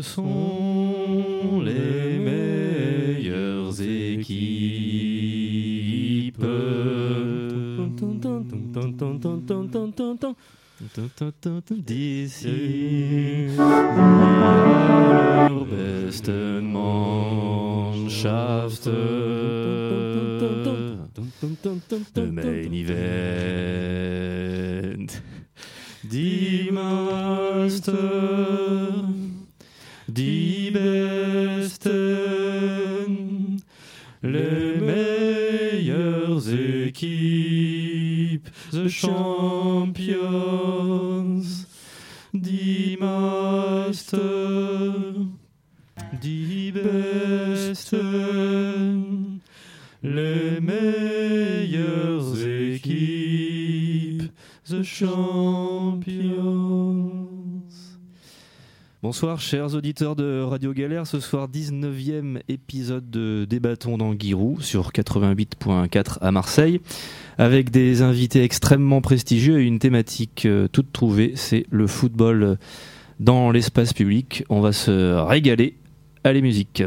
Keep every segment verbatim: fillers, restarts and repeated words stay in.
sont les meilleures équipes d'ici, leur besten Mannschaft, le main event, die Master, die Besten, les meilleures équipes, the champions, die Meister, die Besten, les meilleures équipes, the champions. Bonsoir chers auditeurs de Radio Galère, ce soir dix-neuvième épisode de Débattons d'Anguirou sur quatre-vingt-huit point quatre à Marseille, avec des invités extrêmement prestigieux et une thématique euh, toute trouvée, c'est le football dans l'espace public. On va se régaler. Allez, musique.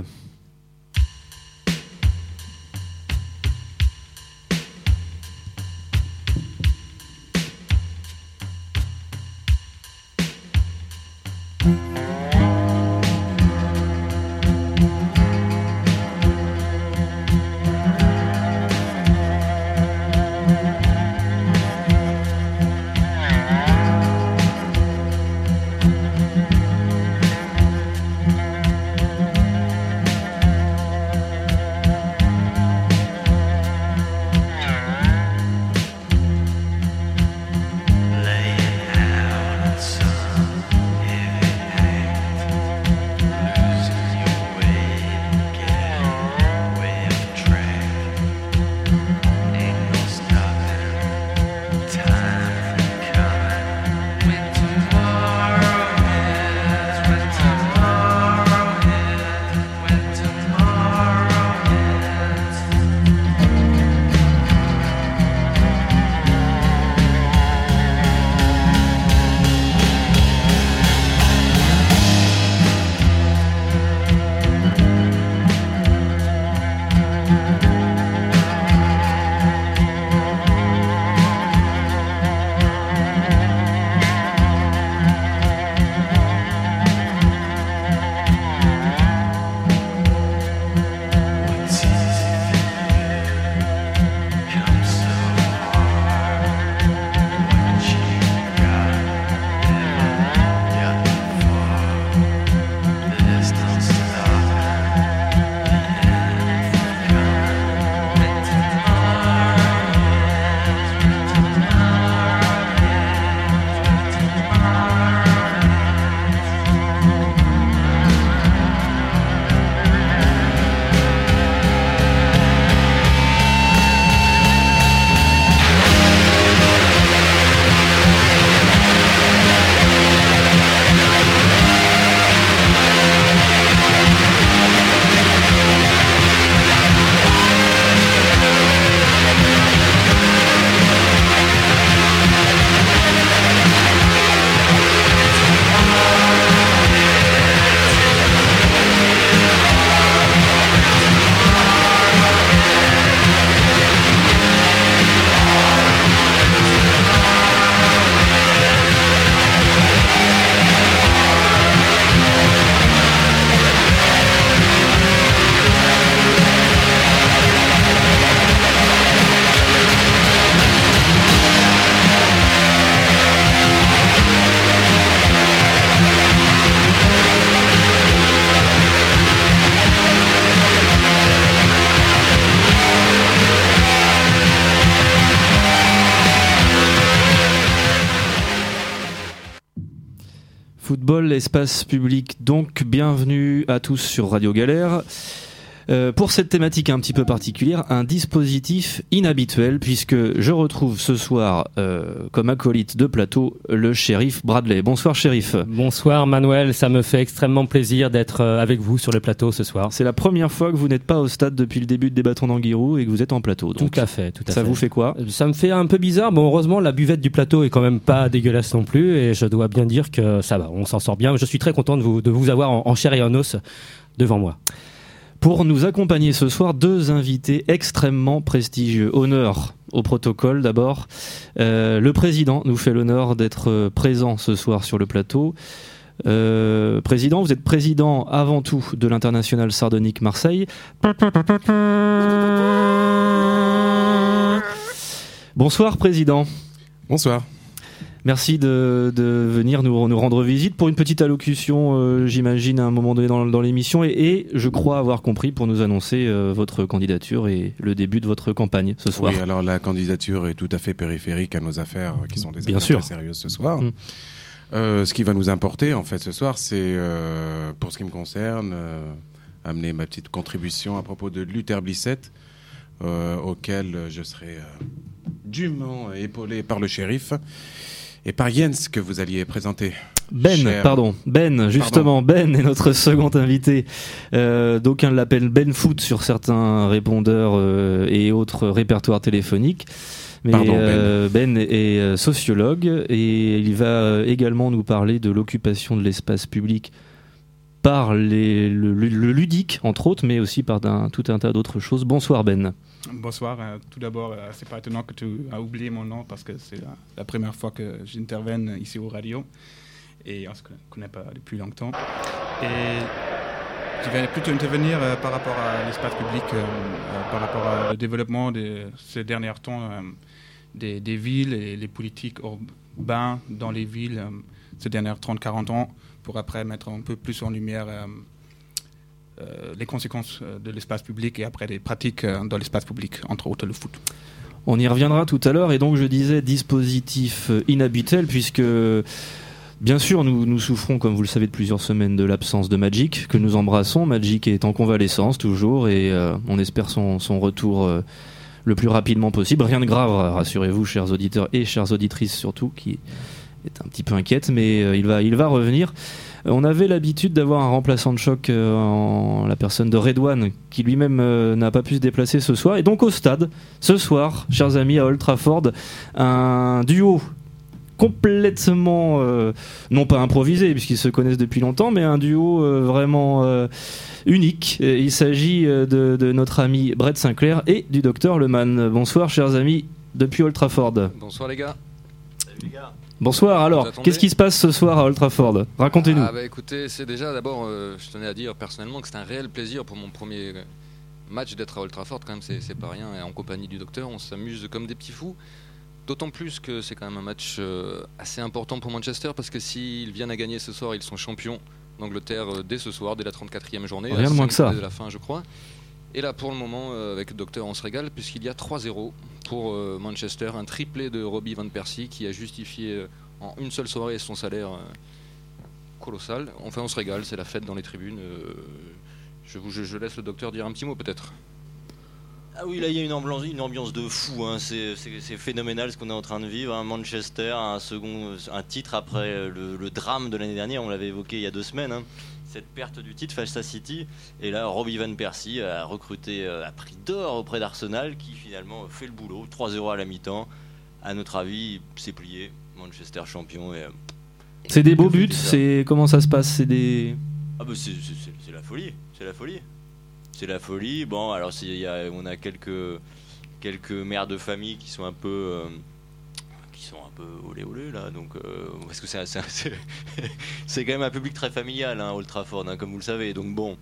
Football, espace public, donc bienvenue à tous sur Radio Galère. Euh, pour cette thématique un petit peu particulière, un dispositif inhabituel, puisque je retrouve ce soir euh, comme acolyte de plateau le shérif Bradley. Bonsoir shérif. Bonsoir Manuel, ça me fait extrêmement plaisir d'être avec vous sur le plateau ce soir. C'est la première fois que vous n'êtes pas au stade depuis le début de Débattons d'Anguirou et que vous êtes en plateau. Donc tout à fait, tout à ça fait. vous fait quoi ? Ça me fait un peu bizarre. Bon, heureusement la buvette du plateau est quand même pas dégueulasse non plus et je dois bien dire que ça va, on s'en sort bien. Je suis très content de vous, de vous avoir en, en chair et en os devant moi. Pour nous accompagner ce soir, deux invités extrêmement prestigieux. Honneur au protocole d'abord. Euh, le président nous fait l'honneur d'être présent ce soir sur le plateau. Euh, président, vous êtes président avant tout de l'International Sardonique Marseille. Bonsoir président. Bonsoir. Merci de, de venir nous, nous rendre visite pour une petite allocution, euh, j'imagine, à un moment donné dans, dans l'émission, et, et je crois avoir compris pour nous annoncer euh, votre candidature et le début de votre campagne ce soir. Oui, alors la candidature est tout à fait périphérique à nos affaires, qui sont des Bien affaires sûr. très sérieuses ce soir. Mmh. Euh, ce qui va nous importer, en fait, ce soir, c'est, euh, pour ce qui me concerne, euh, amener ma petite contribution à propos de Luther Blissett, euh, auquel je serai euh, dûment épaulé par le shérif. Et par Jens que vous alliez présenter. Ben, Cher... pardon, Ben, justement, pardon. Ben est notre second invité. Euh, d'aucuns l'appellent Ben Foot sur certains répondeurs euh, et autres répertoires téléphoniques. Mais pardon, euh, Ben. Ben est sociologue et il va également nous parler de l'occupation de l'espace public par les, le, le ludique, entre autres, mais aussi par un, tout un tas d'autres choses. Bonsoir Ben. Bonsoir. Euh, tout d'abord, euh, c'est pas étonnant que tu as oublié mon nom parce que c'est la, la première fois que j'interviens ici au radio et on se connaît pas depuis longtemps. Et je vais plutôt intervenir euh, par rapport à l'espace public, euh, euh, par rapport au développement de ces derniers temps euh, des, des villes et les politiques urbaines dans les villes euh, ces derniers trente à quarante ans, pour après mettre un peu plus en lumière euh, euh, les conséquences de l'espace public et après des pratiques euh, dans l'espace public, entre autres le foot. On y reviendra tout à l'heure et donc je disais dispositif inhabituel puisque bien sûr nous, nous souffrons comme vous le savez de plusieurs semaines de l'absence de Magic que nous embrassons. Magic est en convalescence toujours et euh, on espère son, son retour euh, le plus rapidement possible. Rien de grave, rassurez-vous chers auditeurs et chères auditrices surtout qui est un petit peu inquiète mais euh, il va, il va revenir. On avait l'habitude d'avoir un remplaçant de choc euh, en la personne de Redouane qui lui-même euh, n'a pas pu se déplacer ce soir. Et donc au stade, ce soir, chers amis, à Old Trafford, un duo complètement, euh, non pas improvisé puisqu'ils se connaissent depuis longtemps, mais un duo euh, vraiment euh, unique. Il s'agit de, de notre ami Brett Sinclair et du docteur Leman. Bonsoir chers amis depuis Old Trafford. Bonsoir les gars. Salut les gars. Bonsoir, alors, qu'est-ce qui se passe ce soir à Old Trafford ? Racontez-nous. Ah bah écoutez, c'est déjà d'abord, euh, je tenais à dire personnellement que c'est un réel plaisir pour mon premier match d'être à Old Trafford, quand même c'est, c'est pas rien, et en compagnie du docteur, on s'amuse comme des petits fous, d'autant plus que c'est quand même un match euh, assez important pour Manchester, parce que s'ils viennent à gagner ce soir, ils sont champions d'Angleterre euh, dès ce soir, dès la trente-quatrième journée, rien de moins que ça. De la fin je crois. Et là pour le moment, euh, avec le docteur on se régale, puisqu'il y a trois zéro pour euh, Manchester, un triplé de Robbie Van Persie qui a justifié... Euh, en une seule soirée son salaire euh, colossal. Enfin on se régale, c'est la fête dans les tribunes. Euh, je, vous, je, je laisse le docteur dire un petit mot peut-être. Ah oui, là il y a une ambiance, une ambiance de fou, hein. c'est, c'est, c'est phénoménal ce qu'on est en train de vivre. Hein. Manchester, un, second, un titre après le, le drame de l'année dernière, on l'avait évoqué il y a deux semaines. Hein. Cette perte du titre face à City. Et là Robbie Van Persie a recruté à prix d'or auprès d'Arsenal qui finalement fait le boulot. trois zéro à la mi-temps. À notre avis, c'est plié. Manchester champion et, euh, c'est des beaux buts, c'est comment ça se passe, c'est des ah bah c'est, c'est, c'est, c'est la folie, c'est la folie, c'est la folie. Bon alors c'est, y a, on a quelques quelques mères de famille qui sont un peu euh, qui sont un peu olé olé là, donc euh, parce que c'est, c'est, c'est, c'est quand même un public très familial, hein, Old Trafford, hein, comme vous le savez, donc bon.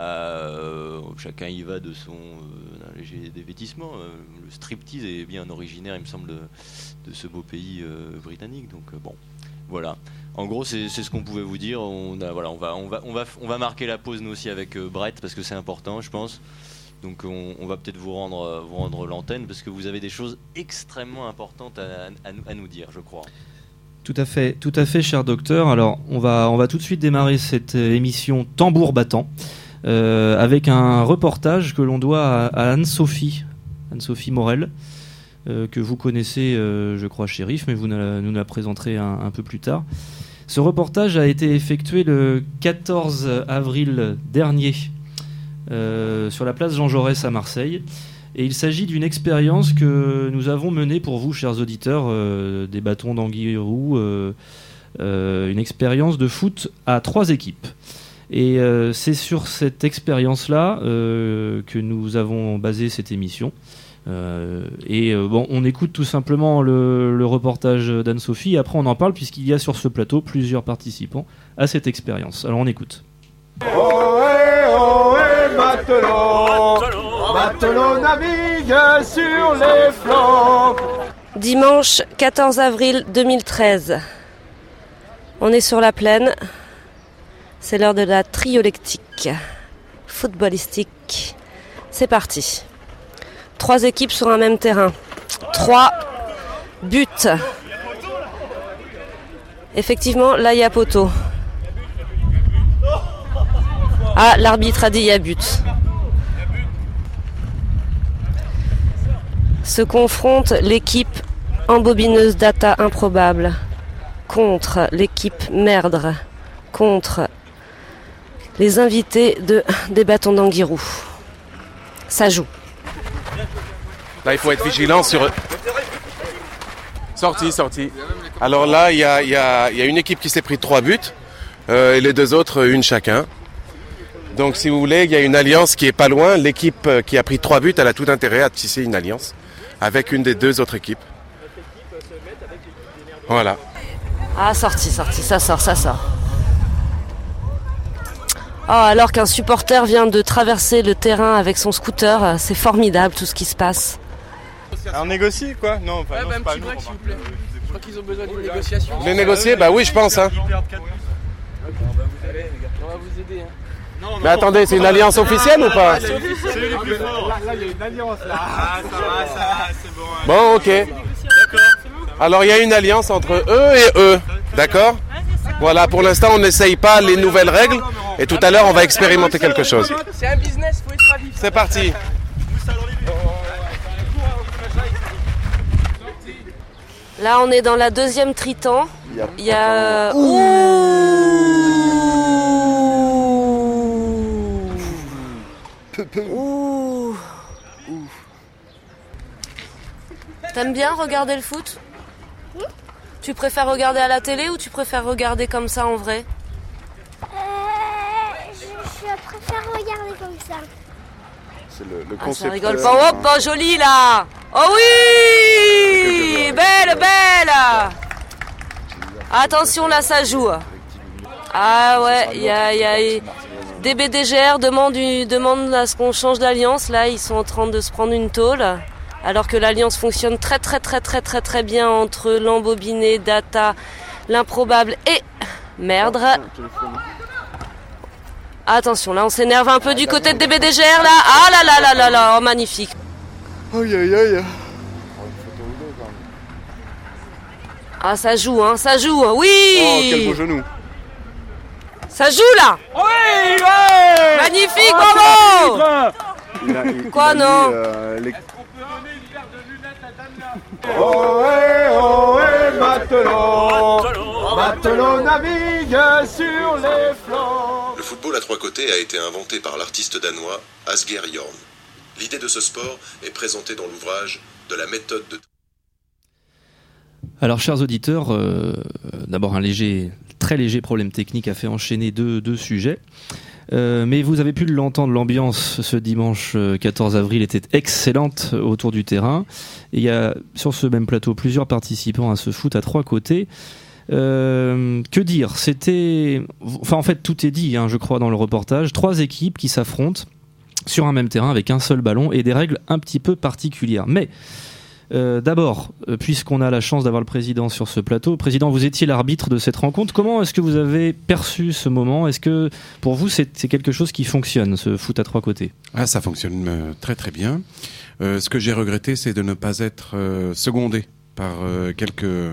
Euh, chacun y va de son euh, léger dévêtissement. Euh, le striptease est bien originaire, il me semble, de, de ce beau pays euh, britannique. Donc euh, bon, voilà. En gros, c'est, c'est ce qu'on pouvait vous dire. On a, voilà, on va, on va, on va, on va marquer la pause nous aussi avec euh, Brett parce que c'est important, je pense. Donc on, on va peut-être vous rendre, vous rendre l'antenne parce que vous avez des choses extrêmement importantes à, à, à nous dire, je crois. Tout à fait, tout à fait, cher docteur. Alors, on va, on va tout de suite démarrer cette émission tambour battant. euh, avec un reportage que l'on doit à, à Anne-Sophie, Anne-Sophie Morel, euh, que vous connaissez, euh, je crois, Shérif, mais vous nous la, la présenterez un, un peu plus tard. Ce reportage a été effectué le quatorze avril dernier euh, sur la place Jean Jaurès à Marseille. Et il s'agit d'une expérience que nous avons menée pour vous, chers auditeurs, euh, des bâtons d'Anguirou, euh, euh, une expérience de foot à trois équipes. Et euh, c'est sur cette expérience-là euh, que nous avons basé cette émission. Euh, et euh, bon, on écoute tout simplement le, le reportage d'Anne-Sophie et après on en parle puisqu'il y a sur ce plateau plusieurs participants à cette expérience. Alors on écoute. Ohé, ohé, matelot, matelot navigue sur les flancs. Dimanche quatorze avril deux mille treize. On est sur la plaine. C'est l'heure de la triolectique footballistique. C'est parti. Trois équipes sur un même terrain. Trois buts. Effectivement, là il y a poteau. Ah, l'arbitre a dit il y a but. Se confronte l'équipe embobineuse data improbable contre l'équipe merdre, contre les invités de, des bâtons d'Anguirou. Ça joue. Là, il faut être vigilant sur... Sorti, sorti. Alors là, il y a, y a- y a une équipe qui s'est pris trois buts euh, et les deux autres, une chacun. Donc, si vous voulez, il y a une alliance qui est pas loin. L'équipe euh, qui a pris trois buts, elle a tout intérêt à tisser une alliance avec une des deux autres équipes. Voilà. Ah, sorti, sorti, ça sort, ça sort. Oh, alors qu'un supporter vient de traverser le terrain avec son scooter, c'est formidable tout ce qui se passe. On négocie quoi? Non, enfin, non, bah, c'est un pas petit nous, break, on s'il va- vous plaît. Je crois qu'ils ont besoin d'une négociation. Les négocier, bah oui, je pense. Hein. On va vous aider. Hein. Mais attendez, c'est une alliance officielle ou pas? C'est eux les plus forts. Là, il y a une alliance là. Ah, ça va, ça, c'est bon. hein. Bon, ok. D'accord. Alors, il y a une alliance entre eux et eux. D'accord? Voilà, pour l'instant, on n'essaye pas les nouvelles règles. Et tout à l'heure, on va expérimenter quelque chose. C'est un business, faut être ravi. C'est parti. Là, on est dans la deuxième tritan. Il y a... Ouh. Ouh. T'aimes bien regarder le foot? Tu préfères regarder à la télé ou tu préfères regarder comme ça en vrai? Euh, je, je préfère regarder comme ça. C'est le, le Ah, ça rigole pas. Hop, oh, joli là. Oh oui, belle, belle. Attention là, ça joue. Ah ouais, il y a, y a D B D G R demande, une- demande à ce qu'on change d'alliance. Là, ils sont en train de se prendre une tôle. Alors que l'alliance fonctionne très très très très très très bien entre l'embobiné, Data, l'improbable et Merdre. Attention, là on s'énerve un peu du côté de D B D G R là. Ah là là là là là, oh, magnifique. Aïe aïe aïe. Ah ça joue, hein, ça joue, Oh, quel oui. beau genou. Ça joue là. Oui, ouais. Magnifique, bravo. Il a- il- Quoi, il a non mis, euh, les- Ohé, ohé, matelot, matelot navigue sur les flancs. Le football à trois côtés a été inventé par l'artiste danois Asgeir Jorn. L'idée de ce sport est présentée dans l'ouvrage de la méthode de... Alors, chers auditeurs, euh, d'abord un léger, très léger problème technique a fait enchaîner deux, deux sujets. Euh, mais vous avez pu l'entendre, l'ambiance ce dimanche euh, quatorze avril était excellente autour du terrain. Et il y a sur ce même plateau plusieurs participants à ce foot à trois côtés. Euh, que dire? C'était, enfin en fait tout est dit, hein, je crois dans le reportage. Trois équipes qui s'affrontent sur un même terrain avec un seul ballon et des règles un petit peu particulières. Mais Euh, d'abord, euh, puisqu'on a la chance d'avoir le président sur ce plateau, président, vous étiez l'arbitre de cette rencontre. Comment est-ce que vous avez perçu ce moment? Est-ce que pour vous c'est, c'est quelque chose qui fonctionne, ce foot à trois côtés? Ah, ça fonctionne euh, très très bien. Euh, ce que j'ai regretté, c'est de ne pas être euh, secondé par euh, quelques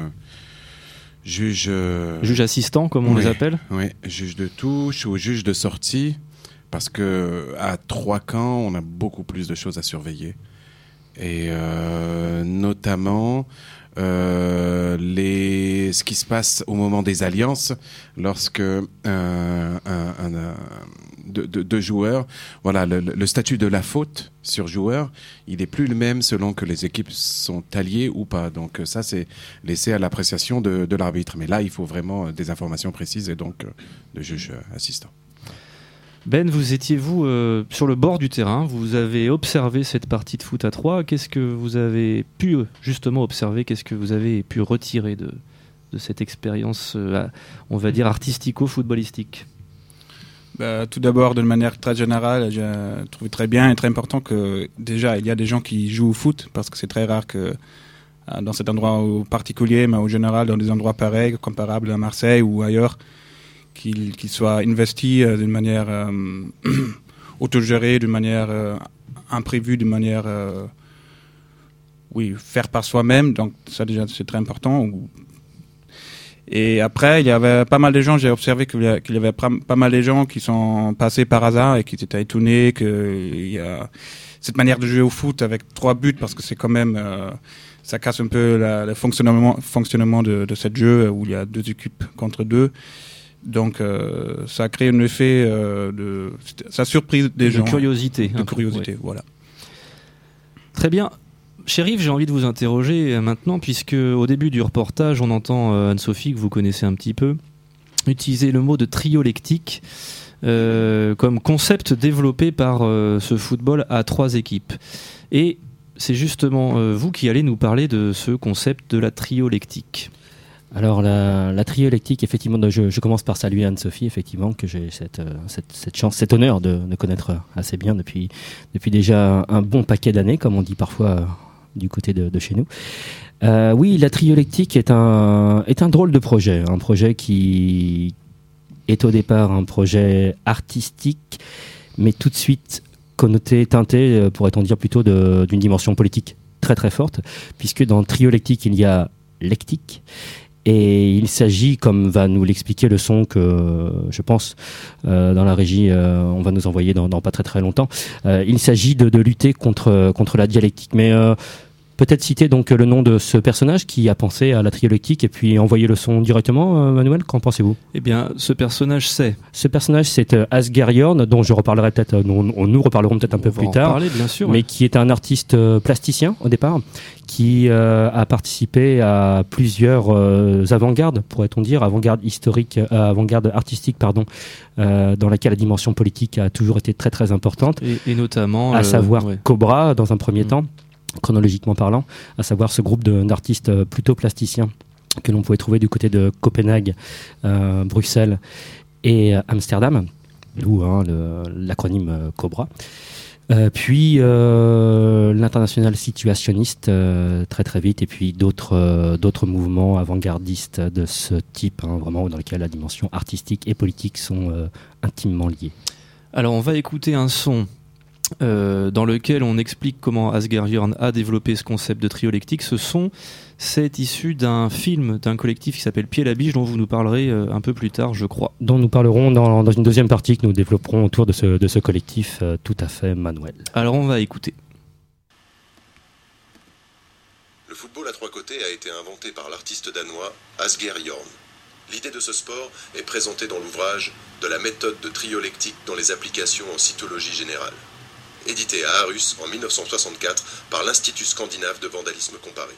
juges... euh, Juges assistants, comme on oui, les appelle? Oui, juges de touche ou juges de sortie. parce que à trois camps, on a beaucoup plus de choses à surveiller. Et euh, notamment euh, les, ce qui se passe au moment des alliances, lorsque euh, un, un, un, deux, deux, deux joueurs, voilà, le, le statut de la faute sur joueur, il est plus le même selon que les équipes sont alliées ou pas. Donc ça, c'est laissé à l'appréciation de, de l'arbitre. Mais là, il faut vraiment des informations précises et donc de juge assistant. Ben, vous étiez vous euh, sur le bord du terrain, vous avez observé cette partie de foot à trois. Qu'est-ce que vous avez pu euh, justement observer, qu'est-ce que vous avez pu retirer de, de cette expérience, euh, on va dire, artistico-footballistique? Bah, tout d'abord, de manière très générale, j'ai trouvé très bien et très important que déjà, il y a des gens qui jouent au foot, parce que c'est très rare que dans cet endroit en particulier, mais au général, dans des endroits pareils, comparables à Marseille ou ailleurs, qu'ils qu'ils soient investis euh, d'une manière euh, autogérée, d'une manière euh, imprévue, d'une manière, euh, oui, faire par soi-même. Donc ça déjà c'est très important. Et après il y avait pas mal de gens. J'ai observé qu'il y, a, qu'il y avait pas mal de gens qui sont passés par hasard et qui étaient étonnés qu'il y a cette manière de jouer au foot avec trois buts, parce que c'est quand même euh, ça casse un peu la, le fonctionnement fonctionnement de, de cette jeu où il y a deux équipes contre deux. Donc euh, ça a créé un effet euh, de ça a surpris des de gens. Curiosité, de hein, curiosité. Ouais. Voilà. Très bien. Chérif, j'ai envie de vous interroger maintenant, puisque au début du reportage, on entend euh, Anne-Sophie, que vous connaissez un petit peu, utiliser le mot de triolectique euh, comme concept développé par euh, ce football à trois équipes. Et c'est justement euh, vous qui allez nous parler de ce concept de la triolectique. Alors la, la triolectique, effectivement, je, je commence par saluer Anne-Sophie, effectivement, que j'ai cette, cette, cette chance, cet honneur de, de connaître assez bien depuis, depuis déjà un bon paquet d'années, comme on dit parfois euh, du côté de, de chez nous. Euh, oui, la triolectique est un, est un drôle de projet, un projet qui est au départ un projet artistique, mais tout de suite connoté, teinté, pourrait-on dire plutôt de, d'une dimension politique très très forte, puisque dans triolectique, il y a lectique. Et il s'agit, comme va nous l'expliquer le son que je pense euh, dans la régie, euh, on va nous envoyer dans, dans pas très très longtemps. Euh, il s'agit de, de lutter contre contre la dialectique. Mais euh, peut-être citer donc le nom de ce personnage qui a pensé à la triolectique et puis envoyer le son directement. Euh, Manuel, qu'en pensez-vous? Eh bien, ce personnage c'est Ce personnage c'est euh, Asger Jorn, dont je reparlerai peut-être, euh, on, on nous reparlerons peut-être un peu on plus va en tard. parler, bien sûr, mais ouais. Qui est un artiste euh, plasticien au départ, qui euh, a participé à plusieurs euh, avant-gardes, pourrait-on dire, avant-garde historique, euh, avant-garde artistique, pardon, euh, dans laquelle la dimension politique a toujours été très très importante. Et, et notamment, à euh, savoir ouais. Cobra dans un premier Mmh. temps, chronologiquement parlant, à savoir ce groupe de, d'artistes euh, plutôt plasticiens que l'on pouvait trouver du côté de Copenhague, euh, Bruxelles et euh, Amsterdam, d'où hein, le, l'acronyme euh, Cobra. Euh, puis euh, l'international situationniste euh, très très vite, et puis d'autres euh, d'autres mouvements avant-gardistes de ce type, hein, vraiment dans lesquels la dimension artistique et politique sont euh, intimement liées. Alors on va écouter un son euh, dans lequel on explique comment Asger Jorn a développé ce concept de triolectique. Ce son, c'est issu d'un film d'un collectif qui s'appelle Pied la Biche, dont vous nous parlerez euh, un peu plus tard, je crois. Dont nous parlerons dans, dans une deuxième partie que nous développerons autour de ce, de ce collectif, euh, tout à fait Manuel. Alors on va écouter. Le football à trois côtés a été inventé par l'artiste danois Asger Jorn. L'idée de ce sport est présentée dans l'ouvrage « De la méthode de triolectique dans les applications en cytologie générale », édité à Aarhus en mille neuf cent soixante-quatre par l'Institut scandinave de vandalisme comparé.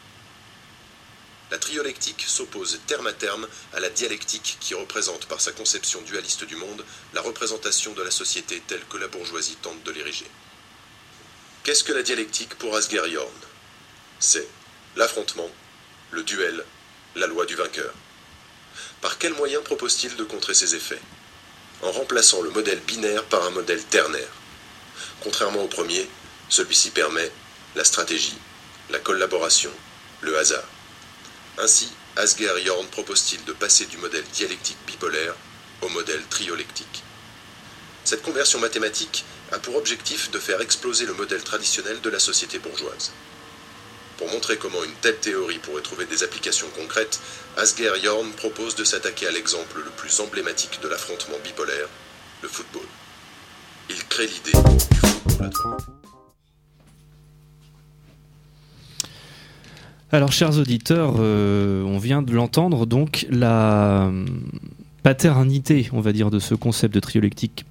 La triolectique s'oppose terme à terme à la dialectique qui représente par sa conception dualiste du monde la représentation de la société telle que la bourgeoisie tente de l'ériger. Qu'est-ce que la dialectique pour Asger Jorn ? C'est l'affrontement, le duel, la loi du vainqueur. Par quels moyens propose-t-il de contrer ces effets ? En remplaçant le modèle binaire par un modèle ternaire. Contrairement au premier, celui-ci permet la stratégie, la collaboration, le hasard. Ainsi, Asger Jorn propose-t-il de passer du modèle dialectique bipolaire au modèle triolectique. Cette conversion mathématique a pour objectif de faire exploser le modèle traditionnel de la société bourgeoise. Pour montrer comment une telle théorie pourrait trouver des applications concrètes, Asger Jorn propose de s'attaquer à l'exemple le plus emblématique de l'affrontement bipolaire, le football. Il crée l'idée du football à trois côtés. Alors, chers auditeurs, euh, on vient de l'entendre, donc la paternité, on va dire, de ce concept de triolectique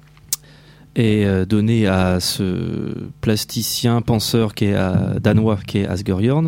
est euh, donnée à ce plasticien, penseur qui est à, danois, qui est Asger Jorn.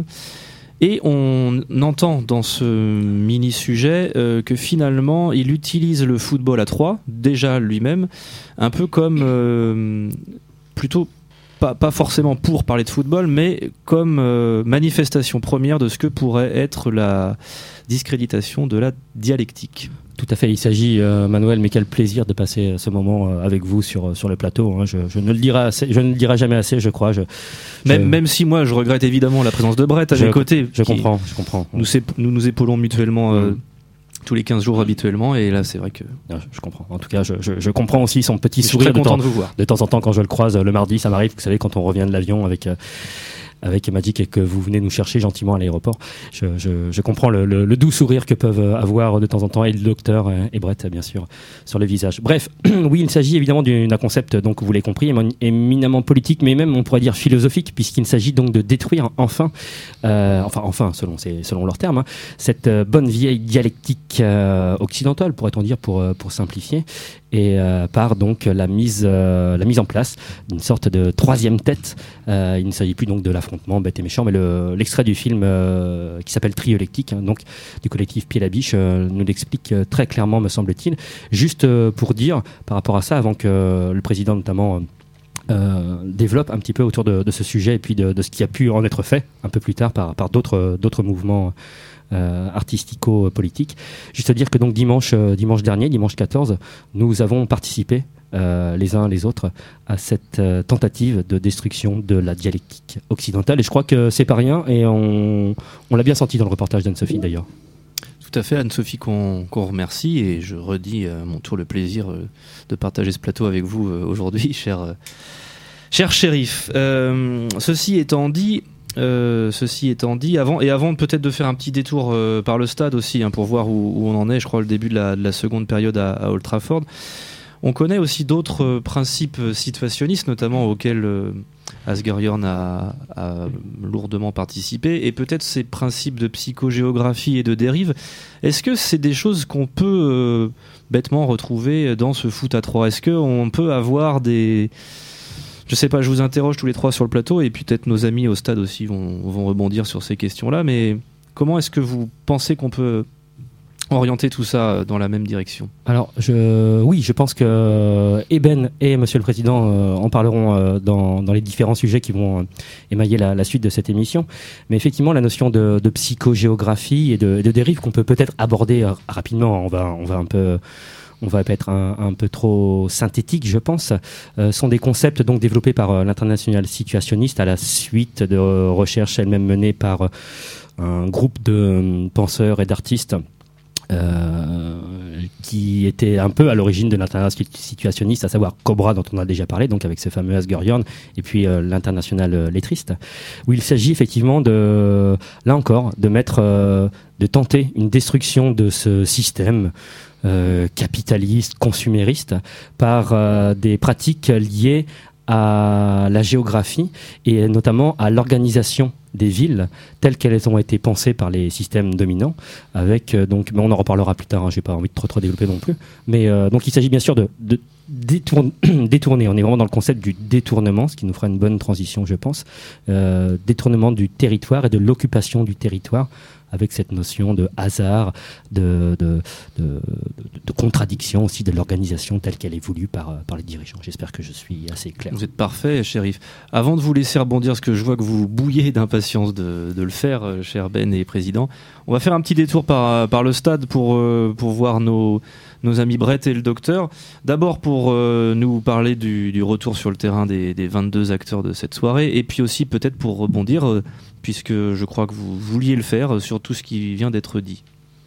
Et on entend dans ce mini-sujet euh, que finalement, il utilise le football à trois, déjà lui-même, un peu comme euh, plutôt... Pas, pas forcément pour parler de football, mais comme euh, manifestation première de ce que pourrait être la discréditation de la dialectique. Tout à fait, il s'agit, euh, Manuel, mais quel plaisir de passer ce moment euh, avec vous sur, sur le plateau. Hein. Je, je, ne le dirai assez, je ne le dirai jamais assez, je crois. Je, même, je... même si moi, je regrette évidemment la présence de Brett à je, mes côtés. Je comprends, je comprends. Nous, nous nous épaulons mutuellement euh, mmh. tous les quinze jours habituellement, et là, c'est vrai que... Non, je, je comprends. En tout cas, je, je, je comprends aussi son petit je sourire suis très de content temps, de vous voir. De temps en temps, quand je le croise le mardi, ça m'arrive, vous savez, quand on revient de l'avion avec... Euh, avec Magic et que vous venez nous chercher gentiment à l'aéroport. Je, je, je comprends le, le, le doux sourire que peuvent avoir de temps en temps et le docteur et Brett, bien sûr, sur le visage. Bref, oui, il s'agit évidemment d'un concept, donc vous l'avez compris, éminemment politique, mais même on pourrait dire philosophique, puisqu'il s'agit donc de détruire enfin, euh, enfin, enfin, selon, selon leurs termes, hein, cette bonne vieille dialectique euh, occidentale, pourrait-on dire, pour, pour simplifier, et euh, par donc la mise, euh, la mise en place d'une sorte de troisième tête. Euh, il ne s'agit plus donc de l'affrontement bête et méchant, mais le, l'extrait du film euh, qui s'appelle Triolectique, hein, donc du collectif Pied la Biche, euh, nous l'explique euh, très clairement, me semble-t-il. Juste euh, pour dire, par rapport à ça, avant que euh, le président notamment... Euh, Euh, développe un petit peu autour de, de ce sujet et puis de, de ce qui a pu en être fait un peu plus tard par, par d'autres, d'autres mouvements euh, artistico-politiques. Juste à dire que donc dimanche, euh, dimanche dernier, dimanche quatorze, nous avons participé euh, les uns les autres à cette euh, tentative de destruction de la dialectique occidentale, et je crois que c'est pas rien, et on, on l'a bien senti dans le reportage d'Anne-Sophie d'ailleurs. Tout à fait, Anne-Sophie qu'on, qu'on remercie, et je redis à mon tour le plaisir euh, de partager ce plateau avec vous euh, aujourd'hui, cher, euh, cher shérif. Euh, ceci étant dit, euh, ceci étant dit, avant, et avant peut-être de faire un petit détour euh, par le stade aussi, hein, pour voir où, où on en est, je crois, le début de la, de la seconde période à, à Old Trafford. On connaît aussi d'autres euh, principes situationnistes, notamment auxquels euh, Asger Jorn a, a lourdement participé, et peut-être ces principes de psychogéographie et de dérive. Est-ce que c'est des choses qu'on peut euh, bêtement retrouver dans ce foot à trois ? Est-ce qu'on peut avoir des... Je sais pas, je vous interroge tous les trois sur le plateau, et puis peut-être nos amis au stade aussi vont, vont rebondir sur ces questions-là, mais comment est-ce que vous pensez qu'on peut orienter tout ça dans la même direction ? Alors, je, oui, je pense que Eben et Monsieur le Président euh, en parleront euh, dans, dans les différents sujets qui vont euh, émailler la, la suite de cette émission. Mais effectivement, la notion de, de psychogéographie et de, de dérive qu'on peut peut-être aborder euh, rapidement, on va, on va un peu... on va être un, un peu trop synthétique, je pense, euh, sont des concepts donc développés par euh, l'international situationniste à la suite de euh, recherches elles-mêmes menées par euh, un groupe de euh, penseurs et d'artistes Euh, qui était un peu à l'origine de l'international situationniste, à savoir Cobra, dont on a déjà parlé, donc avec ce fameux Asger Jorn, et puis euh, l'international euh, lettriste, où il s'agit effectivement de, là encore, de mettre, euh, de tenter une destruction de ce système euh, capitaliste, consumériste, par euh, des pratiques liées à la géographie et notamment à l'organisation des villes telles qu'elles ont été pensées par les systèmes dominants, avec euh, donc, mais on en reparlera plus tard, hein, j'ai pas envie de trop trop développer non plus, mais euh, donc il s'agit bien sûr de, de détourner, détourner, on est vraiment dans le concept du détournement, ce qui nous fera une bonne transition, je pense, euh, détournement du territoire et de l'occupation du territoire, avec cette notion de hasard, de, de, de, de, de contradiction aussi de l'organisation telle qu'elle est voulue par, par les dirigeants. J'espère que je suis assez clair. Vous êtes parfait, shérif. Avant de vous laisser rebondir, parce que je vois que vous bouillez d'impatience de, de le faire, cher Ben et président, on va faire un petit détour par, par le stade pour, pour voir nos, nos amis Brett et le docteur. D'abord pour euh, nous parler du, du retour sur le terrain des, des vingt-deux acteurs de cette soirée, et puis aussi peut-être pour rebondir, euh, puisque je crois que vous vouliez le faire, sur tout ce qui vient d'être dit.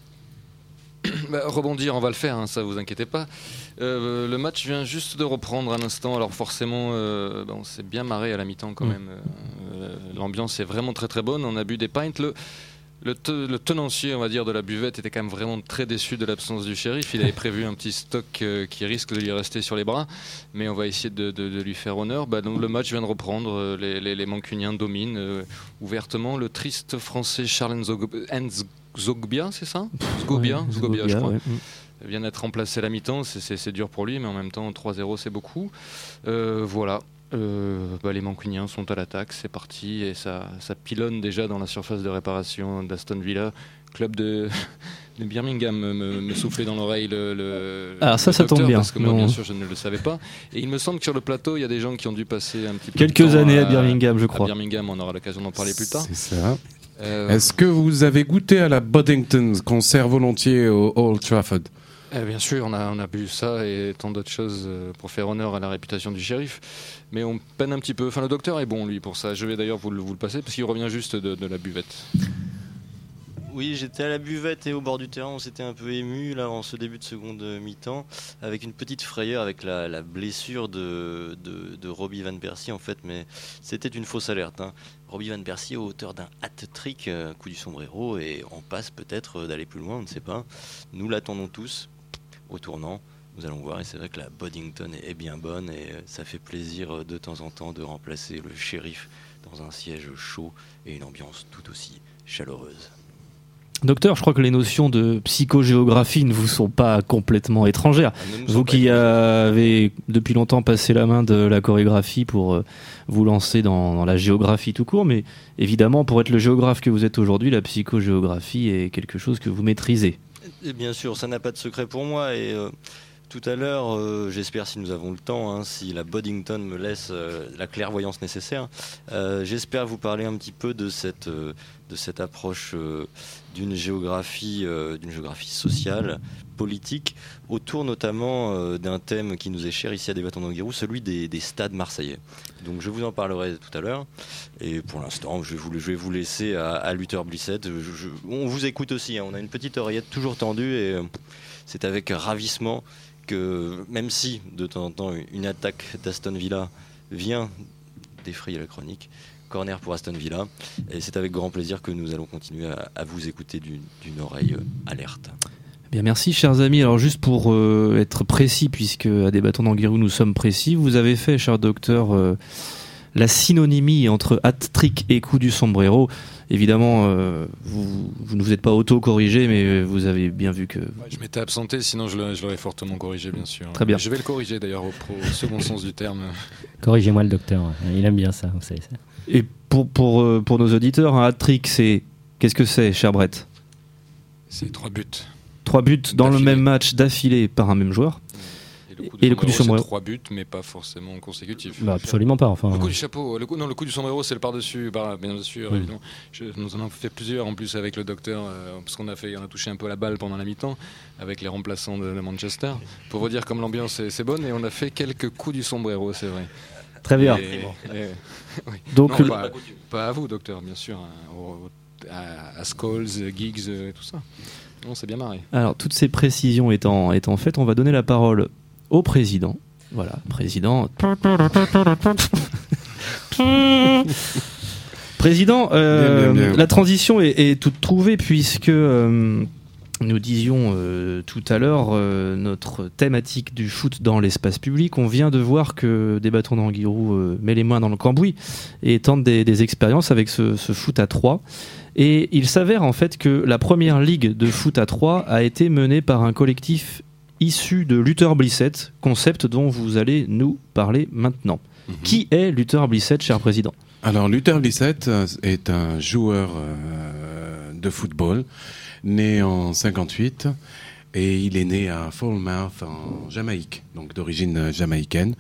Bah, rebondir, on va le faire, hein, ça vous inquiétez pas. Euh, le match vient juste de reprendre un instant, alors forcément euh, bah, on s'est bien marré à la mi-temps quand mmh. même. Euh, l'ambiance est vraiment très très bonne, on a bu des pints. Le, Le, te, le tenancier, on va dire, de la buvette était quand même vraiment très déçu de l'absence du shérif. Il avait prévu un petit stock euh, qui risque de lui rester sur les bras, mais on va essayer de, de, de lui faire honneur. Bah, donc, le match vient de reprendre, les, les, les Mancuniens dominent euh, ouvertement. Le triste français Charles Nzogbia, c'est ça Zgobia, ouais, Zgobia, je crois. Ouais. Vient d'être remplacé à la mi-temps, c'est, c'est, c'est dur pour lui, mais en même temps trois zéro c'est beaucoup. Euh, voilà. Euh, bah, les Mancuniens sont à l'attaque, c'est parti et ça, ça pilonne déjà dans la surface de réparation d'Aston Villa. Club de, de Birmingham me, me soufflait dans l'oreille le, le Alors ça, le ça docteur, tombe bien. parce que moi Non. bien sûr je ne le savais pas. Et il me semble que sur le plateau il y a des gens qui ont dû passer un petit peu Quelques de temps années à à Birmingham, je crois. À Birmingham, on aura l'occasion d'en parler plus tard. C'est ça. Euh, Est-ce que vous avez goûté à la Boddington qu'on sert volontiers au Old Trafford? Eh bien sûr, on a, on a bu ça et tant d'autres choses euh, pour faire honneur à la réputation du shérif. Mais on peine un petit peu. Enfin, le docteur est bon, lui, pour ça. Je vais d'ailleurs vous le, vous le passer parce qu'il revient juste de, de la buvette. Oui, j'étais à la buvette et au bord du terrain, on s'était un peu ému là en ce début de seconde mi-temps, avec une petite frayeur avec la, la blessure de, de, de Robbie Van Persie en fait, mais c'était une fausse alerte. Hein. Robbie Van Persie au hauteur d'un hat-trick, euh, coup du sombrero, et on passe peut-être d'aller plus loin, on ne sait pas. Nous l'attendons tous au tournant. Nous allons voir, et c'est vrai que la Boddington est bien bonne et ça fait plaisir de temps en temps de remplacer le shérif dans un siège chaud et une ambiance tout aussi chaleureuse. Docteur, je crois que les notions de psychogéographie ne vous sont pas complètement étrangères. Vous qui avez depuis longtemps passé la main de la chorégraphie pour euh, vous lancer dans, dans la géographie tout court, mais évidemment, pour être le géographe que vous êtes aujourd'hui, la psychogéographie est quelque chose que vous maîtrisez. Et bien sûr, ça n'a pas de secret pour moi. Et euh, tout à l'heure, euh, j'espère, si nous avons le temps, hein, si la Boddington me laisse euh, la clairvoyance nécessaire, euh, j'espère vous parler un petit peu de cette, euh, de cette approche euh, d'une géographie, euh, d'une géographie sociale, politique, autour notamment euh, d'un thème qui nous est cher ici à Débattons d'Anguirou, celui des, des stades marseillais. Donc je vous en parlerai tout à l'heure. Et pour l'instant, je vais vous, je vais vous laisser à, à Luther Blissett. Je, je, on vous écoute aussi, hein, on a une petite oreillette toujours tendue et euh, c'est avec ravissement que, même si de temps en temps une attaque d'Aston Villa vient défrayer la chronique, corner pour Aston Villa, et c'est avec grand plaisir que nous allons continuer à, à vous écouter d'une, d'une oreille alerte. Bien, merci chers amis. Alors juste pour euh, être précis, puisque à Débattons d'Anguirou nous sommes précis, vous avez fait, cher docteur, euh, la synonymie entre hat-trick et coup du sombrero. Évidemment, euh, vous, vous ne vous êtes pas auto-corrigé, mais vous avez bien vu que... Ouais, je m'étais absenté, sinon je, le, je l'aurais fortement corrigé, bien sûr. Très bien. Je vais le corriger d'ailleurs au, au second sens du terme. Corrigez-moi le docteur, il aime bien ça, vous savez ça. Et pour, pour, euh, pour nos auditeurs, un hat-trick, c'est... Qu'est-ce que c'est, cher Brett ? C'est trois buts. Trois buts dans d'affilée. le même match d'affilée par un même joueur. Et le coup, et le coup du sombrero. C'est trois buts, mais pas forcément consécutifs. Bah, absolument pas. Enfin, le coup du chapeau, le coup, non, le coup du sombrero, c'est le par-dessus, par, bien sûr. Oui. Évidemment. Je, nous en avons fait plusieurs en plus avec le docteur, euh, parce qu'on a fait, on a touché un peu la balle pendant la mi-temps avec les remplaçants de, de Manchester. Pour vous dire comme l'ambiance est, c'est bonne, et on a fait quelques coups du sombrero, c'est vrai. Très bien. Et, et, oui. Donc, non, le... pas, pas à vous, docteur, bien sûr, hein, au, à, à Scholes, Giggs et tout ça. On s'est bien marré. Alors, toutes ces précisions étant, étant faites, on va donner la parole au président. Voilà, président. Président, euh, bien, bien, bien. La transition est, est toute trouvée puisque euh, nous disions euh, tout à l'heure euh, notre thématique du foot dans l'espace public. On vient de voir que Débattons d'Anguirou euh, met les mains dans le cambouis et tente des, des expériences avec ce, ce foot à trois. Et il s'avère en fait que la première ligue de foot à trois a été menée par un collectif issu de Luther Blissett, concept dont vous allez nous parler maintenant. Mm-hmm. Qui est Luther Blissett, cher président ? Alors Luther Blissett est un joueur euh, de football né en cinquante-huit et il est né à Falmouth en Jamaïque, donc d'origine jamaïcaine.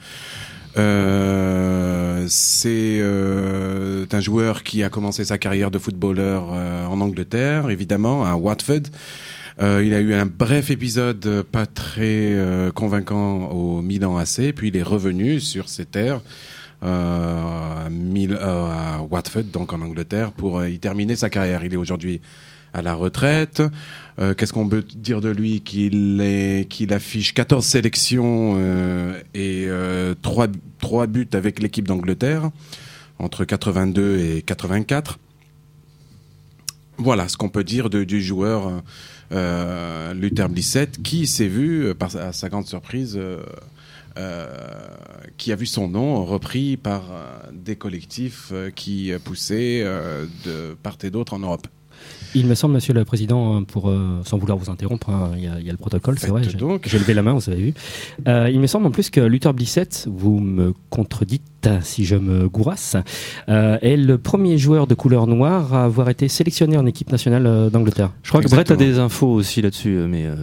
Euh, c'est euh, un joueur qui a commencé sa carrière de footballeur euh, en Angleterre, évidemment, à Watford. Euh, il a eu un bref épisode pas très euh, convaincant au Milan A C, puis il est revenu sur ses terres euh, à, Mil- euh, à Watford, donc en Angleterre, pour euh, y terminer sa carrière. Il est aujourd'hui à la retraite. Euh, qu'est-ce qu'on peut dire de lui ? Qu'il est, qu'il affiche quatorze sélections euh, et euh, trois, trois buts avec l'équipe d'Angleterre entre quatre-vingt-deux et quatre-vingt-quatre. Voilà ce qu'on peut dire de, du joueur euh, Luther Blissett, qui s'est vu, par, à sa grande surprise, euh, euh, qui a vu son nom repris par euh, des collectifs euh, qui poussaient euh, de part et d'autre en Europe. Il me semble, Monsieur le Président, pour, euh, sans vouloir vous interrompre, hein, il y, a, il y a le protocole, c'est vrai, j'ai, j'ai levé la main, vous avez vu. Euh, il me semble en plus que Luther Blissett, vous me contredites si je me gourasse, euh, est le premier joueur de couleur noire à avoir été sélectionné en équipe nationale euh, d'Angleterre. Je crois Exactement. que Brett a des infos aussi là-dessus, mais... Euh...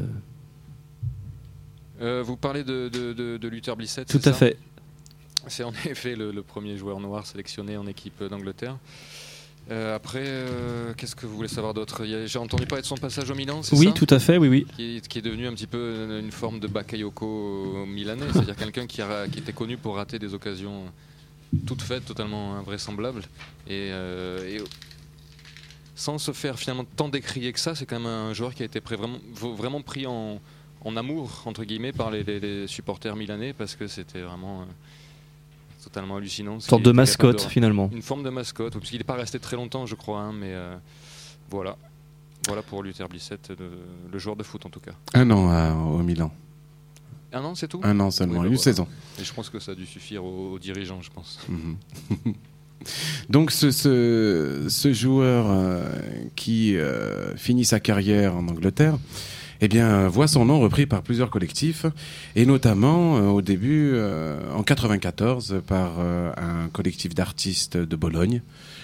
Euh, vous parlez de, de, de, de Luther Blissett, Tout c'est à ça fait. C'est en effet le, le premier joueur noir sélectionné en équipe d'Angleterre. Euh, après, euh, qu'est-ce que vous voulez savoir d'autre ? J'ai entendu parler de son passage au Milan, c'est oui, ça ? Tout à fait, oui, oui. Qui est, qui est devenu un petit peu une forme de Bakayoko milanais, c'est-à-dire quelqu'un qui, a, qui était connu pour rater des occasions toutes faites, totalement invraisemblables. Et, euh, et sans se faire finalement tant décrier que ça, c'est quand même un joueur qui a été pré- vraiment, vraiment pris en, en amour, entre guillemets, par les, les, les supporters milanais, parce que c'était vraiment... Euh, totalement hallucinant. Une sorte de mascotte de... finalement. Une forme de mascotte, parce qu'il n'est pas resté très longtemps je crois, hein, mais euh, voilà. Voilà pour Luther Blissett, de, le joueur de foot en tout cas. Un an à, au Milan. Un an c'est tout ? Un an seulement, oui, une voilà. saison. Et je pense que ça a dû suffire aux, aux dirigeants, je pense. Mm-hmm. Donc ce, ce, ce joueur euh, qui euh, finit sa carrière en Angleterre, eh bien, voit son nom repris par plusieurs collectifs, et notamment euh, au début, euh, en quatre-vingt-quatorze, par euh, un collectif d'artistes de Bologne,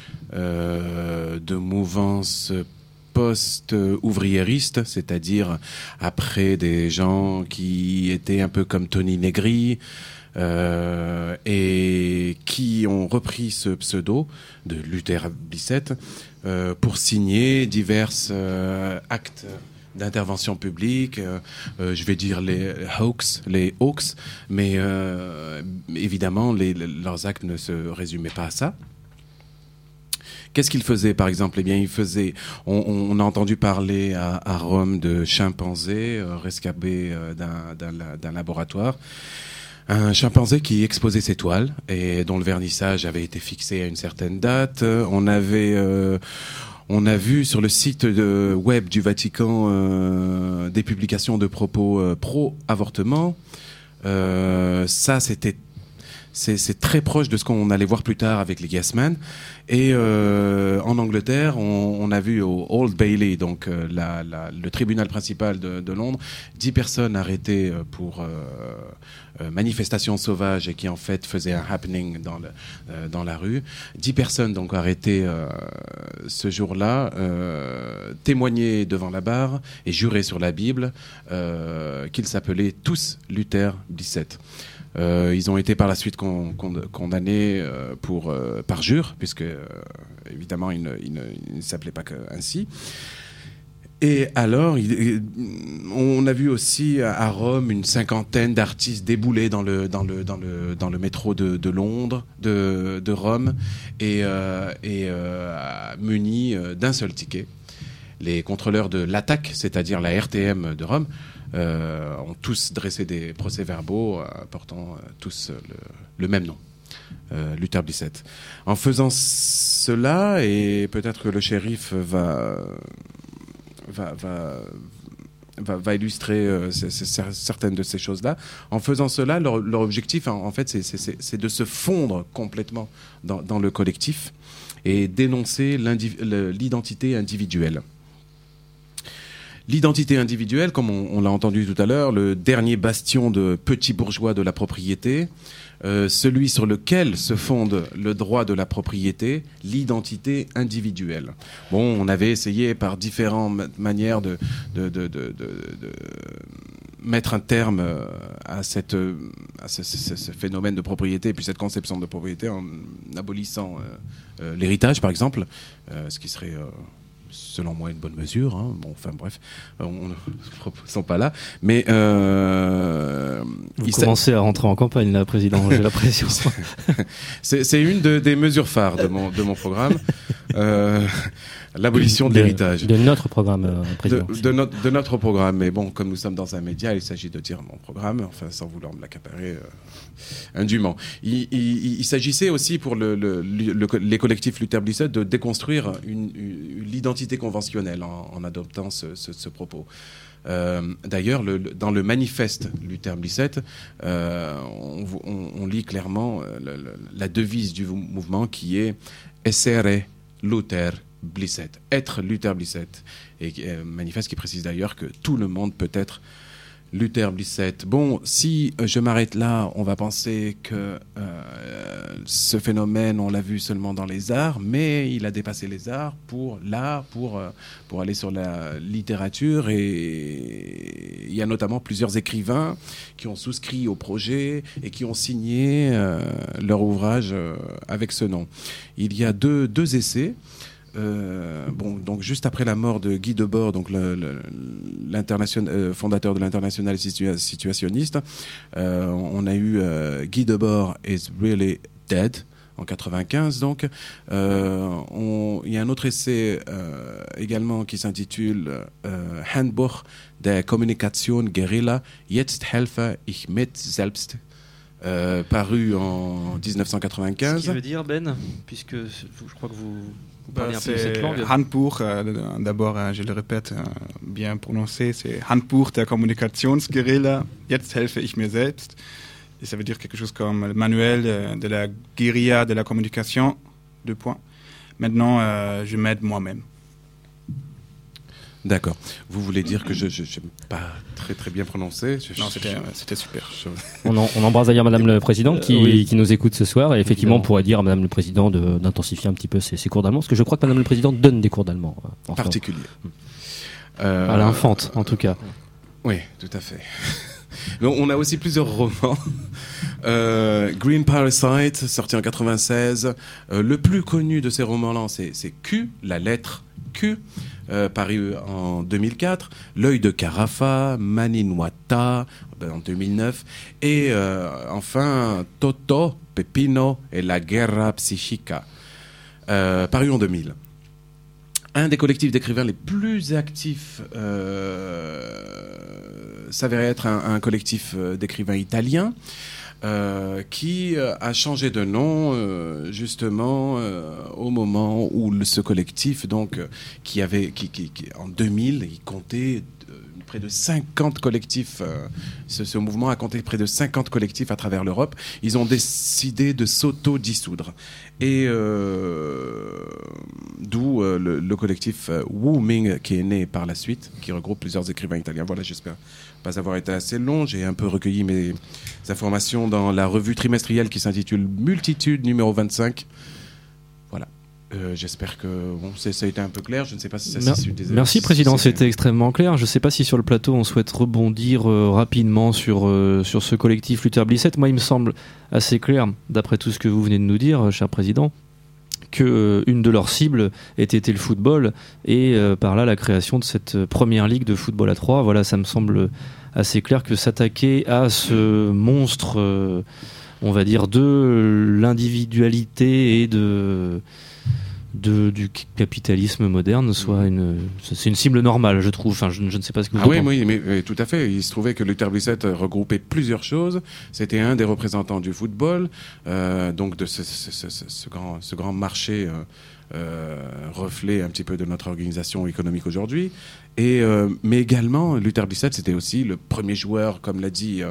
euh, de mouvance post-ouvriériste, c'est-à-dire après des gens qui étaient un peu comme Tony Negri, euh, et qui ont repris ce pseudo de Luther Blissett euh, pour signer divers euh, actes d'intervention publique, euh, euh, je vais dire les hoax, les hoax, mais euh, évidemment les, les, leurs actes ne se résumaient pas à ça. Qu'est-ce qu'ils faisaient par exemple ? Eh bien, ils faisaient. On, on a entendu parler à, à Rome de chimpanzés euh, rescapés euh, d'un, d'un, d'un laboratoire. Un chimpanzé qui exposait ses toiles et dont le vernissage avait été fixé à une certaine date. On avait euh, On a vu sur le site de web du Vatican euh, des publications de propos euh, pro-avortement. Euh, ça, c'était c'est, c'est très proche de ce qu'on allait voir plus tard avec les Yes Men. Et euh, en Angleterre, on, on a vu au Old Bailey, donc euh, la, la, le tribunal principal de, de Londres, dix personnes arrêtées pour euh, euh, manifestation sauvage et qui en fait faisaient un happening dans, le, euh, dans la rue. Dix personnes donc arrêtées euh, ce jour-là, euh, témoignaient devant la barre et juraient sur la Bible euh, qu'ils s'appelaient tous Luther Blissett. Euh, ils ont été par la suite con, con, condamnés euh, pour, euh, par jure, puisque euh, évidemment ils ne, ils ne, ils ne s'appelaient pas ainsi. Et alors, il, on a vu aussi à Rome une cinquantaine d'artistes débouler dans le, dans le, dans le, dans le métro de, de Londres, de, de Rome, et, euh, et euh, munis d'un seul ticket. Les contrôleurs de l'Attaque, c'est-à-dire la R T M de Rome, Euh, ont tous dressé des procès-verbaux euh, portant euh, tous euh, le, le même nom, euh, Luther Blissett. En faisant cela, et peut-être que le shérif va va va va, va illustrer euh, c- c- certaines de ces choses-là. En faisant cela, leur, leur objectif, en, en fait, c'est, c'est, c'est de se fondre complètement dans, dans le collectif et dénoncer le, l'identité individuelle. L'identité individuelle, comme on, on l'a entendu tout à l'heure, le dernier bastion de petits bourgeois de la propriété, euh, celui sur lequel se fonde le droit de la propriété, l'identité individuelle. Bon, on avait essayé par différentes manières de, de, de, de, de, de mettre un terme à, cette, à ce, ce, ce phénomène de propriété et puis cette conception de propriété en abolissant euh, euh, l'héritage, par exemple, euh, ce qui serait... Euh, selon moi une bonne mesure, hein. Bon, enfin bref, on ne sont pas là, mais euh, vous commencez à rentrer en campagne là, président, j'ai l'impression. c'est, c'est une de, des mesures phares de mon de mon programme, euh, l'abolition de, de l'héritage. De notre programme, euh, président. De, de, notre, de notre programme, mais bon, comme nous sommes dans un média, il s'agit de dire mon programme, enfin sans vouloir me l'accaparer. Euh, indûment. Il, il, il s'agissait aussi pour le, le, le, les collectifs Luther Blissett de déconstruire une, une, l'identité conventionnelle en, en adoptant ce, ce, ce propos. Euh, d'ailleurs, le, dans le manifeste Luther Blissett, euh, on, on, on lit clairement euh, le, le, la devise du mouvement qui est « Essere Luther Blissett », être Luther Blissett. Et euh, manifeste qui précise d'ailleurs que tout le monde peut être Luther Blissett. Bon, si je m'arrête là, on va penser que euh, ce phénomène, on l'a vu seulement dans les arts, mais il a dépassé les arts pour l'art, pour, euh, pour aller sur la littérature. Et il y a notamment plusieurs écrivains qui ont souscrit au projet et qui ont signé euh, leur ouvrage euh, avec ce nom. Il y a deux, deux essais. Euh, bon, donc juste après la mort de Guy Debord, donc le, le, l'international, euh, fondateur de l'Internationale situa- situationniste, euh, on a eu euh, Guy Debord is really dead en quatre-vingt-quinze. Donc, euh, on, il y a un autre essai euh, également qui s'intitule euh, Handbuch der Kommunikation Guerilla. Jetzt helfe ich mit selbst. Euh, paru en dix-neuf cent quatre-vingt-quinze. Ce qui veut dire, Ben, puisque je crois que vous, vous parlez bah, un peu de cette langue. Handbuch, euh, d'abord, euh, je le répète, euh, bien prononcé, c'est Handbuch der Kommunikationsguerilla, jetzt helfe ich mir selbst. Et ça veut dire quelque chose comme le manuel euh, de la guérilla de la communication, deux points. Maintenant, euh, je m'aide moi-même. D'accord. Vous voulez dire que je n'ai pas très très bien prononcé? je, Non, c'était, c'était super. Je... On, en, on embrasse d'ailleurs Madame le Président qui, euh, oui. qui nous écoute ce soir. Et effectivement, Évidemment. on pourrait dire à Madame le Président de, d'intensifier un petit peu ses, ses cours d'allemand, parce que je crois que Madame le Président donne des cours d'allemand. En particulier. Euh, à l'infante, en tout cas. Oui, tout à fait. On a aussi plusieurs romans. Euh, Green Parasite, sorti en quatre-vingt-seize. Euh, le plus connu de ces romans-là, c'est, c'est Q, la lettre Q, euh, paru en deux mille quatre. L'œil de Carafa, Maninuata, en deux mille neuf. Et euh, enfin, Toto, Pepino et la Guerra Psichica, euh, paru en deux mille. Un des collectifs d'écrivains les plus actifs euh, s'avérait être un, un collectif d'écrivains italiens euh, qui a changé de nom euh, justement euh, au moment où le, ce collectif, donc, qui avait, qui, qui, qui, en deux mille, il comptait près de cinquante collectifs. Euh, ce, ce mouvement a compté près de cinquante collectifs à travers l'Europe. Ils ont décidé de s'auto-dissoudre. Et euh, d'où euh, le, le collectif euh, Wu Ming qui est né par la suite, qui regroupe plusieurs écrivains italiens. Voilà, j'espère pas avoir été assez long. J'ai un peu recueilli mes informations dans la revue trimestrielle qui s'intitule Multitude numéro vingt-cinq. Voilà. Euh, j'espère que bon, c'est, ça a été un peu clair. Je ne sais pas si ça Mer- s'est des Merci, Président. C'est c'était extrêmement clair. Je ne sais pas si sur le plateau on souhaite rebondir euh, rapidement sur, euh, sur ce collectif Luther Blissett. Moi, il me semble assez clair, d'après tout ce que vous venez de nous dire, cher Président, que euh, une de leurs cibles était, était le football et euh, par là la création de cette première ligue de football à trois. Voilà, ça me semble assez clair que s'attaquer à ce monstre, euh, on va dire, de l'individualité et de De, du capitalisme moderne soit une, c'est une cible normale, je trouve. Enfin, je, je ne sais pas ce que vous ah pensez. Oui, oui, mais, mais tout à fait. Il se trouvait que Luther Blissett regroupait plusieurs choses. C'était un des représentants du football, euh, donc de ce, ce, ce, ce, ce, grand, ce grand marché euh, euh, reflet un petit peu de notre organisation économique aujourd'hui. Et, euh, mais également, Luther Blissett, c'était aussi le premier joueur, comme l'a dit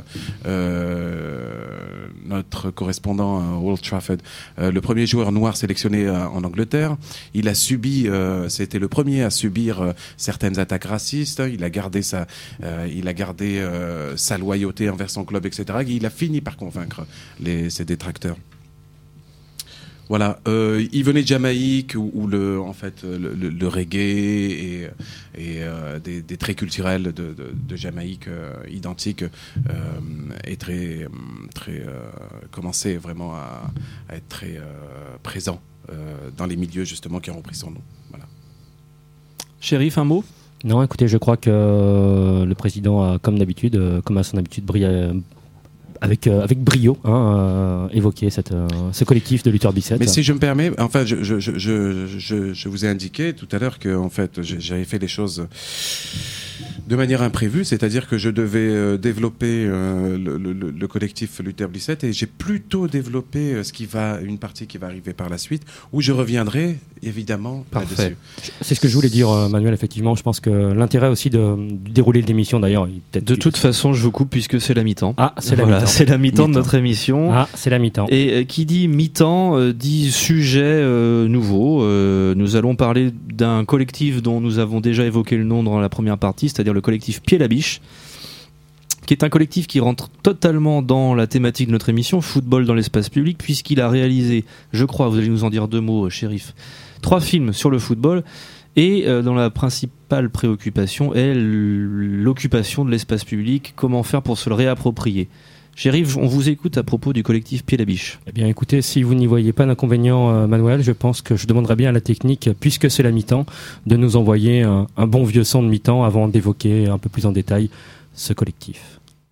euh, notre correspondant à Old Trafford, euh, le premier joueur noir sélectionné euh, en Angleterre. Il a subi, euh, c'était le premier à subir euh, certaines attaques racistes. Il a gardé sa, euh, il a gardé euh, sa loyauté envers son club, et cetera. Et il a fini par convaincre les, ses détracteurs. Voilà, euh, il venait de Jamaïque où, où le, en fait, le, le, le reggae et, et euh, des, des traits culturels de, de, de Jamaïque euh, identiques euh, est très, très euh, commençait vraiment à, à être très euh, présent euh, dans les milieux justement qui ont repris son nom. Voilà. Chérif, un mot? Non, écoutez, je crois que le président a, comme d'habitude, comme à son habitude, brillé. Avec, euh, avec brio, hein, euh, évoquer cette, euh, ce collectif de Luther Blissett. Mais si je me permets, enfin, je, je, je, je, je, je vous ai indiqué tout à l'heure que en fait, j'avais fait les choses De manière imprévue, c'est-à-dire que je devais euh, développer euh, le, le, le collectif Luther Blissett et j'ai plutôt développé euh, ce qui va, une partie qui va arriver par la suite, où je reviendrai évidemment Parfait. Là-dessus. C'est ce que je voulais dire, Manuel. Effectivement, je pense que l'intérêt aussi de, de dérouler l'émission, d'ailleurs, peut-être. De toute façon, je vous coupe puisque c'est la mi-temps. Ah, c'est la voilà, mi-temps. C'est la mi-temps, mi-temps de notre émission. Ah, c'est la mi-temps. Et euh, qui dit mi-temps euh, dit sujet euh, nouveau. Euh, nous allons parler d'un collectif dont nous avons déjà évoqué le nom dans la première partie, c'est-à-dire le collectif Pied la Biche, qui est un collectif qui rentre totalement dans la thématique de notre émission, football dans l'espace public, puisqu'il a réalisé, je crois, vous allez nous en dire deux mots, shérif, trois films sur le football, et euh, dont la principale préoccupation est l'occupation de l'espace public, comment faire pour se le réapproprier. Shérif, on vous écoute à propos du collectif Pied la Biche. Eh bien, écoutez, si vous n'y voyez pas d'inconvénient, euh, Manuel, je pense que je demanderais bien à la technique, puisque c'est la mi-temps, de nous envoyer un, un bon vieux son de mi-temps avant d'évoquer un peu plus en détail ce collectif.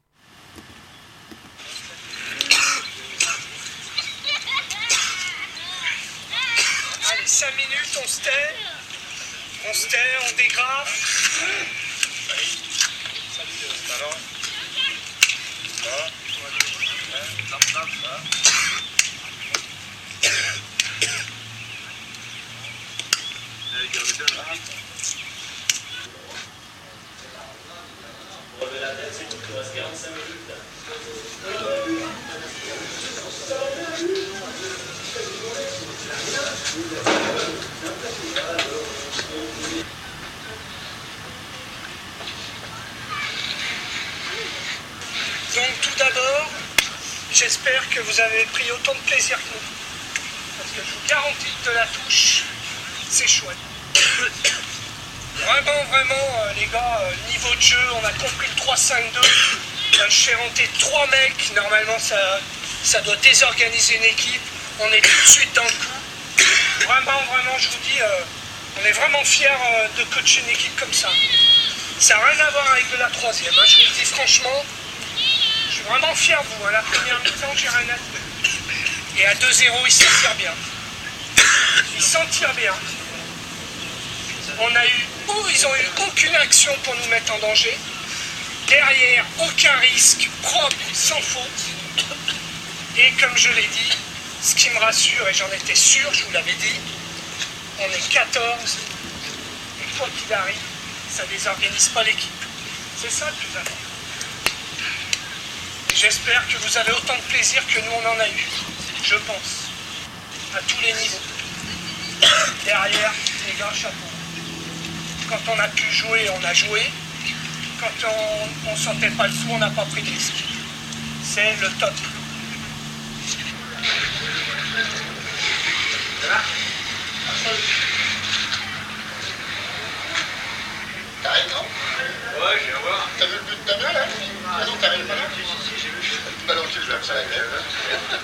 Allez, cinq minutes, on se tait, on se tait, on dégrafe. Salut, alors. Donc tout d'abord, j'espère que vous avez pris autant de plaisir que nous. Parce que je vous garantis que de la touche, c'est chouette. Vraiment, vraiment, euh, les gars, euh, niveau de jeu, on a compris le trois cinq deux. Euh, je fais rentrer trois mecs. Normalement, ça, ça doit désorganiser une équipe. On est tout de suite dans le coup. Vraiment, vraiment, je vous dis, euh, on est vraiment fiers euh, de coacher une équipe comme ça. Ça n'a rien à voir avec de la troisième. Hein, je vous le dis franchement. Je suis vraiment fier de vous. À la première mi-temps, j'ai rien à dire. Et à deux zéro, ils s'en tirent bien. Ils s'en tirent bien. On a eu, oh, ils ont eu aucune action pour nous mettre en danger. Derrière, aucun risque, propre, sans faute. Et comme je l'ai dit, ce qui me rassure, et j'en étais sûr, je vous l'avais dit, on est quatorze. Et quoi qu'il arrive, ça ne désorganise pas l'équipe. C'est ça le plus important. Et j'espère que vous avez autant de plaisir que nous on en a eu. Je pense. À tous les niveaux. Derrière, les gars, chapeau. Quand on a pu jouer, on a joué. Quand on ne sentait pas le fou, on n'a pas pris de risque. C'est le top. Ça va ? T'arrives, non ? Ouais, je viens voir. T'as vu le but de ta main, là ? Ah non, t'arrives pas là ? Si, si, si, j'ai vu. Bah non, tu le joues, ça va être.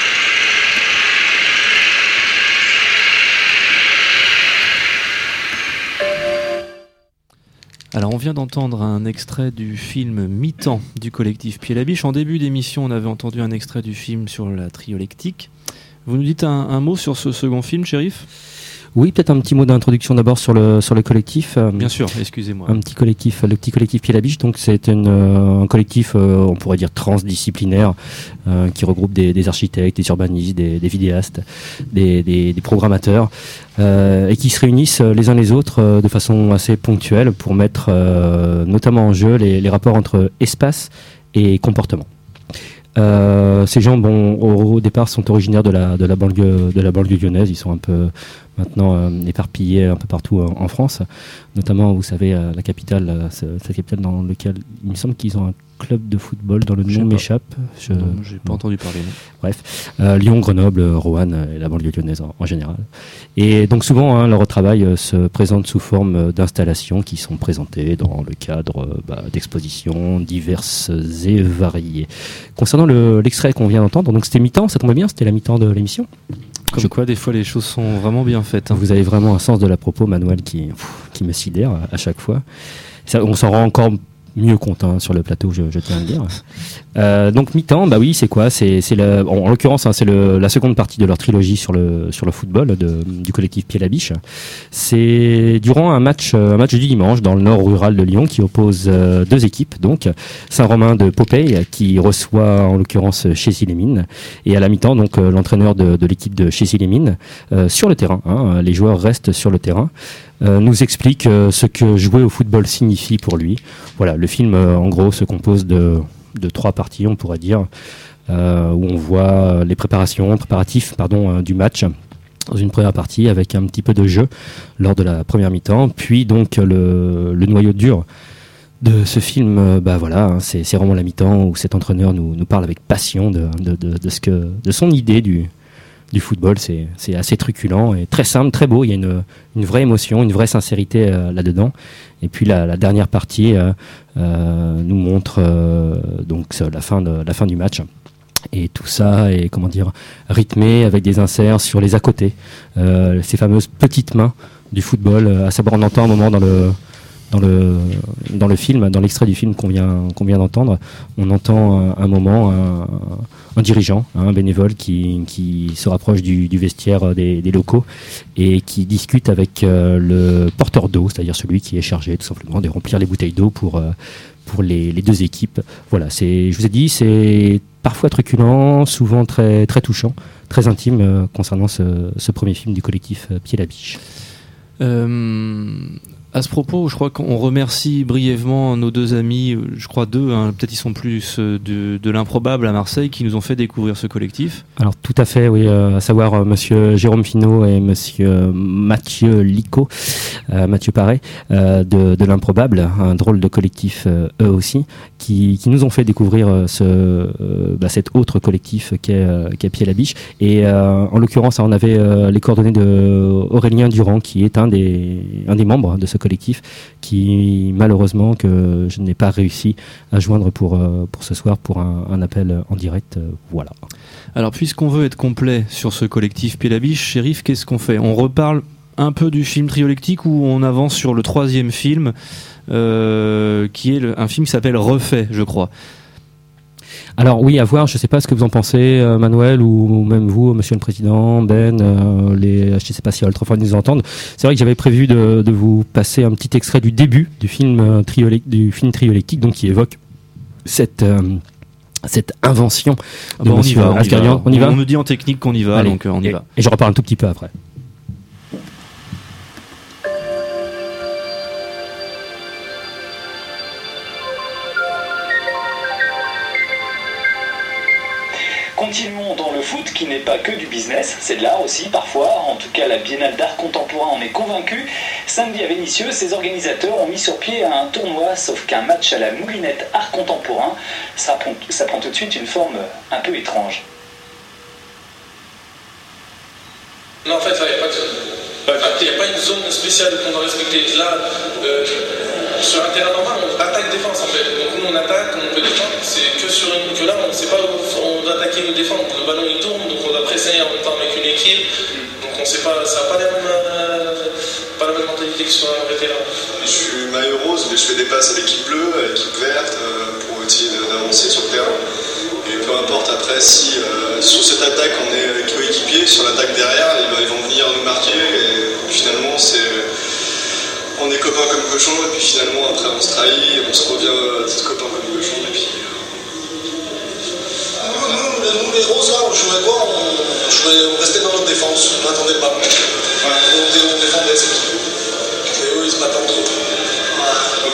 Alors on vient d'entendre un extrait du film Mi-temps du collectif Pied la Biche. En début d'émission, on avait entendu un extrait du film sur la triolectique. Vous nous dites un, un mot sur ce second film, shérif ? Oui, peut-être un petit mot d'introduction d'abord sur le sur le collectif. Bien sûr, excusez-moi. Un petit collectif, le petit collectif Pied la Biche. Donc c'est une, euh, un collectif, euh, on pourrait dire transdisciplinaire, euh, qui regroupe des, des architectes, des urbanistes, des, des vidéastes, des, des, des programmateurs, euh, et qui se réunissent les uns les autres euh, de façon assez ponctuelle pour mettre euh, notamment en jeu les, les rapports entre espace et comportement. Euh, ces gens, bon, au, au départ, sont originaires de la de la banlieue de la banlieue lyonnaise. Ils sont un peu maintenant euh, éparpillés un peu partout euh, en France, notamment, vous savez, euh, la capitale, euh, cette capitale dans laquelle il me semble qu'ils ont un club de football dans le nom m'échappe. Je n'ai pas entendu parler. Non. Bref, euh, Lyon, Grenoble, Roanne et la banlieue lyonnaise en, en général. Et donc souvent, hein, leur travail euh, se présente sous forme d'installations qui sont présentées dans le cadre euh, bah, d'expositions diverses et variées. Concernant le, l'extrait qu'on vient d'entendre, donc c'était mi-temps, ça tombait bien, c'était la mi-temps de l'émission. Comme Je... quoi, des fois, les choses sont vraiment bien faites. Hein. Vous avez vraiment un sens de la propos, Manuel, qui, pff, qui me sidère à, à chaque fois. Ça, on s'en rend encore mieux content sur le plateau, je, je tiens à le dire. Euh, donc mi-temps, bah oui, c'est quoi? C'est, c'est le, bon, en l'occurrence, hein, c'est le, la seconde partie de leur trilogie sur le sur le football de, du collectif Pied la Biche. C'est durant un match, un match du dimanche dans le nord rural de Lyon qui oppose euh, deux équipes, donc Saint-Romain de Popeye qui reçoit en l'occurrence Chécy-les-Mines et à la mi-temps donc euh, l'entraîneur de, de l'équipe de Chécy-les-Mines euh, sur le terrain. Hein, les joueurs restent sur le terrain. Euh, nous explique euh, ce que jouer au football signifie pour lui. Voilà, le film euh, en gros se compose de, de trois parties, on pourrait dire, euh, où on voit les préparations, préparatifs pardon, euh, du match dans une première partie avec un petit peu de jeu lors de la première mi-temps, puis donc le, le noyau dur de ce film, euh, bah voilà, hein, c'est, c'est vraiment la mi-temps où cet entraîneur nous, nous parle avec passion de, de, de, de, ce que, de son idée du du football. C'est, c'est assez truculent et très simple, très beau. Il y a une, une vraie émotion, une vraie sincérité euh, là-dedans. Et puis la, la dernière partie euh, euh, nous montre euh, donc la fin de la fin du match. Et tout ça est, comment dire, rythmé avec des inserts sur les à côté, euh, ces fameuses petites mains du football. À savoir, on entend un moment dans le dans le dans le film, dans l'extrait du film qu'on vient qu'on vient d'entendre, on entend un, un moment un, un dirigeant, un bénévole qui qui se rapproche du, du vestiaire des, des locaux et qui discute avec euh, le porteur d'eau, c'est-à-dire celui qui est chargé tout simplement de remplir les bouteilles d'eau pour euh, pour les, les deux équipes. Voilà, c'est, je vous ai dit, c'est parfois truculent, souvent très très touchant, très intime euh, concernant ce, ce premier film du collectif euh, Pied la Biche. Euh, à ce propos, je crois qu'on remercie brièvement nos deux amis, je crois deux, hein, peut-être ils sont plus euh, de, de l'improbable à Marseille, qui nous ont fait découvrir ce collectif. Alors tout à fait, oui, euh, à savoir euh, monsieur Jérôme Finot et monsieur Mathieu Lico, euh, Mathieu Paré, euh, de, de l'improbable, un drôle de collectif euh, eux aussi, qui, qui nous ont fait découvrir euh, ce, euh, bah, cet autre collectif qu'est, euh, qu'est Pied la Biche. Et euh, en l'occurrence, on avait euh, les coordonnées de Aurélien Durand, qui est un des, un des membres de ce collectif, qui malheureusement que je n'ai pas réussi à joindre pour, euh, pour ce soir pour un, un appel en direct. Euh, voilà. Alors puisqu'on veut être complet sur ce collectif Pied la Biche, Chérif, qu'est-ce qu'on fait? On reparle un peu du film Triolectique ou on avance sur le troisième film euh, qui est le, un film qui s'appelle Refait, je crois. Alors oui, à voir, je ne sais pas ce que vous en pensez, euh, Manuel, ou même vous, Monsieur le Président, Ben, euh, les, je ne sais pas si Ultraphone nous entendent. C'est vrai que j'avais prévu de, de vous passer un petit extrait du début du film, euh, triolec- du film Triolectique, donc qui évoque cette... Euh, cette invention ah de bon, Monsieur Asgharian. On y va. On me dit en technique qu'on y va, allez, donc euh, on y et, va. Et je reparle un tout petit peu après. Continuons dans le foot qui n'est pas que du business, c'est de l'art aussi parfois, en tout cas la Biennale d'art contemporain en est convaincue. Samedi à Vénissieux, ses organisateurs ont mis sur pied un tournoi, sauf qu'un match à la moulinette art contemporain, ça prend, ça prend tout de suite une forme un peu étrange. Non, en fait, il n'y a pas de... Il n'y a pas une zone spéciale qu'on doit respecter. Là, euh, sur un terrain normal, on attaque-défense en fait. Donc nous on attaque, on peut défendre, c'est que sur une... que là on ne sait pas où on doit attaquer ou défendre. Le ballon il tourne, donc on doit presser en même temps avec une équipe. Donc on sait pas, ça n'a pas, euh, pas la même mentalité que sur un vrai terrain. Je suis maillot rose, mais je fais des passes à l'équipe bleue, à l'équipe verte, euh, pour essayer d'avancer sur le terrain. Et peu importe après si euh, sur cette attaque on est coéquipier, sur l'attaque derrière, et ben, ils vont venir nous marquer et finalement c'est, on est copains comme cochons et puis finalement après on se trahit et on se revient euh, copains comme cochons et puis... Nous, nous, nous les roses là on jouait quoi, on, on, jouait, on restait dans notre défense, on n'attendait pas. Enfin, on, on défendait c'est tout. Et eux ils se battent trop. Ok.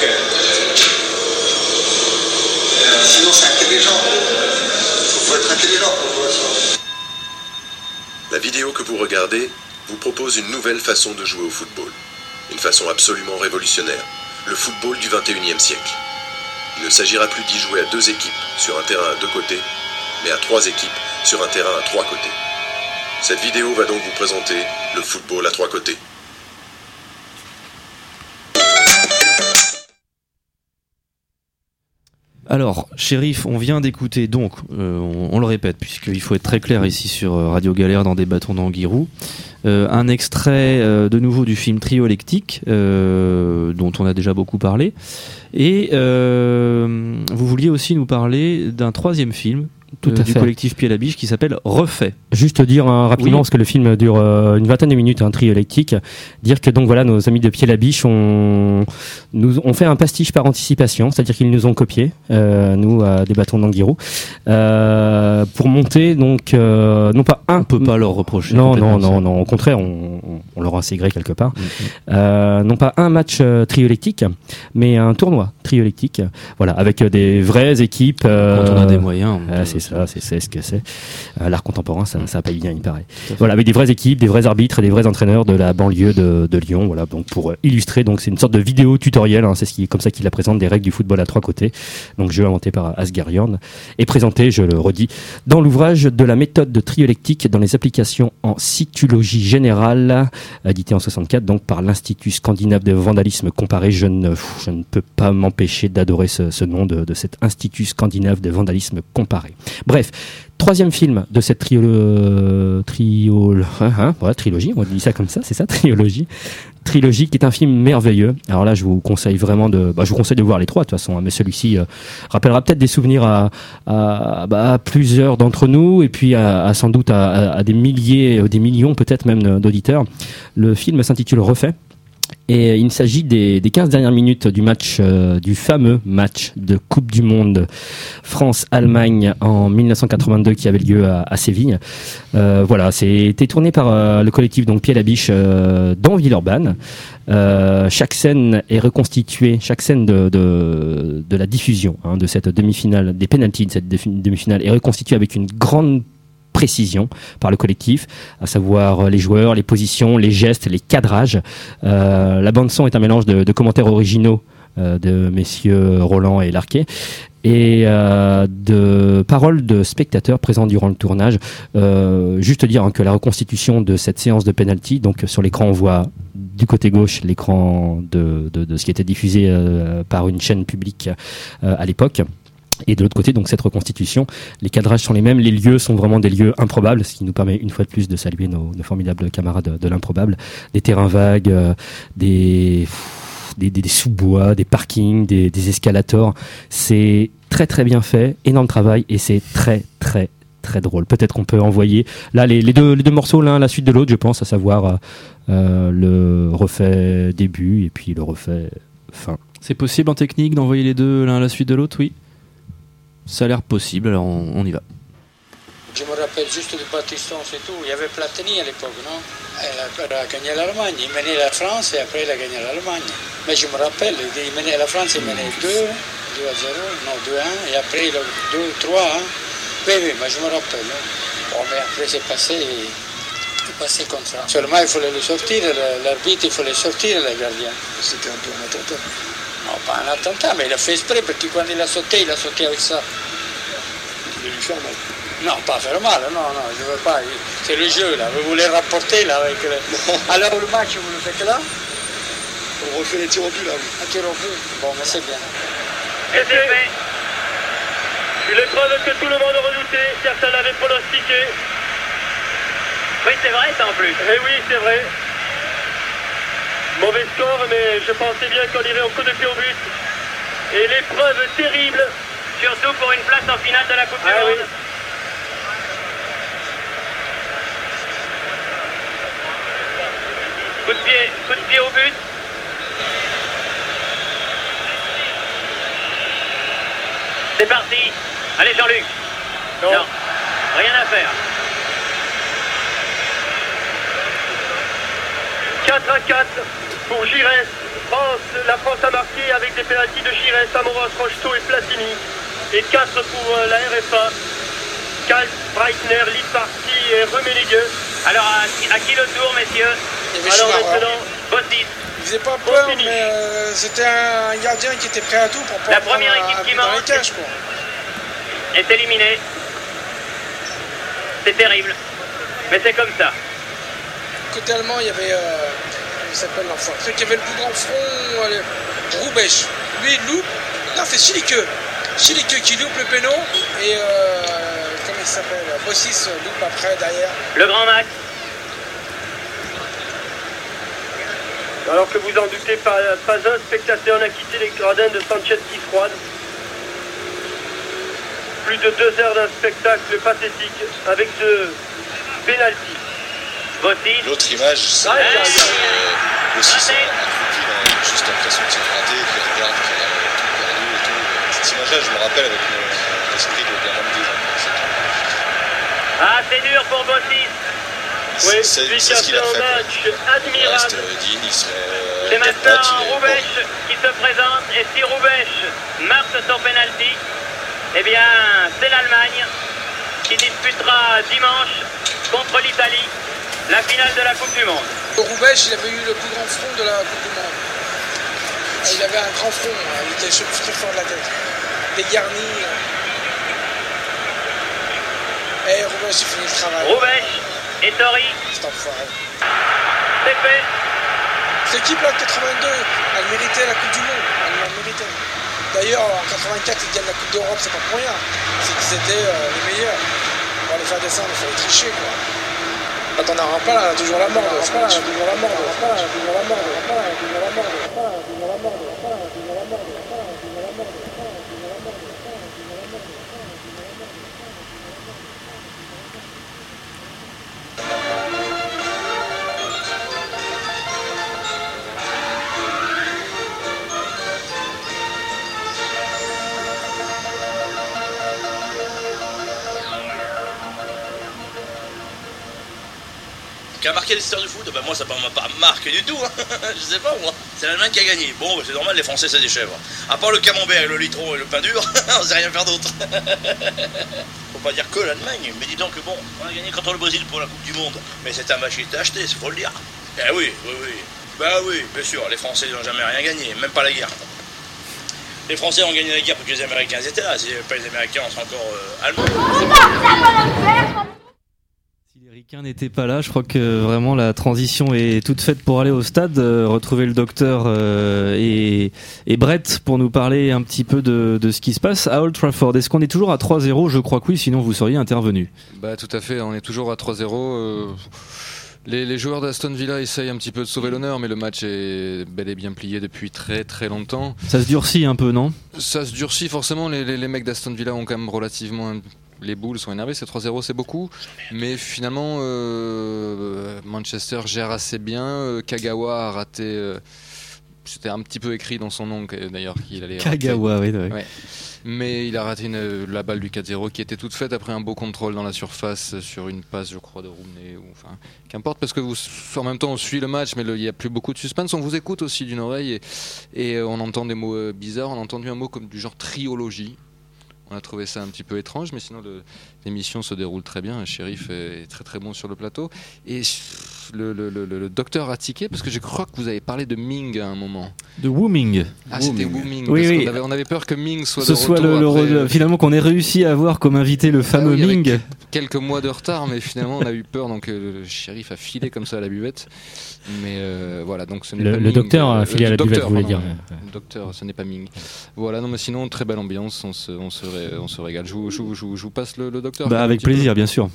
Euh, sinon c'est intelligent. Faut être intelligent pour jouer ça. La vidéo que vous regardez vous propose une nouvelle façon de jouer au football. Une façon absolument révolutionnaire. Le football du vingt et unième siècle. Il ne s'agira plus d'y jouer à deux équipes sur un terrain à deux côtés, mais à trois équipes sur un terrain à trois côtés. Cette vidéo va donc vous présenter le football à trois côtés. Alors, Chérif, on vient d'écouter, donc, euh, on, on le répète, puisqu'il faut être très clair ici sur Radio Galère dans des bâtons d'Anguirou, Euh, un extrait euh, de nouveau du film Triolectique, euh, dont on a déjà beaucoup parlé. Et euh, vous vouliez aussi nous parler d'un troisième film. Tout Euh, à du fait. collectif Pied à la Biche qui s'appelle Refait. Juste dire hein, rapidement, Oui. parce que le film dure euh, une vingtaine de minutes, un triolectique, dire que donc voilà, nos amis de Pied la Biche ont, nous, ont fait un pastiche par anticipation, c'est-à-dire qu'ils nous ont copié, euh, nous, à des bâtons d'Anguirou, euh, pour monter donc, euh, non pas un... On peut pas leur reprocher. Non, non, complètement non, ça. non, au contraire, on, on, on leur a intégré quelque part. Mhm. Euh, non pas un match euh, triolectique, mais un tournoi triolectique, voilà, avec euh, des vraies équipes. euh, Quand on a des moyens. on euh, peut- c'est ça, c'est c'est ce que c'est. Euh, L'art contemporain, ça, ça paye bien, il paraît. Voilà, avec des vraies équipes, des vrais arbitres et des vrais entraîneurs de la banlieue de, de Lyon. Voilà, donc pour euh, illustrer, donc c'est une sorte de vidéo tutoriel. Hein, c'est ce qui, comme ça qu'il la présente, des règles du football à trois côtés. Donc jeu inventé par Asger Jorn et présenté, je le redis, dans l'ouvrage de la méthode de triolectique dans les applications en cytologie générale, édité en soixante-quatre, donc par l'Institut scandinave de vandalisme comparé. Je ne, pff, je ne peux pas m'empêcher d'adorer ce, ce nom de, de cet Institut scandinave de vandalisme comparé. Bref. Troisième film de cette trio, trio, hein, voilà, trilogie, on dit ça comme ça, c'est ça, trilogie, trilogie qui est un film merveilleux. Alors là, je vous conseille vraiment de, bah, je vous conseille de voir les trois de toute façon, hein, mais celui-ci euh, rappellera peut-être des souvenirs à, à, bah, à plusieurs d'entre nous et puis à, à sans doute à, à, à des milliers, des millions peut-être même d'auditeurs. Le film s'intitule Refait. Et il s'agit des, des quinze dernières minutes du match, euh, du fameux match de Coupe du Monde France-Allemagne en mille neuf cent quatre-vingt-deux qui avait lieu à, à Séville. Euh, voilà, c'était tourné par euh, le collectif donc Pied à la Biche euh, dans Villeurbanne. Euh, chaque scène est reconstituée, chaque scène de, de, de la diffusion hein, de cette demi-finale, des pénaltys de cette demi-finale est reconstituée avec une grande précision par le collectif, à savoir les joueurs, les positions, les gestes, les cadrages. Euh, la bande son est un mélange de, de commentaires originaux euh, de messieurs Roland et Larquet et euh, de paroles de spectateurs présents durant le tournage. Euh, juste dire hein, que la reconstitution de cette séance de penalty, donc sur l'écran on voit du côté gauche l'écran de, de, de ce qui était diffusé euh, par une chaîne publique euh, à l'époque. Et de l'autre côté, donc cette reconstitution, les cadrages sont les mêmes, les lieux sont vraiment des lieux improbables, ce qui nous permet une fois de plus de saluer nos, nos formidables camarades de, de l'improbable, des terrains vagues, euh, des, des, des, des sous-bois, des parkings, des, des escalators. C'est très très bien fait, énorme travail et c'est très très très drôle. Peut-être qu'on peut envoyer là les, les, deux, les deux morceaux l'un à la suite de l'autre, je pense, à savoir euh, le refait début et puis le refait fin. C'est possible en technique d'envoyer les deux l'un à la suite de l'autre, oui. Ça a l'air possible, alors on, on y va. Je me rappelle juste de Battiston, c'est tout. Il y avait Platini à l'époque, non? Elle a, elle a gagné l'Allemagne. Il menait la France et après il a gagné l'Allemagne. Mais je me rappelle, il menait la France, il menait deux, deux à zéro, non deux à un, et après il a deux, trois, hein. Oui, oui, mais je me rappelle. Hein. Bon, mais après c'est passé, c'est passé comme ça. Seulement il fallait le sortir, l'arbitre il fallait sortir, le gardien. C'était un peu un attentat. Non, pas un attentat, mais il a fait exprès, parce que quand il a sauté, il a sauté avec ça. Il lui fait mal. Non, pas faire mal, non, non, je veux pas. C'est le jeu, là. Vous voulez rapporter, là, avec le... Alors, le match, vous le faites là? On refait les tirs au but, là. Un tir au but? Bon, mais c'est bien. Et c'est fait. Une épreuve que tout le monde redoutait, personne n'avait pronostiqué. Oui, c'est vrai, ça, en plus. Eh oui, c'est vrai. Mauvais score, mais je pensais bien qu'on irait en coup de pied au but. Et l'épreuve terrible. Surtout pour une place en finale de la Coupe du Monde. Oui. Coup de pied, coup de pied au but. C'est parti. Allez Jean-Luc. Non. non. Rien à faire. quatre à quatre pour Giresse. France, la France a marqué avec des pénaltys de Giresse, Amoros, Rocheteau et Platini. Et quatre pour euh, la R F A. Kalt, Breitner, Liparty et Rummenigge. Alors à, à qui le tour, messieurs? Alors maintenant, Bossis. Il faisait pas peur, mais euh, c'était un gardien qui était prêt à tout pour pas la première équipe qui manque est éliminée. C'est terrible, mais c'est comme ça. Côté allemand, il y avait, euh, comment il s'appelle l'enfant, celui qui avait le plus grand front, euh, Roubesch. Lui, il loupe, non, c'est Chilicke. Chilicke qui loupe le péno, et euh, comment il s'appelle, Bossis loupe après, derrière. Le grand Max. Alors que vous en doutez, pas, pas un spectateur n'a quitté les gradins de Sanchez Pizjuan. Plus de deux heures d'un spectacle pathétique avec ce pénalty. Voici. L'autre image, c'est Ah, euh, ah, aussi ça, accroupi, là, juste l'impression de se planter, qui regarde, qui a tout perdu et tout. Cette image-là, je me rappelle avec mon esprit de gamin de dix ans. Ah, c'est dur pour Bossis. Oui, c'est lui qui a fait un match admirable. C'est C'est maintenant Roubèche qui se présente, et si Roubèche marque son penalty, eh bien c'est l'Allemagne qui disputera dimanche contre l'Italie la finale de la Coupe du Monde. Roubèche, il avait eu le plus grand front de la Coupe du Monde. Il avait un grand front, il était très fort de la tête. Dégarni. Et Roubèche, il finit le travail. Roubèche et Tori. C'est enfoiré. C'est fait. Cette équipe-là de quatre-vingt-deux, elle méritait la Coupe du Monde. Elle l'a méritait. D'ailleurs, en quatre-vingt-quatre, ils gagnent la Coupe d'Europe, c'est pas pour rien. C'est qu'ils étaient euh, les meilleurs. Pour les faire descendre, il fallait tricher, quoi. Quand on n'aura pas, là, toujours la mort. Toujours la mort. Toujours la mort. Toujours la mort. Toujours la mort. Toujours la mort. Toujours la mort. Qui a marqué l'histoire du foot? Bah moi ça m'a pas marqué du tout, hein. Je sais pas moi. C'est l'Allemagne qui a gagné. Bon bah, c'est normal, les Français c'est des chèvres. À part le camembert et le litron et le pain dur, on sait rien faire d'autre. Faut pas dire que l'Allemagne, mais dis donc que bon, on a gagné contre le Brésil pour la Coupe du Monde. Mais c'est un match qui était acheté, c'est faut le dire. Eh oui, oui, oui. Bah oui, bien sûr, les Français n'ont jamais rien gagné, même pas la guerre. Les Français ont gagné la guerre parce que les Américains étaient là. Si pas les Américains, on serait encore euh, allemands. Les Ricains n'étaient pas là, je crois que vraiment la transition est toute faite pour aller au stade, euh, retrouver le docteur euh, et, et Brett pour nous parler un petit peu de, de ce qui se passe à Old Trafford. Est-ce qu'on est toujours à trois zéro? Je crois que oui, sinon vous seriez intervenu. Bah tout à fait, on est toujours à trois zéro. Euh, les, les joueurs d'Aston Villa essayent un petit peu de sauver l'honneur, mais le match est bel et bien plié depuis très très longtemps. Ça se durcit un peu, non? Ça se durcit forcément, les, les, les mecs d'Aston Villa ont quand même relativement... Un... Les Bulls sont énervés, c'est trois zéro, c'est beaucoup. Mais finalement, euh, Manchester gère assez bien. Euh, Kagawa a raté. Euh, c'était un petit peu écrit dans son nom d'ailleurs qu'il allait. Kagawa, rater. oui, oui. Ouais. Mais il a raté une, la balle du quatre zéro qui était toute faite après un beau contrôle dans la surface sur une passe, je crois, de Rooney. Ou, enfin, qu'importe, parce que vous, en même temps, on suit le match, mais il n'y a plus beaucoup de suspense. On vous écoute aussi d'une oreille et, et on entend des mots bizarres. On a entendu un mot comme du genre triologie. On a trouvé ça un petit peu étrange, mais sinon le, l'émission se déroule très bien. Le shérif est très très bon sur le plateau. Et le, le, le, le docteur a tiqué parce que je crois que vous avez parlé de Ming à un moment. De Wu Ming. Ah, c'était Wu Ming. Oui, parce oui. qu'on avait, on avait peur que Ming soit Ce de soit retour le, après, le, finalement qu'on ait réussi à avoir comme invité le fameux ah oui, Ming. Quelques mois de retard, mais finalement on a eu peur, donc euh, le shérif a filé comme ça à la buvette. Mais euh, voilà, donc ce n'est le, pas le Ming. docteur a filé à la buvette, vous voulez dire. Le docteur, ce n'est pas Ming. Voilà, non mais sinon très belle ambiance, on se, on se, ré, on se régale. Je vous, je, vous, je, vous, je vous passe le, le docteur. Bah, avec plaisir, peu. Bien sûr.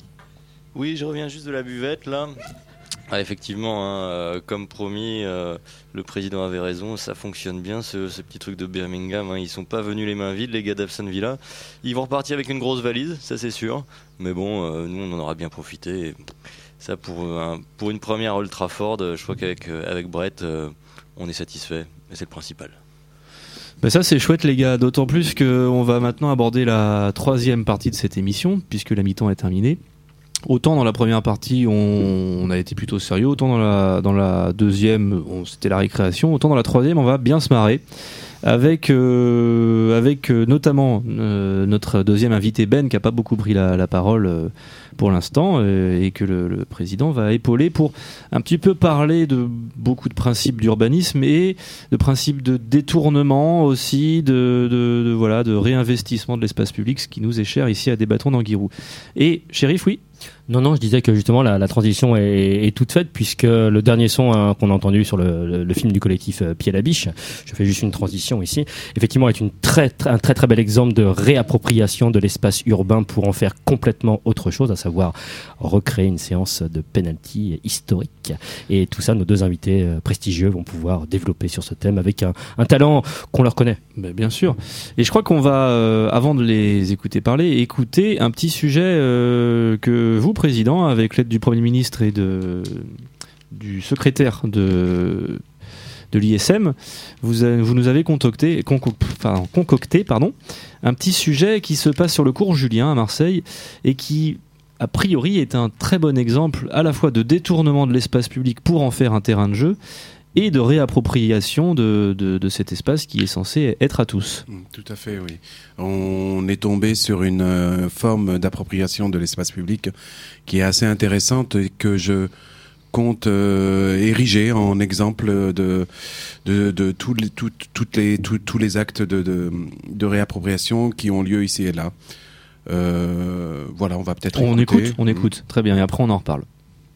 Oui, je reviens juste de la buvette là. Ah, effectivement, hein, euh, comme promis, euh, le président avait raison, ça fonctionne bien ce, ce petit truc de Birmingham. Hein, ils sont pas venus les mains vides, les gars d'Aston Villa. Ils vont repartir avec une grosse valise, ça c'est sûr. Mais bon, euh, nous on en aura bien profité. Et ça pour, un, pour une première Old Trafford, je crois qu'avec euh, avec Brett, euh, on est satisfait. Et c'est le principal. Ben ça c'est chouette les gars, d'autant plus qu'on va maintenant aborder la troisième partie de cette émission, puisque la mi-temps est terminée. Autant dans la première partie on, on a été plutôt sérieux, autant dans la, dans la deuxième on, c'était la récréation, autant dans la troisième on va bien se marrer avec, euh, avec euh, notamment euh, notre deuxième invité Ben qui n'a pas beaucoup pris la, la parole euh, pour l'instant euh, et que le, le président va épauler pour un petit peu parler de beaucoup de principes d'urbanisme et de principes de détournement aussi, de, de, de, voilà, de réinvestissement de l'espace public, ce qui nous est cher ici à Débattons d'Anguirou. Et shérif, oui ? Non, non, je disais que justement la, la transition est, est toute faite puisque le dernier son hein, qu'on a entendu sur le, le, le film du collectif euh, Pied à la Biche, je fais juste une transition ici, effectivement est une très, très, un très très bel exemple de réappropriation de l'espace urbain pour en faire complètement autre chose, à savoir recréer une séance de penalty historique. Et tout ça, nos deux invités euh, prestigieux vont pouvoir développer sur ce thème avec un, un talent qu'on leur connaît. Ben, bien sûr. Et je crois qu'on va, euh, avant de les écouter parler, écouter un petit sujet euh, que vous, Président, avec l'aide du Premier ministre et de, du secrétaire de, de l'I S M, vous, a, vous nous avez concocté, conco, enfin, concocté pardon, un petit sujet qui se passe sur le cours Julien à Marseille et qui, a priori, est un très bon exemple à la fois de détournement de l'espace public pour en faire un terrain de jeu et de réappropriation de, de, de cet espace qui est censé être à tous. Tout à fait, oui. On est tombé sur une euh, forme d'appropriation de l'espace public qui est assez intéressante et que je compte euh, ériger en exemple de de, de tous les tout, toutes les tout, tous les actes de, de de réappropriation qui ont lieu ici et là. Euh, voilà, on va peut-être on écouter. écoute, on écoute. Très bien. Et après, on en reparle.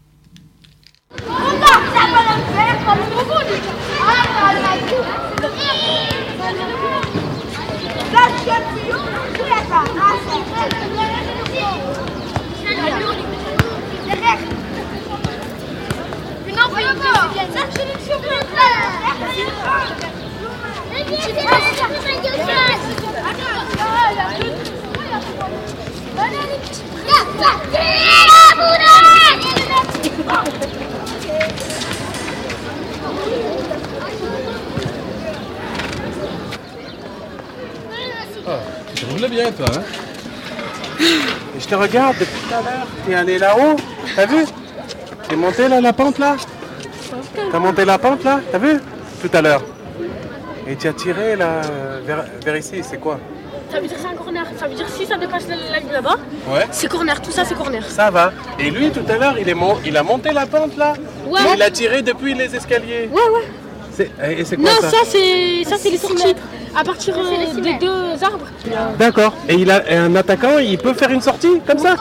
Oh, tu roules bien, toi, hein? Et je te regarde depuis tout à l'heure. T'es allé là-haut, t'as vu? T'es monté là, la pente là? T'as monté la pente là, t'as vu? Tout à l'heure. Et tu as tiré là, vers, vers ici, c'est quoi? Ça veut dire c'est un corner. Ça veut dire si ça dépasse la, la ligne là-bas, ouais. C'est corner. Tout ça, c'est corner. Ça va. Et lui, tout à l'heure, il, est mon... il a monté la pente là? Ouais. Et il a tiré depuis les escaliers? Ouais, ouais. C'est... Et c'est quoi non, ça? ça, c'est... ça, c'est les sorties. À partir euh, des deux arbres. D'accord. Et il a et un attaquant, il peut faire une sortie comme ça?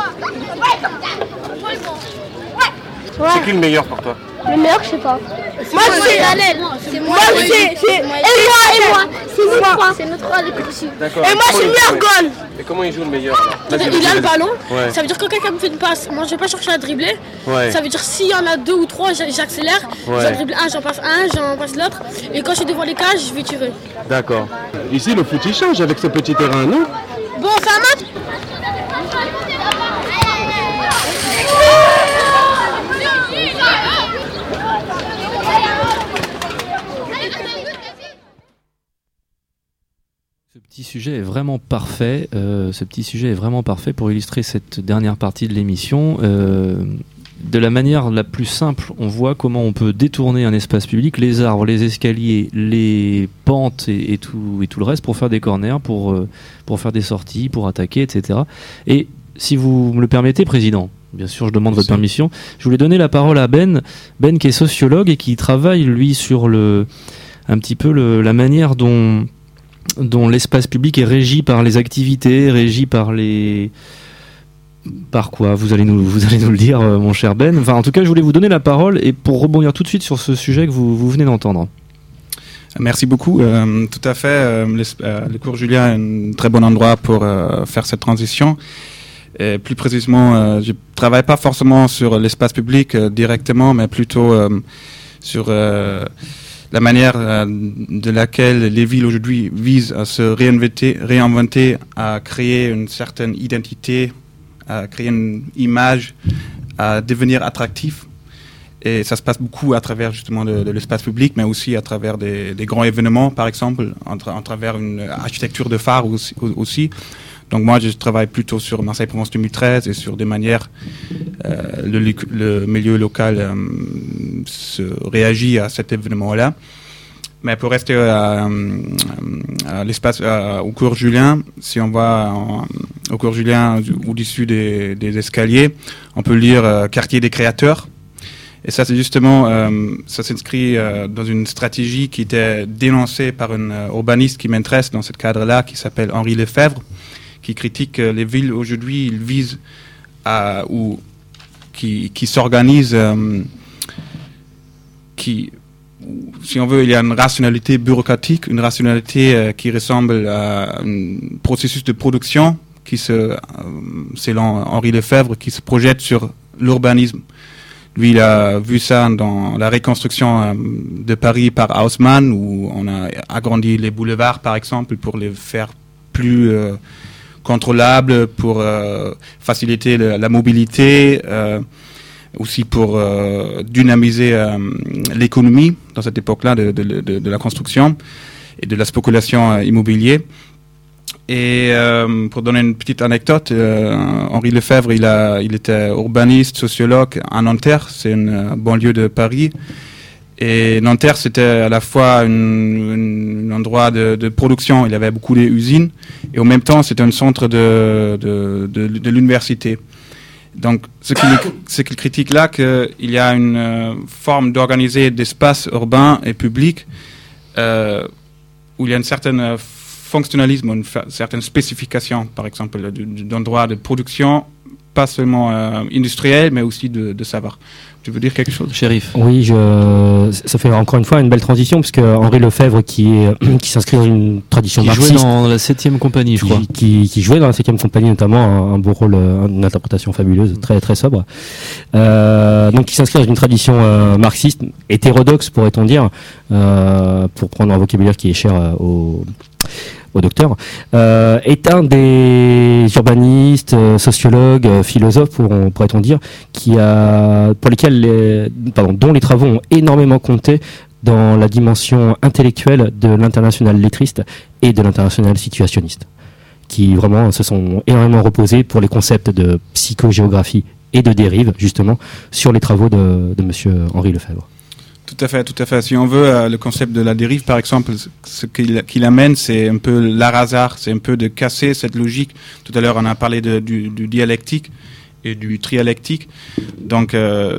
Ouais. C'est qui le meilleur pour toi? Le meilleur, je sais pas. Moi, c'est Alel. C'est moi, c'est. Et moi, et moi. C'est nous trois. C'est nous trois les plus. D'accord. Et moi, je suis meilleur goal. Et comment il joue le meilleur là? Il, il a le ballon. Ouais. Ça veut dire que quelqu'un me fait une passe. Moi, je vais pas chercher à dribbler. Ouais. Ça veut dire s'il y en a deux ou trois, j'accélère. Ouais. J'en dribble un, j'en passe un, j'en passe l'autre. Et quand je suis devant les cages, je vais tirer. D'accord. Ici, le foot il change avec ce petit terrain, non? Bon, on fait un match. Ce petit sujet est vraiment parfait. Euh, ce petit sujet est vraiment parfait pour illustrer cette dernière partie de l'émission. Euh, de la manière la plus simple, on voit comment on peut détourner un espace public, les arbres, les escaliers, les pentes et, et, tout, et tout le reste pour faire des corners, pour, euh, pour faire des sorties, pour attaquer, et cetera. Et si vous me le permettez, Président, bien sûr, je demande votre permission, je voulais donner la parole à Ben, Ben qui est sociologue et qui travaille, lui, sur le, un petit peu le, la manière dont... dont l'espace public est régi par les activités, régi par les... Par quoi vous allez, nous, vous allez nous le dire, euh, mon cher Ben. Enfin, en tout cas, je voulais vous donner la parole et pour rebondir tout de suite sur ce sujet que vous, vous venez d'entendre. Merci beaucoup. Euh, tout à fait. Euh, le, euh, le cours Julien est un très bon endroit pour euh, faire cette transition. Et plus précisément, euh, je travaille pas forcément sur l'espace public euh, directement, mais plutôt euh, sur... Euh, la manière euh, de laquelle les villes aujourd'hui visent à se réinventer, réinventer, à créer une certaine identité, à créer une image, à devenir attractif. Et ça se passe beaucoup à travers justement de, de l'espace public, mais aussi à travers des, des grands événements, par exemple, en, tra- en travers une architecture de phare aussi, aussi. Donc moi, je travaille plutôt sur Marseille Provence deux mille treize et sur des manières euh, le, le milieu local euh, se réagit à cet événement-là. Mais pour rester à, à l'espace, à, au cours Julien, si on va en, au cours Julien au-dessus des, des escaliers, on peut lire euh, Quartier des créateurs. Et ça, c'est justement, euh, ça s'inscrit euh, dans une stratégie qui était dénoncée par un euh, urbaniste qui m'intéresse dans ce cadre-là, qui s'appelle Henri Lefebvre, qui critique euh, les villes aujourd'hui. Ils visent à, ou qui, qui s'organise, euh, qui, si on veut, il y a une rationalité bureaucratique, une rationalité euh, qui ressemble à un processus de production qui se, euh, selon Henri Lefebvre, qui se projette sur l'urbanisme. Lui, il a vu ça dans la reconstruction euh, de Paris par Haussmann, où on a agrandi les boulevards, par exemple, pour les faire plus euh, contrôlables, pour euh, faciliter le, la mobilité, euh, aussi pour euh, dynamiser euh, l'économie dans cette époque-là de, de, de, de la construction et de la spéculation euh, immobilière. Et euh, pour donner une petite anecdote, euh, Henri Lefebvre, il, a, il était urbaniste, sociologue à Nanterre, c'est une euh, banlieue de Paris. Et Nanterre, c'était à la fois un endroit de, de production, il y avait beaucoup d'usines, et en même temps, c'était un centre de, de, de, de l'université. Donc, ce qu'il, ce qu'il critique là, qu'il y a une euh, forme d'organiser d'espace urbain et public euh, où il y a une certaine euh, fonctionnalisme, une fa- certaine spécification, par exemple, d'endroits de production, pas seulement euh, industriel, mais aussi de, de savoir. Tu veux dire quelque chose, Chérif? Oui, je... ça fait encore une fois une belle transition, puisque Henri Lefebvre, qui, est, qui s'inscrit dans une tradition qui marxiste... jouait dans la septième compagnie, je qui, crois. Qui, qui jouait dans la septième compagnie, notamment, un, un beau rôle, une interprétation fabuleuse, très très sobre. Euh, donc, qui s'inscrit dans une tradition euh, marxiste, hétérodoxe, pourrait-on dire, euh, pour prendre un vocabulaire qui est cher euh, au... au docteur, euh, est un des urbanistes, euh, sociologues, euh, philosophes, pour, pourrait-on dire, qui a, pour lesquels, les, pardon, dont les travaux ont énormément compté dans la dimension intellectuelle de l'international lettriste et de l'international situationniste, qui vraiment se sont énormément reposés pour les concepts de psychogéographie et de dérive, justement, sur les travaux de, de monsieur Henri Lefebvre. Tout à fait, tout à fait. Si on veut, euh, le concept de la dérive, par exemple, ce qu'il, qu'il amène, c'est un peu l'art hasard, c'est un peu de casser cette logique. Tout à l'heure, on a parlé de, du, du dialectique et du trialectique. Donc, euh,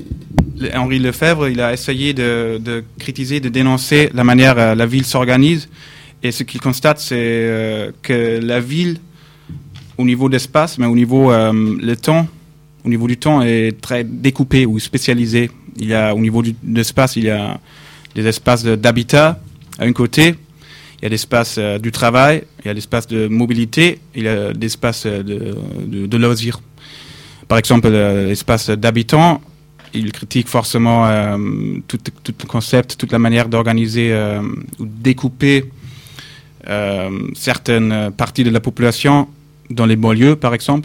Henri Lefebvre, il a essayé de, de critiquer, de dénoncer la manière euh, la ville s'organise. Et ce qu'il constate, c'est euh, que la ville, au niveau d'espace, mais au niveau euh, le temps, au niveau du temps, est très découpé ou spécialisé. Il y a, au niveau du, de l'espace, il y a des espaces de, d'habitat à un côté, il y a l'espace euh, du travail, il y a l'espace de mobilité, il y a l'espace de, de, de loisirs. Par exemple, l'espace d'habitants, il critique forcément euh, tout, tout le concept, toute la manière d'organiser euh, ou découper euh, certaines parties de la population dans les banlieues, par exemple,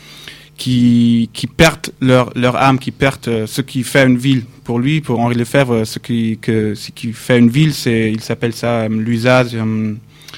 qui, qui perdent leur, leur âme, qui perdent euh, ce qui fait une ville. Pour lui, pour Henri Lefebvre, ce qui, que, ce qui fait une ville, c'est, il s'appelle ça euh, l'usage, euh,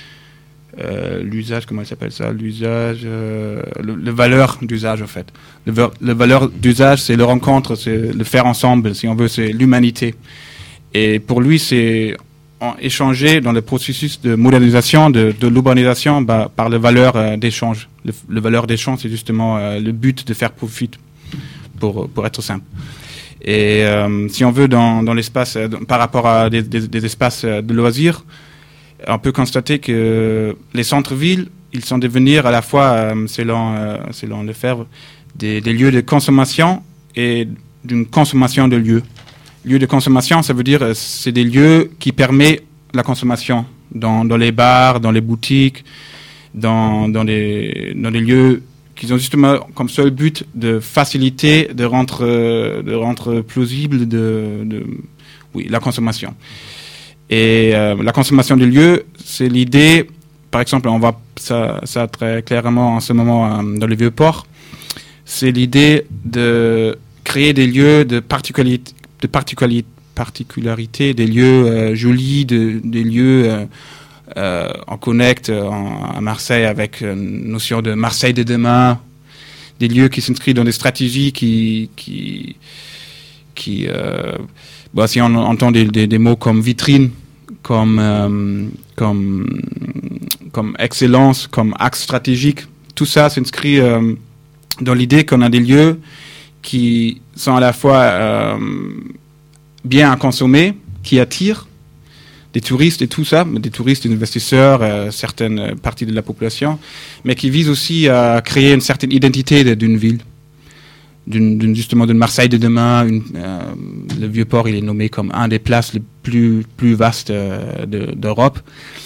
euh, l'usage, comment il s'appelle ça, l'usage, euh, le, le valeur d'usage, en fait. Le, le valeur d'usage, c'est le rencontre, c'est le faire ensemble, si on veut, c'est l'humanité. Et pour lui, c'est en échanger dans le processus de modernisation, de, de l'urbanisation, bah, par le valeur euh, d'échange. Le, le valeur d'échange, c'est justement euh, le but de faire profit, pour, pour être simple. Et euh, si on veut, dans, dans l'espace, euh, par rapport à des, des, des espaces de loisirs, on peut constater que les centres-villes, ils sont devenus à la fois, euh, selon, euh, selon Lefebvre, des, des lieux de consommation et d'une consommation de lieux. Lieux de consommation, ça veut dire euh, c'est des lieux qui permettent la consommation dans, dans les bars, dans les boutiques, dans, dans, les, dans les lieux qui ont justement comme seul but de faciliter, de rendre, de rendre plausible de, de, oui, la consommation. Et euh, la consommation des lieux, c'est l'idée, par exemple, on voit ça, ça très clairement en ce moment euh, dans le Vieux-Port, c'est l'idée de créer des lieux de particularité, de particularité, particularité des lieux euh, jolis, de, des lieux... Euh, Euh, on connecte euh, en, à Marseille avec une notion de Marseille de demain, des lieux qui s'inscrivent dans des stratégies qui, qui, qui euh, bah, si on entend des, des, des mots comme vitrine, comme, euh, comme, comme excellence, comme axe stratégique, tout ça s'inscrit euh, dans l'idée qu'on a des lieux qui sont à la fois euh, bien à consommer, qui attirent des touristes et tout ça, des touristes, des investisseurs, euh, certaines parties de la population, mais qui visent aussi à créer une certaine identité d'une ville. d'une, d'une justement d'une Marseille de demain. Une, euh, le Vieux-Port, il est nommé comme un des places les plus plus vastes euh, de, d'Europe.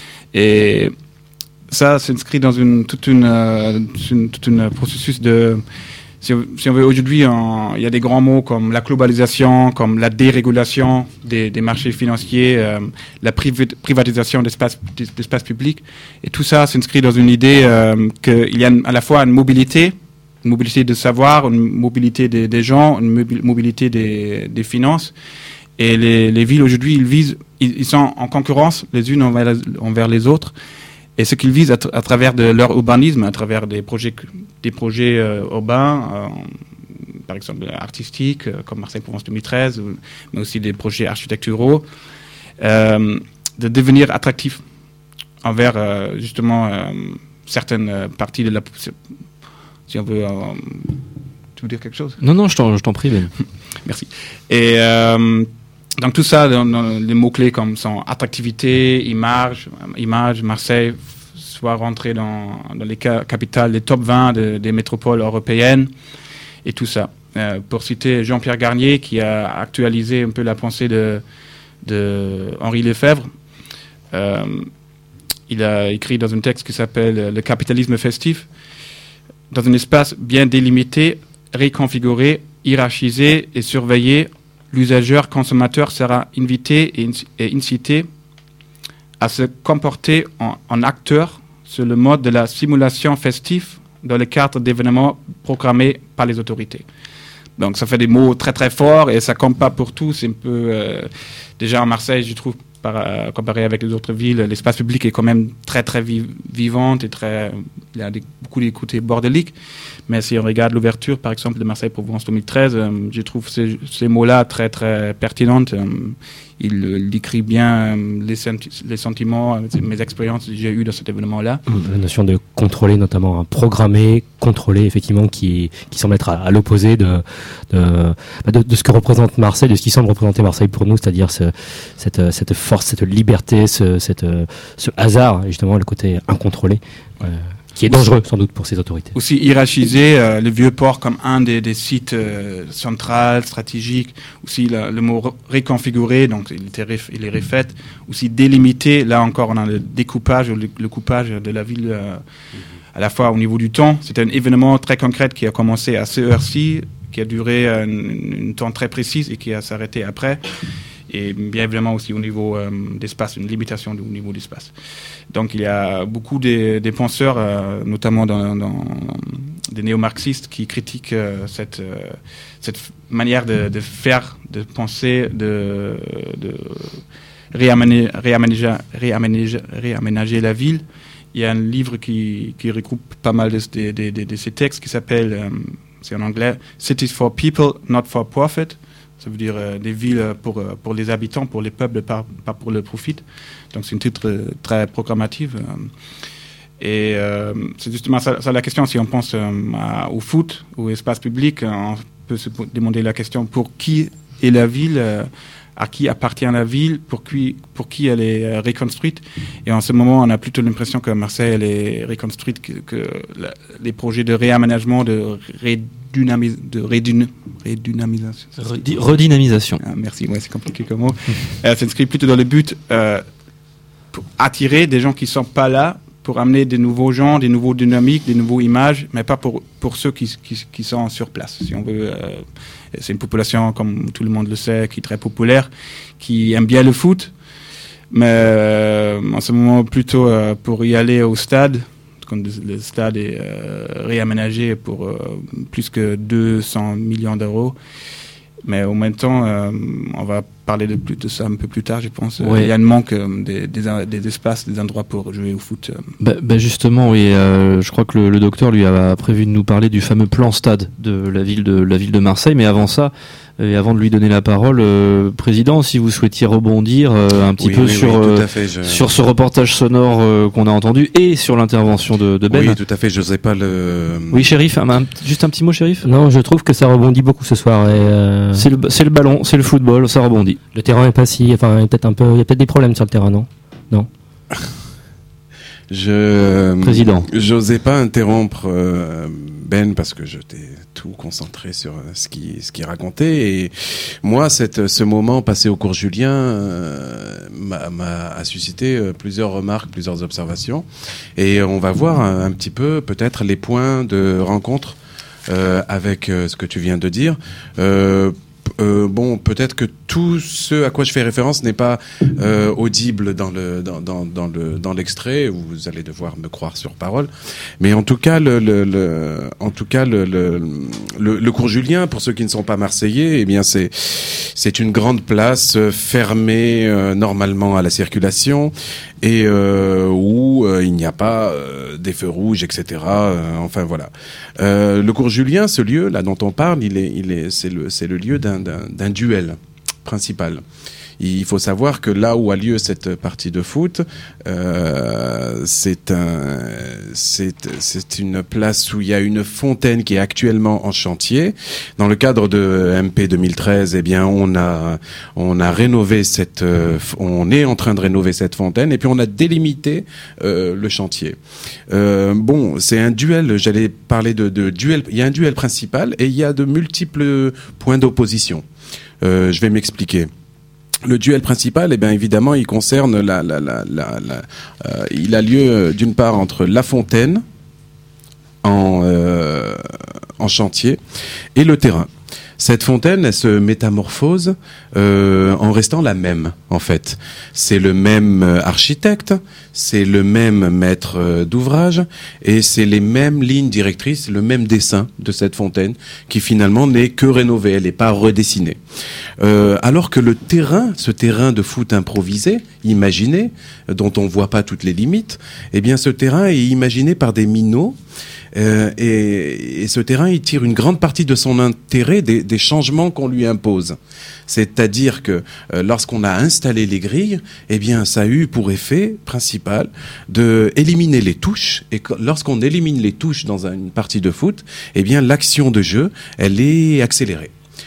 Et ça s'inscrit dans une toute une, euh, une toute une processus de Si on, si on veut aujourd'hui, en, il y a des grands mots comme la globalisation, comme la dérégulation des, des marchés financiers, euh, la priv- privatisation d'espace, d'espace public. Et tout ça s'inscrit dans une idée euh, qu'il y a une, à la fois une mobilité, une mobilité de savoir, une mobilité des, des gens, une mobilité des, des finances. Et les, les villes aujourd'hui, ils visent, ils, ils sont en concurrence les unes envers, envers les autres. Et ce qu'ils visent à, tra- à travers de leur urbanisme, à travers des projets, des projets euh, urbains, euh, par exemple artistiques, euh, comme Marseille Provence deux mille treize, ou, mais aussi des projets architecturaux, euh, de devenir attractifs envers euh, justement euh, certaines parties de la... Si on veut... Euh, tu veux dire quelque chose ? Non, non, je t'en, je t'en prie, Ben. Merci. Et... Euh, Donc tout ça, dans, dans les mots-clés comme sont attractivité, image, image, Marseille, soit rentré dans, dans les ca- capitales, les top vingt de, des métropoles européennes, et tout ça. Euh, pour citer Jean-Pierre Garnier, qui a actualisé un peu la pensée de, de Henri Lefebvre, euh, il a écrit dans un texte qui s'appelle « Le capitalisme festif », dans un espace bien délimité, réconfiguré, hiérarchisé et surveillé, l'usageur consommateur sera invité et, in- et incité à se comporter en, en acteur sur le mode de la simulation festive dans le cadre d'événements programmés par les autorités. Donc ça fait des mots très très forts et ça compte pas pour tout. C'est un peu euh, déjà à Marseille, je trouve, par, euh, comparé avec les autres villes, l'espace public est quand même très très vi- vivant et très, il y a des, beaucoup des côtés bordéliques. Mais si on regarde l'ouverture, par exemple, de Marseille Provence deux mille treize, euh, je trouve ces, ces mots-là très très pertinents. Euh, il, il décrit bien euh, les, senti- les sentiments, euh, mes expériences que j'ai eues dans cet événement-là. La notion de contrôler, notamment hein, programmer, contrôler, effectivement, qui, qui semble être à, à l'opposé de de, de, de ce que représente Marseille, de ce qui semble représenter Marseille pour nous, c'est-à-dire ce, cette, cette force, cette liberté, ce, cette, ce hasard, justement, le côté incontrôlé. Euh, qui est dangereux sans doute pour ces autorités. Aussi hiérarchiser euh, le Vieux-Port comme un des, des sites euh, centrales, stratégiques, aussi la, le mot re- réconfigurer, donc il, était ref, il est refait, aussi délimiter, là encore on a le découpage, le, le coupage de la ville euh, à la fois au niveau du temps. C'était un événement très concret qui a commencé à cette heure-ci, qui a duré un, un temps très précis et qui a s'arrêté après. Et bien évidemment aussi au niveau euh, d'espace, une limitation au niveau d'espace. Donc il y a beaucoup des, des penseurs, euh, notamment dans, dans des néo-marxistes, qui critiquent euh, cette, euh, cette manière de, de faire, de penser, de, de réaménager, réaménager, réaménager, réaménager la ville. Il y a un livre qui, qui regroupe pas mal de, de, de, de, de ces textes qui s'appelle, euh, c'est en anglais, « Cities for People, not for Profit ». Ça veut dire euh, des villes pour, euh, pour les habitants, pour les peuples, pas, pas pour le profit. Donc c'est un titre euh, très programmatif. Euh, et euh, c'est justement ça, ça la question. Si on pense euh, à, au foot, au espace public, euh, on peut se demander la question pour qui est la ville, euh, à qui appartient la ville, pour qui, pour qui elle est euh, reconstruite. Et en ce moment, on a plutôt l'impression que Marseille elle est reconstruite, que, que la, les projets de réaménagement, de rédynamisation, de rédyn, rédynamisation. Redi- redynamisation. Ah, merci, ouais, c'est compliqué comme mot. Elle s'inscrit plutôt dans le but euh, pour attirer des gens qui ne sont pas là, pour amener des nouveaux gens, des nouveaux dynamiques, des nouveaux images, mais pas pour, pour ceux qui, qui, qui sont sur place. Si on veut, euh, c'est une population, comme tout le monde le sait, qui est très populaire, qui aime bien le foot, mais euh, en ce moment plutôt euh, pour y aller au stade. Le stade est euh, réaménagé pour euh, plus que deux cents millions d'euros. Mais en même temps, euh, on va parler de, plus, de ça un peu plus tard, je pense. Ouais. Il y a un manque euh, des, des, des espaces, des endroits pour jouer au foot. Bah, bah justement, oui, euh, je crois que le, le docteur lui a prévu de nous parler du fameux plan stade de la ville de, la ville de Marseille. Mais avant ça, et avant de lui donner la parole, euh, Président, si vous souhaitiez rebondir euh, un petit oui, peu oui, sur, oui, tout euh, à fait, je... sur ce reportage sonore euh, qu'on a entendu et sur l'intervention de, de Ben. Oui, tout à fait, je n'osais pas le... Oui, Chérif, un, un, juste un petit mot, Chérif. Non, je trouve que ça rebondit beaucoup ce soir. Et euh... C'est le, c'est le ballon, c'est le football, ça rebondit. Le terrain est pas si... Enfin, il y a peut-être un peu... Il y a peut-être des problèmes sur le terrain, non ? Non. Je, Président. J'osais pas interrompre euh, Ben parce que j'étais tout concentré sur ce qui ce qu'il racontait et moi cette ce moment passé au cours Julien euh, m'a, m'a a suscité euh, plusieurs remarques, plusieurs observations et on va voir un, un petit peu peut-être les points de rencontre euh, avec euh, ce que tu viens de dire. Euh, Euh, bon, peut-être que tout ce à quoi je fais référence n'est pas euh, audible dans le dans, dans, dans le dans l'extrait. Vous allez devoir me croire sur parole. Mais en tout cas, le, le, le en tout cas le, le le le cours Julien, pour ceux qui ne sont pas marseillais, eh bien c'est c'est une grande place euh, fermée euh, normalement à la circulation et euh, où euh, il n'y a pas euh, des feux rouges, et cetera. Euh, enfin voilà. Euh, le cours Julien, ce lieu là dont on parle, il est il est c'est le c'est le lieu d'un d'un, d'un duel principal. Il faut savoir que là où a lieu cette partie de foot, euh, c'est un, c'est, c'est une place où il y a une fontaine qui est actuellement en chantier. Dans le cadre de M P deux mille treize, eh bien, on a, on a rénové cette, euh, on est en train de rénover cette fontaine et puis on a délimité euh, le chantier. Euh, bon, c'est un duel. J'allais parler de, de duel. Il y a un duel principal et il y a de multiples points d'opposition. Euh, je vais m'expliquer. Le duel principal, eh bien évidemment, il concerne la, la, la, la, la euh, il a lieu d'une part entre la fontaine en euh, en chantier et le terrain. Cette fontaine, elle se métamorphose euh, en restant la même, en fait. C'est le même architecte, c'est le même maître d'ouvrage, et c'est les mêmes lignes directrices, le même dessin de cette fontaine, qui finalement n'est que rénové, elle n'est pas redessinée. Euh, alors que le terrain, ce terrain de foot improvisé, imaginé, dont on ne voit pas toutes les limites, eh bien ce terrain est imaginé par des minots. Euh, et, et ce terrain, il tire une grande partie de son intérêt des, des changements qu'on lui impose. C'est-à-dire que euh, lorsqu'on a installé les grilles, eh bien, ça a eu pour effet principal de éliminer les touches. Et que, lorsqu'on élimine les touches dans une partie de foot, eh bien, l'action de jeu, elle est accélérée.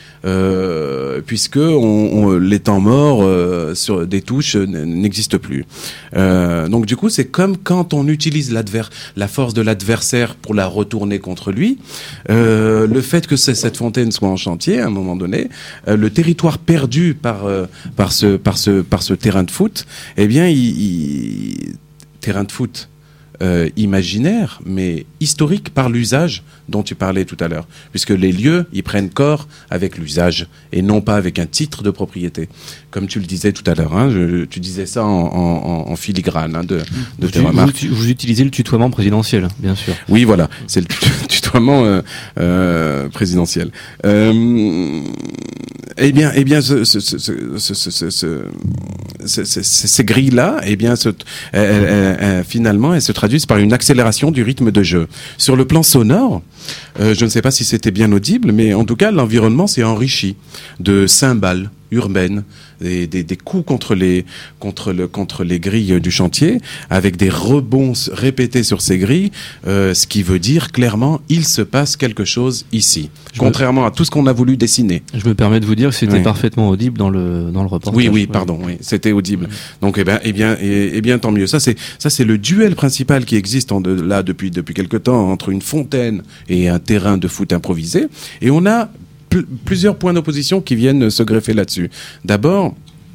Euh, puisque on, on, les temps morts euh, sur des touches n'existent plus. Euh, donc du coup, c'est comme quand on utilise l'adver- la force de l'adversaire pour la retourner contre lui. Euh, le fait que cette fontaine soit en chantier, à un moment donné, euh, le territoire perdu par euh, par ce par ce par ce terrain de foot, eh bien, il, il terrain de foot. Euh, imaginaire, mais historique par l'usage dont tu parlais tout à l'heure, puisque les lieux, ils prennent corps avec l'usage et non pas avec un titre de propriété. Comme tu le disais tout à l'heure, hein, je, tu disais ça en, en, en filigrane hein, de, de tes vous, remarques. Vous, vous utilisez le tutoiement présidentiel, bien sûr. Oui, voilà, c'est le tutoiement euh, euh, présidentiel. Euh, eh bien, eh bien, ce, ce, ce, ce, ce, ce, ce, ce, ce, ces grilles-là, eh bien, ce, elles, elles, elles, finalement, elles se traduisent par une accélération du rythme de jeu. Sur le plan sonore, euh, je ne sais pas si c'était bien audible, mais en tout cas, l'environnement s'est enrichi de cymbales urbaines, des, des, des coups contre les, contre, le, contre les grilles du chantier, avec des rebonds répétés sur ces grilles, euh, ce qui veut dire clairement, il se passe quelque chose ici, je contrairement me... à tout ce qu'on a voulu dessiner. Je me permets de vous dire que c'était oui. parfaitement audible dans le, dans le reportage. Oui, oui, pardon, oui, c'était audible. Donc, eh bien, eh bien, eh, eh bien, tant mieux. Ça, c'est, ça, c'est le duel principal qui existe en de, là depuis, depuis quelque temps entre une fontaine et un terrain de foot improvisé. Et on a plusieurs points d'opposition qui viennent se greffer là-dessus. D'abord,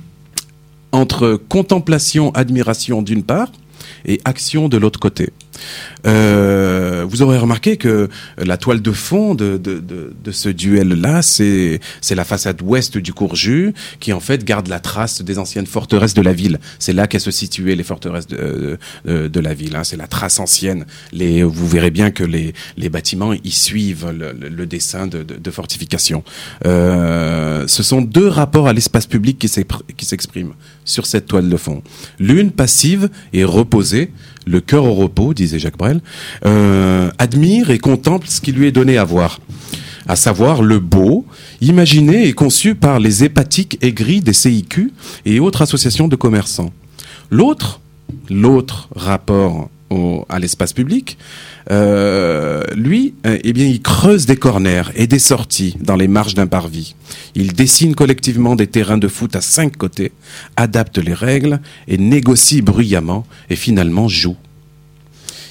entre contemplation, admiration d'une part, et action de l'autre côté. Euh, vous aurez remarqué que la toile de fond de, de, de, de ce duel-là, c'est, c'est la façade ouest du Courjus, qui en fait garde la trace des anciennes forteresses de la ville. C'est là qu'elles se situaient, les forteresses de, de, de la ville. Hein. C'est la trace ancienne. Les, vous verrez bien que les, les bâtiments y suivent le, le, le dessin de, de, de fortification. Euh, ce sont deux rapports à l'espace public qui, qui s'expriment sur cette toile de fond. L'une passive et reposée, le cœur au repos, disait Jacques Brel, euh, admire et contemple ce qui lui est donné à voir, à savoir le beau, imaginé et conçu par les hépatiques aigris des C I Q et autres associations de commerçants. L'autre, l'autre rapport au, à l'espace public, euh, lui, euh, eh bien, il creuse des corners et des sorties dans les marges d'un parvis. Il dessine collectivement des terrains de foot à cinq côtés, adapte les règles et négocie bruyamment et finalement joue.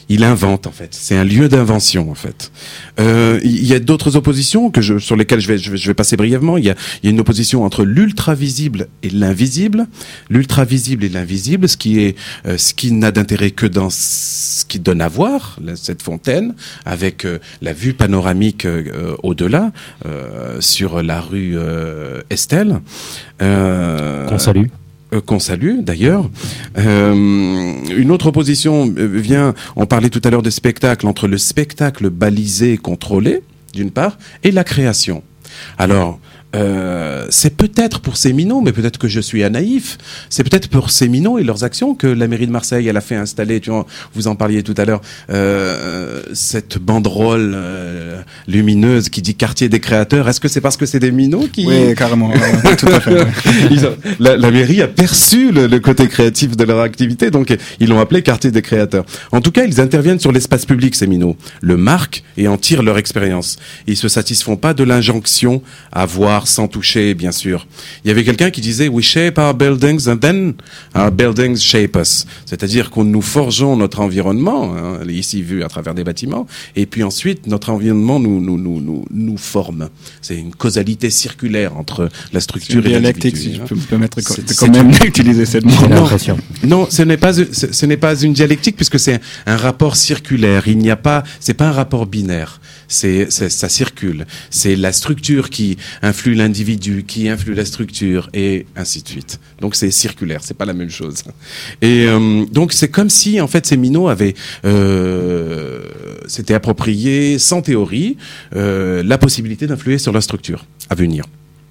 il invente en fait. C'est un lieu d'invention en fait. Euh, il y a d'autres oppositions que je, sur lesquelles je vais, je vais, je vais passer brièvement. Il y a, il y a une opposition entre l'ultra visible et l'invisible. L'ultra visible et l'invisible, ce qui est, euh, ce qui n'a d'intérêt que dans ce qui donne à voir cette fontaine, avec euh, la vue panoramique euh, au-delà euh, sur la rue euh, Estelle. Euh, Qu'on salue. Euh, qu'on salue d'ailleurs. Euh, une autre opposition vient, on parlait tout à l'heure de spectacle, entre le spectacle balisé et contrôlé, d'une part, et la création. Alors, euh, c'est peut-être pour ces minots, mais peut-être que je suis un naïf, c'est peut-être pour ces minots et leurs actions que la mairie de Marseille, elle a fait installer, tu vois, vous en parliez tout à l'heure, euh, cette banderole euh, lumineuse qui dit quartier des créateurs. Est-ce que c'est parce que c'est des minots qui... Oui, carrément, ouais, tout à fait. Ouais. Ils ont, la, la mairie a perçu le, le côté créatif de leur activité, donc ils l'ont appelé quartier des créateurs. En tout cas, ils interviennent sur l'espace public, ces minots, le marquent et en tirent leur expérience. Ils se satisfont pas de l'injonction à voir sans toucher, bien sûr. Il y avait quelqu'un qui disait « We shape our buildings and then our buildings shape us ». C'est-à-dire qu'on nous forgeons notre environnement, hein, ici vu à travers des bâtiments, et puis ensuite notre environnement nous nous nous nous, nous forme. C'est une causalité circulaire entre la structure et dialectique, l'individu. si je hein. peux me permettre C'est, de c'est quand même une... utiliser cette mot. Non, non, ce n'est pas ce, ce n'est pas une dialectique puisque c'est un, un rapport circulaire. Il n'y a pas, c'est pas un rapport binaire. C'est, c'est ça circule. C'est la structure qui influe l'individu, qui influe la structure, et ainsi de suite. Donc c'est circulaire, c'est pas la même chose. Et euh, donc c'est comme si en fait ces minots avaient euh, s'étaient appropriés sans théorie euh, la possibilité d'influer sur la structure à venir.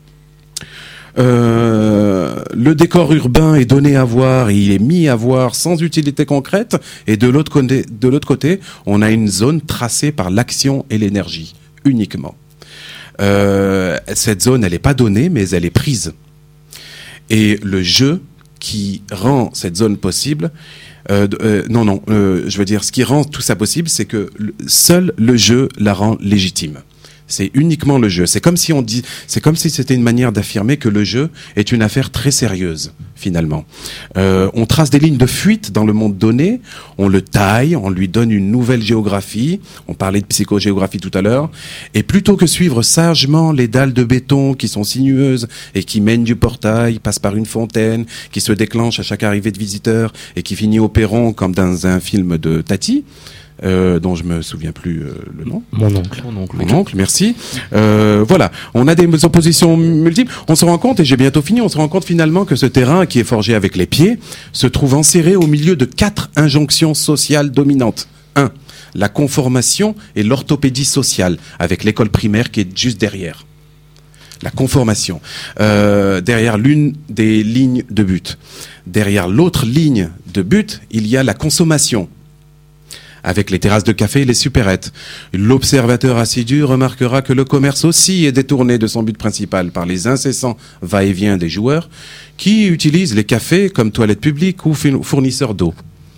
Euh, le décor urbain est donné à voir et il est mis à voir sans utilité concrète, et de l'autre côté, de l'autre côté, on a une zone tracée par l'action et l'énergie uniquement. Euh, cette zone, elle n'est pas donnée, mais elle est prise. Et le jeu qui rend cette zone possible, euh, euh, non, non, euh, je veux dire, ce qui rend tout ça possible, c'est que le, seul le jeu la rend légitime. C'est uniquement le jeu. C'est comme si on dit, c'est comme si c'était une manière d'affirmer que le jeu est une affaire très sérieuse, finalement. Euh, on trace des lignes de fuite dans le monde donné, on le taille, on lui donne une nouvelle géographie. On parlait de psychogéographie tout à l'heure. Et plutôt que suivre sagement les dalles de béton qui sont sinueuses et qui mènent du portail, passent par une fontaine, qui se déclenche à chaque arrivée de visiteurs et qui finit au perron comme dans un film de Tati, Euh, dont je me souviens plus euh, le nom. Mon oncle. Mon oncle, Mon oncle merci. Euh, voilà, on a des oppositions multiples. On se rend compte, et j'ai bientôt fini, on se rend compte finalement que ce terrain qui est forgé avec les pieds se trouve enserré au milieu de quatre injonctions sociales dominantes. Un, la conformation et l'orthopédie sociale, avec l'école primaire qui est juste derrière. La conformation. Euh, derrière l'une des lignes de but. Derrière l'autre ligne de but, il y a la consommation, avec les terrasses de café et les supérettes. L'observateur assidu remarquera que le commerce aussi est détourné de son but principal par les incessants va-et-vient des joueurs qui utilisent les cafés comme toilettes publiques ou fournisseurs d'eau.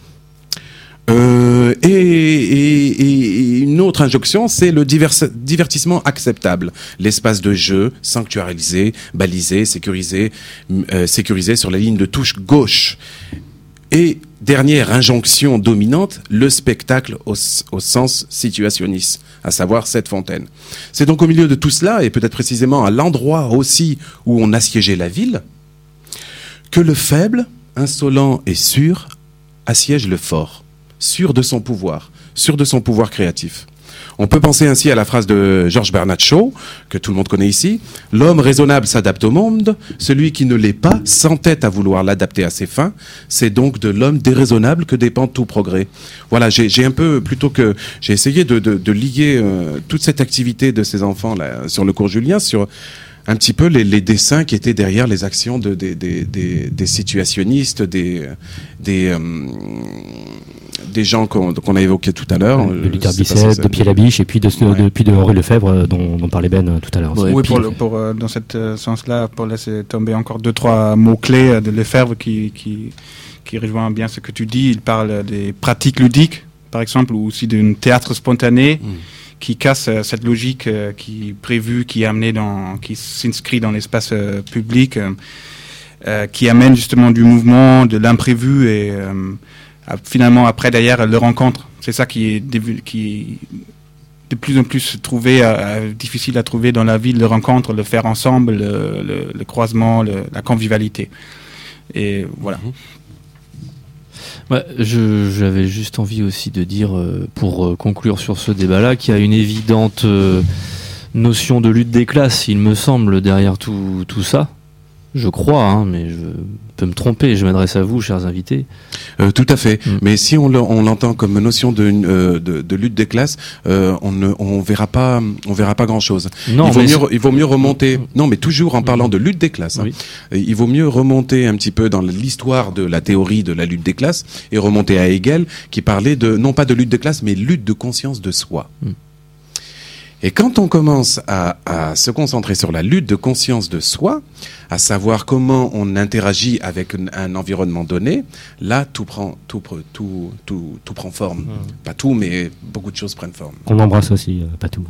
Euh, et, et, et une autre injonction, c'est le divers, divertissement acceptable. L'espace de jeu sanctuarisé, balisé, sécurisé, euh, sécurisé sur la ligne de touche gauche. Et dernière injonction dominante, le spectacle au, au sens situationniste, à savoir cette fontaine. C'est donc au milieu de tout cela, et peut-être précisément à l'endroit aussi où on assiégeait la ville, que le faible, insolent et sûr assiège le fort, sûr de son pouvoir, sûr de son pouvoir créatif. On peut penser ainsi à la phrase de George Bernard Shaw, que tout le monde connaît ici. L'homme raisonnable s'adapte au monde, celui qui ne l'est pas s'entête à vouloir l'adapter à ses fins. C'est donc de l'homme déraisonnable que dépend tout progrès. Voilà, j'ai, j'ai un peu, plutôt que, j'ai essayé de, de, de lier euh, toute cette activité de ces enfants là, sur le cours Julien, sur un petit peu les, les dessins qui étaient derrière les actions de, des, des, des, des situationnistes, des, des, euh, des gens qu'on, qu'on a évoqués tout à l'heure. De Luther Bicêtre, de Pierre Labiche, et puis de, ouais. de, puis de Henri Lefebvre, dont, dont parlait Ben tout à l'heure. Ouais, oui, pour, le, pour euh, dans ce euh, sens-là, pour laisser tomber encore deux, trois mots-clés euh, de Lefebvre qui, qui, qui rejoignent bien ce que tu dis. Il parle des pratiques ludiques, par exemple, ou aussi d'un théâtre spontané. Mm. qui casse euh, cette logique euh, qui prévue, qui est amenée dans, qui s'inscrit dans l'espace euh, public, euh, euh, qui amène justement du mouvement, de l'imprévu et euh, finalement après d'ailleurs le rencontre c'est ça qui est, dévu- qui est de plus en plus trouvé, euh, difficile à trouver dans la ville, le rencontre, le faire ensemble, le, le, le croisement, le, la convivialité. Et voilà. Ouais, je, j'avais juste envie aussi de dire, euh, pour euh, conclure sur ce débat-là, qu'il y a une évidente euh, notion de lutte des classes, il me semble, derrière tout, tout ça. Je crois, hein, mais je peux me tromper. Je m'adresse à vous, chers invités. Euh, tout à fait. Mm. Mais si on, le, on l'entend comme notion de, euh, de, de lutte des classes, euh, on ne, on verra pas, on verra pas grand-chose. Non, il vaut mais mieux, c'est... il vaut mieux remonter. Non, mais toujours en parlant de lutte des classes. Hein, oui. il vaut mieux remonter un petit peu dans l'histoire de la théorie de la lutte des classes et remonter à Hegel, qui parlait de non pas de lutte des classes, mais lutte de conscience de soi. Mm. Et quand on commence à, à se concentrer sur la lutte de conscience de soi, à savoir comment on interagit avec un, un environnement donné, là tout prend tout tout tout, tout prend forme. Mmh. Pas tout, mais beaucoup de choses prennent forme. On embrasse aussi, euh, pas tout.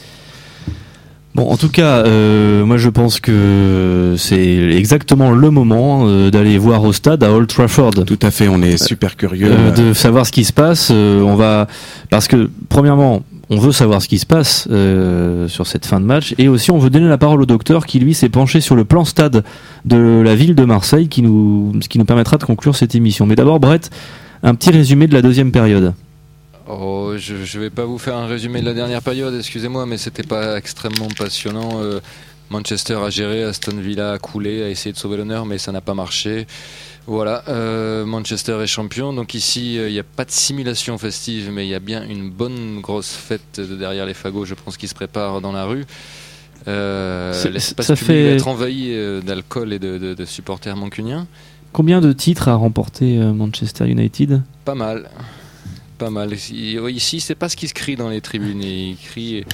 Bon, en tout cas, euh, moi je pense que c'est exactement le moment euh, d'aller voir au stade à Old Trafford. Tout à fait, on est super curieux euh, de savoir ce qui se passe. Euh, on va parce que premièrement, on veut savoir ce qui se passe euh, sur cette fin de match, et aussi on veut donner la parole au docteur qui lui s'est penché sur le plan stade de la ville de Marseille, qui nous ce qui nous permettra de conclure cette émission. Mais d'abord, Brett, un petit résumé de la deuxième période. Oh, je ne vais pas vous faire un résumé de la dernière période, excusez-moi, mais c'était pas extrêmement passionnant. Euh, Manchester a géré, Aston Villa a coulé, a essayé de sauver l'honneur, mais ça n'a pas marché. Voilà, euh, Manchester est champion, donc ici il euh, n'y a pas de simulation festive, mais il y a bien une bonne grosse fête de derrière les fagots, je pense, qui se prépare dans la rue. Euh, l'espace public fait... va être envahi euh, d'alcool et de, de, de supporters mancuniens. Combien de titres a remporté euh, Manchester United ? Pas mal. Pas mal. Ici, c'est pas ce qui se crie dans les tribunes. Il crie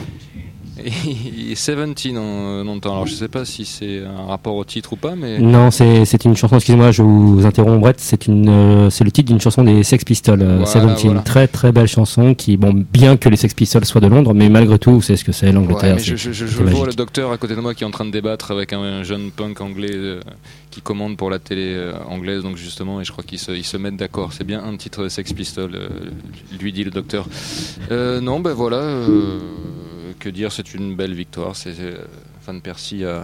dix-sept en longtemps. Alors, je sais pas si c'est un rapport au titre ou pas, mais. Non, c'est, c'est une chanson, excusez-moi, je vous interromps, Brett. C'est, une, euh, c'est le titre d'une chanson des Sex Pistols, euh, voilà, dix-sept. Voilà. Très, très belle chanson qui, bon, bien que les Sex Pistols soient de Londres, mais malgré tout, vous savez ce que c'est, l'Angleterre. Ouais, mais je je, je, je vois le docteur à côté de moi qui est en train de débattre avec un, un jeune punk anglais euh, qui commande pour la télé euh, anglaise, donc justement, et je crois qu'ils se, ils se mettent d'accord. C'est bien un titre de Sex Pistols, euh, lui dit le docteur. Euh, non, ben voilà. Euh, que dire, c'est une belle victoire. C'est, euh, Van Persie a,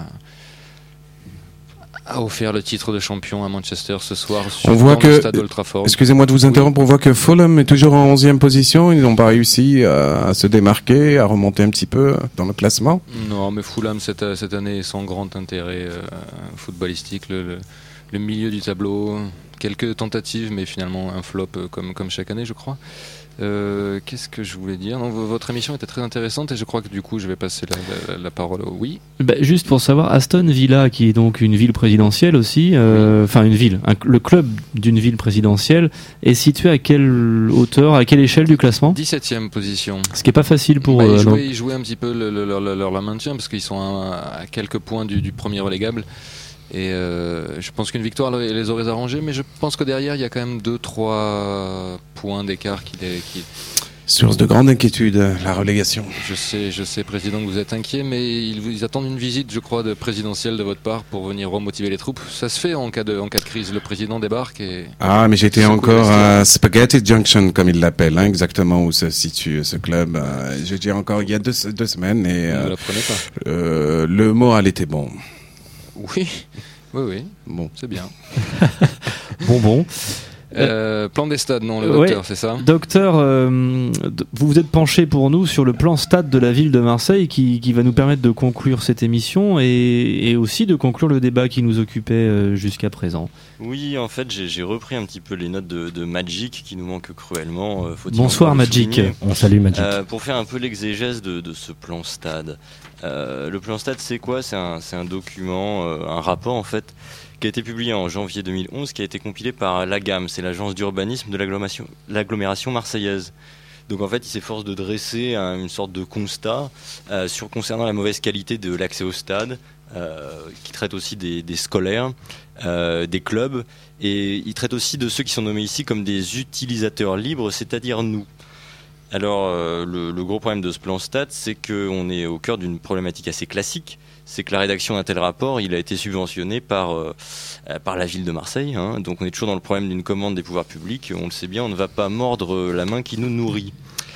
a offert le titre de champion à Manchester ce soir sur on voit que, le stade Old Trafford. Excusez-moi de vous interrompre, oui. On voit que Fulham est toujours en onzième position. Ils n'ont pas réussi à, à se démarquer, à remonter un petit peu dans le classement. Non, mais Fulham cette, cette année est sans grand intérêt euh, footballistique. Le, le, le milieu du tableau, quelques tentatives, mais finalement un flop euh, comme, comme chaque année, je crois. Euh, qu'est-ce que je voulais dire ? Non, votre émission était très intéressante et je crois que du coup je vais passer la, la, la parole au oui. Bah, juste pour savoir, Aston Villa, qui est donc une ville présidentielle aussi, enfin euh, oui. une ville, un, le club d'une ville présidentielle, est situé à quelle hauteur, à quelle échelle du classement ? dix-septième position. Ce qui n'est pas facile pour bah, eux. Ils jouaient, ils jouaient un petit peu le, le, leur, leur, leur maintien parce qu'ils sont à, à quelques points du, du premier relégable. Et euh, je pense qu'une victoire les aurait arrangés, mais je pense que derrière il y a quand même deux trois points d'écart qui les. Qui... Source de grande inquiétude, la relégation. Je sais, je sais, président, que vous êtes inquiet, mais ils, ils attendent une visite, je crois, de présidentielle de votre part pour venir remotiver les troupes. Ça se fait en cas de, en cas de crise. Le président débarque et. Ah, mais j'étais encore à Spaghetti Junction, comme il l'appelle, hein, exactement où se situe ce club. Euh, j'étais encore il y a deux, deux semaines et. Vous euh, ne l'apprenez pas. Euh, le moral était bon. Oui, oui, oui. Bon, c'est bien. bon, bon. Euh, plan des stades, non, le docteur, ouais, c'est ça ? Docteur, euh, vous vous êtes penché pour nous sur le plan stade de la ville de Marseille qui, qui va nous permettre de conclure cette émission et, et aussi de conclure le débat qui nous occupait euh, jusqu'à présent. Oui, en fait, j'ai, j'ai repris un petit peu les notes de, de Magic qui nous manquent cruellement. Euh, Bonsoir Magic. On salue Magic. Euh, pour faire un peu l'exégèse de, de ce plan stade. Euh, le plan stade, c'est quoi ? C'est un, c'est un document, euh, un rapport en fait, qui a été publié en janvier deux mille onze, qui a été compilé par l'A G A M, c'est l'agence d'urbanisme de l'agglomération, l'agglomération marseillaise. Donc en fait, il s'efforce de dresser un, une sorte de constat euh, sur concernant la mauvaise qualité de l'accès au stade, euh, qui traite aussi des, des scolaires, euh, des clubs, et il traite aussi de ceux qui sont nommés ici comme des utilisateurs libres, c'est-à-dire nous. Alors, euh, le, le gros problème de ce plan stade, c'est qu'on est au cœur d'une problématique assez classique. C'est que la rédaction d'un tel rapport, il a été subventionné par, euh, par la ville de Marseille. Hein. Donc on est toujours dans le problème d'une commande des pouvoirs publics. On le sait bien, on ne va pas mordre la main qui nous nourrit.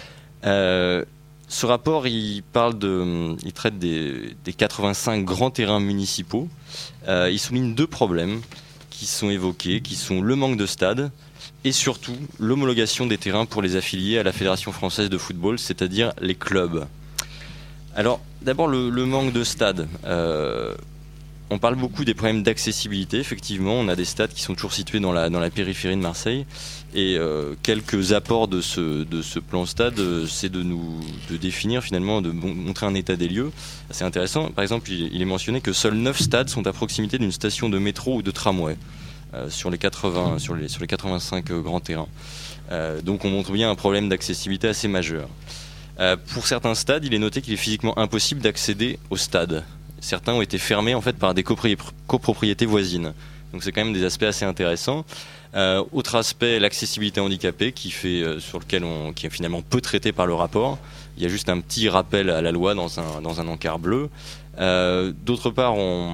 Euh, ce rapport, il parle de, il traite des, des quatre-vingt-cinq grands terrains municipaux. Euh, il souligne deux problèmes qui sont évoqués, qui sont le manque de stades et surtout l'homologation des terrains pour les affiliés à la Fédération française de football, c'est-à-dire les clubs. Alors, d'abord, le, le manque de stades. Euh, on parle beaucoup des problèmes d'accessibilité. Effectivement, on a des stades qui sont toujours situés dans la, dans la périphérie de Marseille. Et euh, quelques apports de ce, de ce plan stade, euh, c'est de nous de définir finalement, de bon, montrer un état des lieux. C'est intéressant. Par exemple, il, il est mentionné que seuls neuf stades sont à proximité d'une station de métro ou de tramway euh, sur, les quatre-vingts, sur, les, sur les quatre-vingt-cinq euh, grands terrains. Euh, donc on montre bien un problème d'accessibilité assez majeur. Euh, pour certains stades, il est noté qu'il est physiquement impossible d'accéder au stade. Certains ont été fermés en fait par des copri- copropriétés voisines. Donc c'est quand même des aspects assez intéressants. Euh, autre aspect, l'accessibilité handicapée, qui fait euh, sur lequel on, qui est finalement peu traité par le rapport. Il y a juste un petit rappel à la loi dans un dans un encart bleu. Euh, d'autre part, on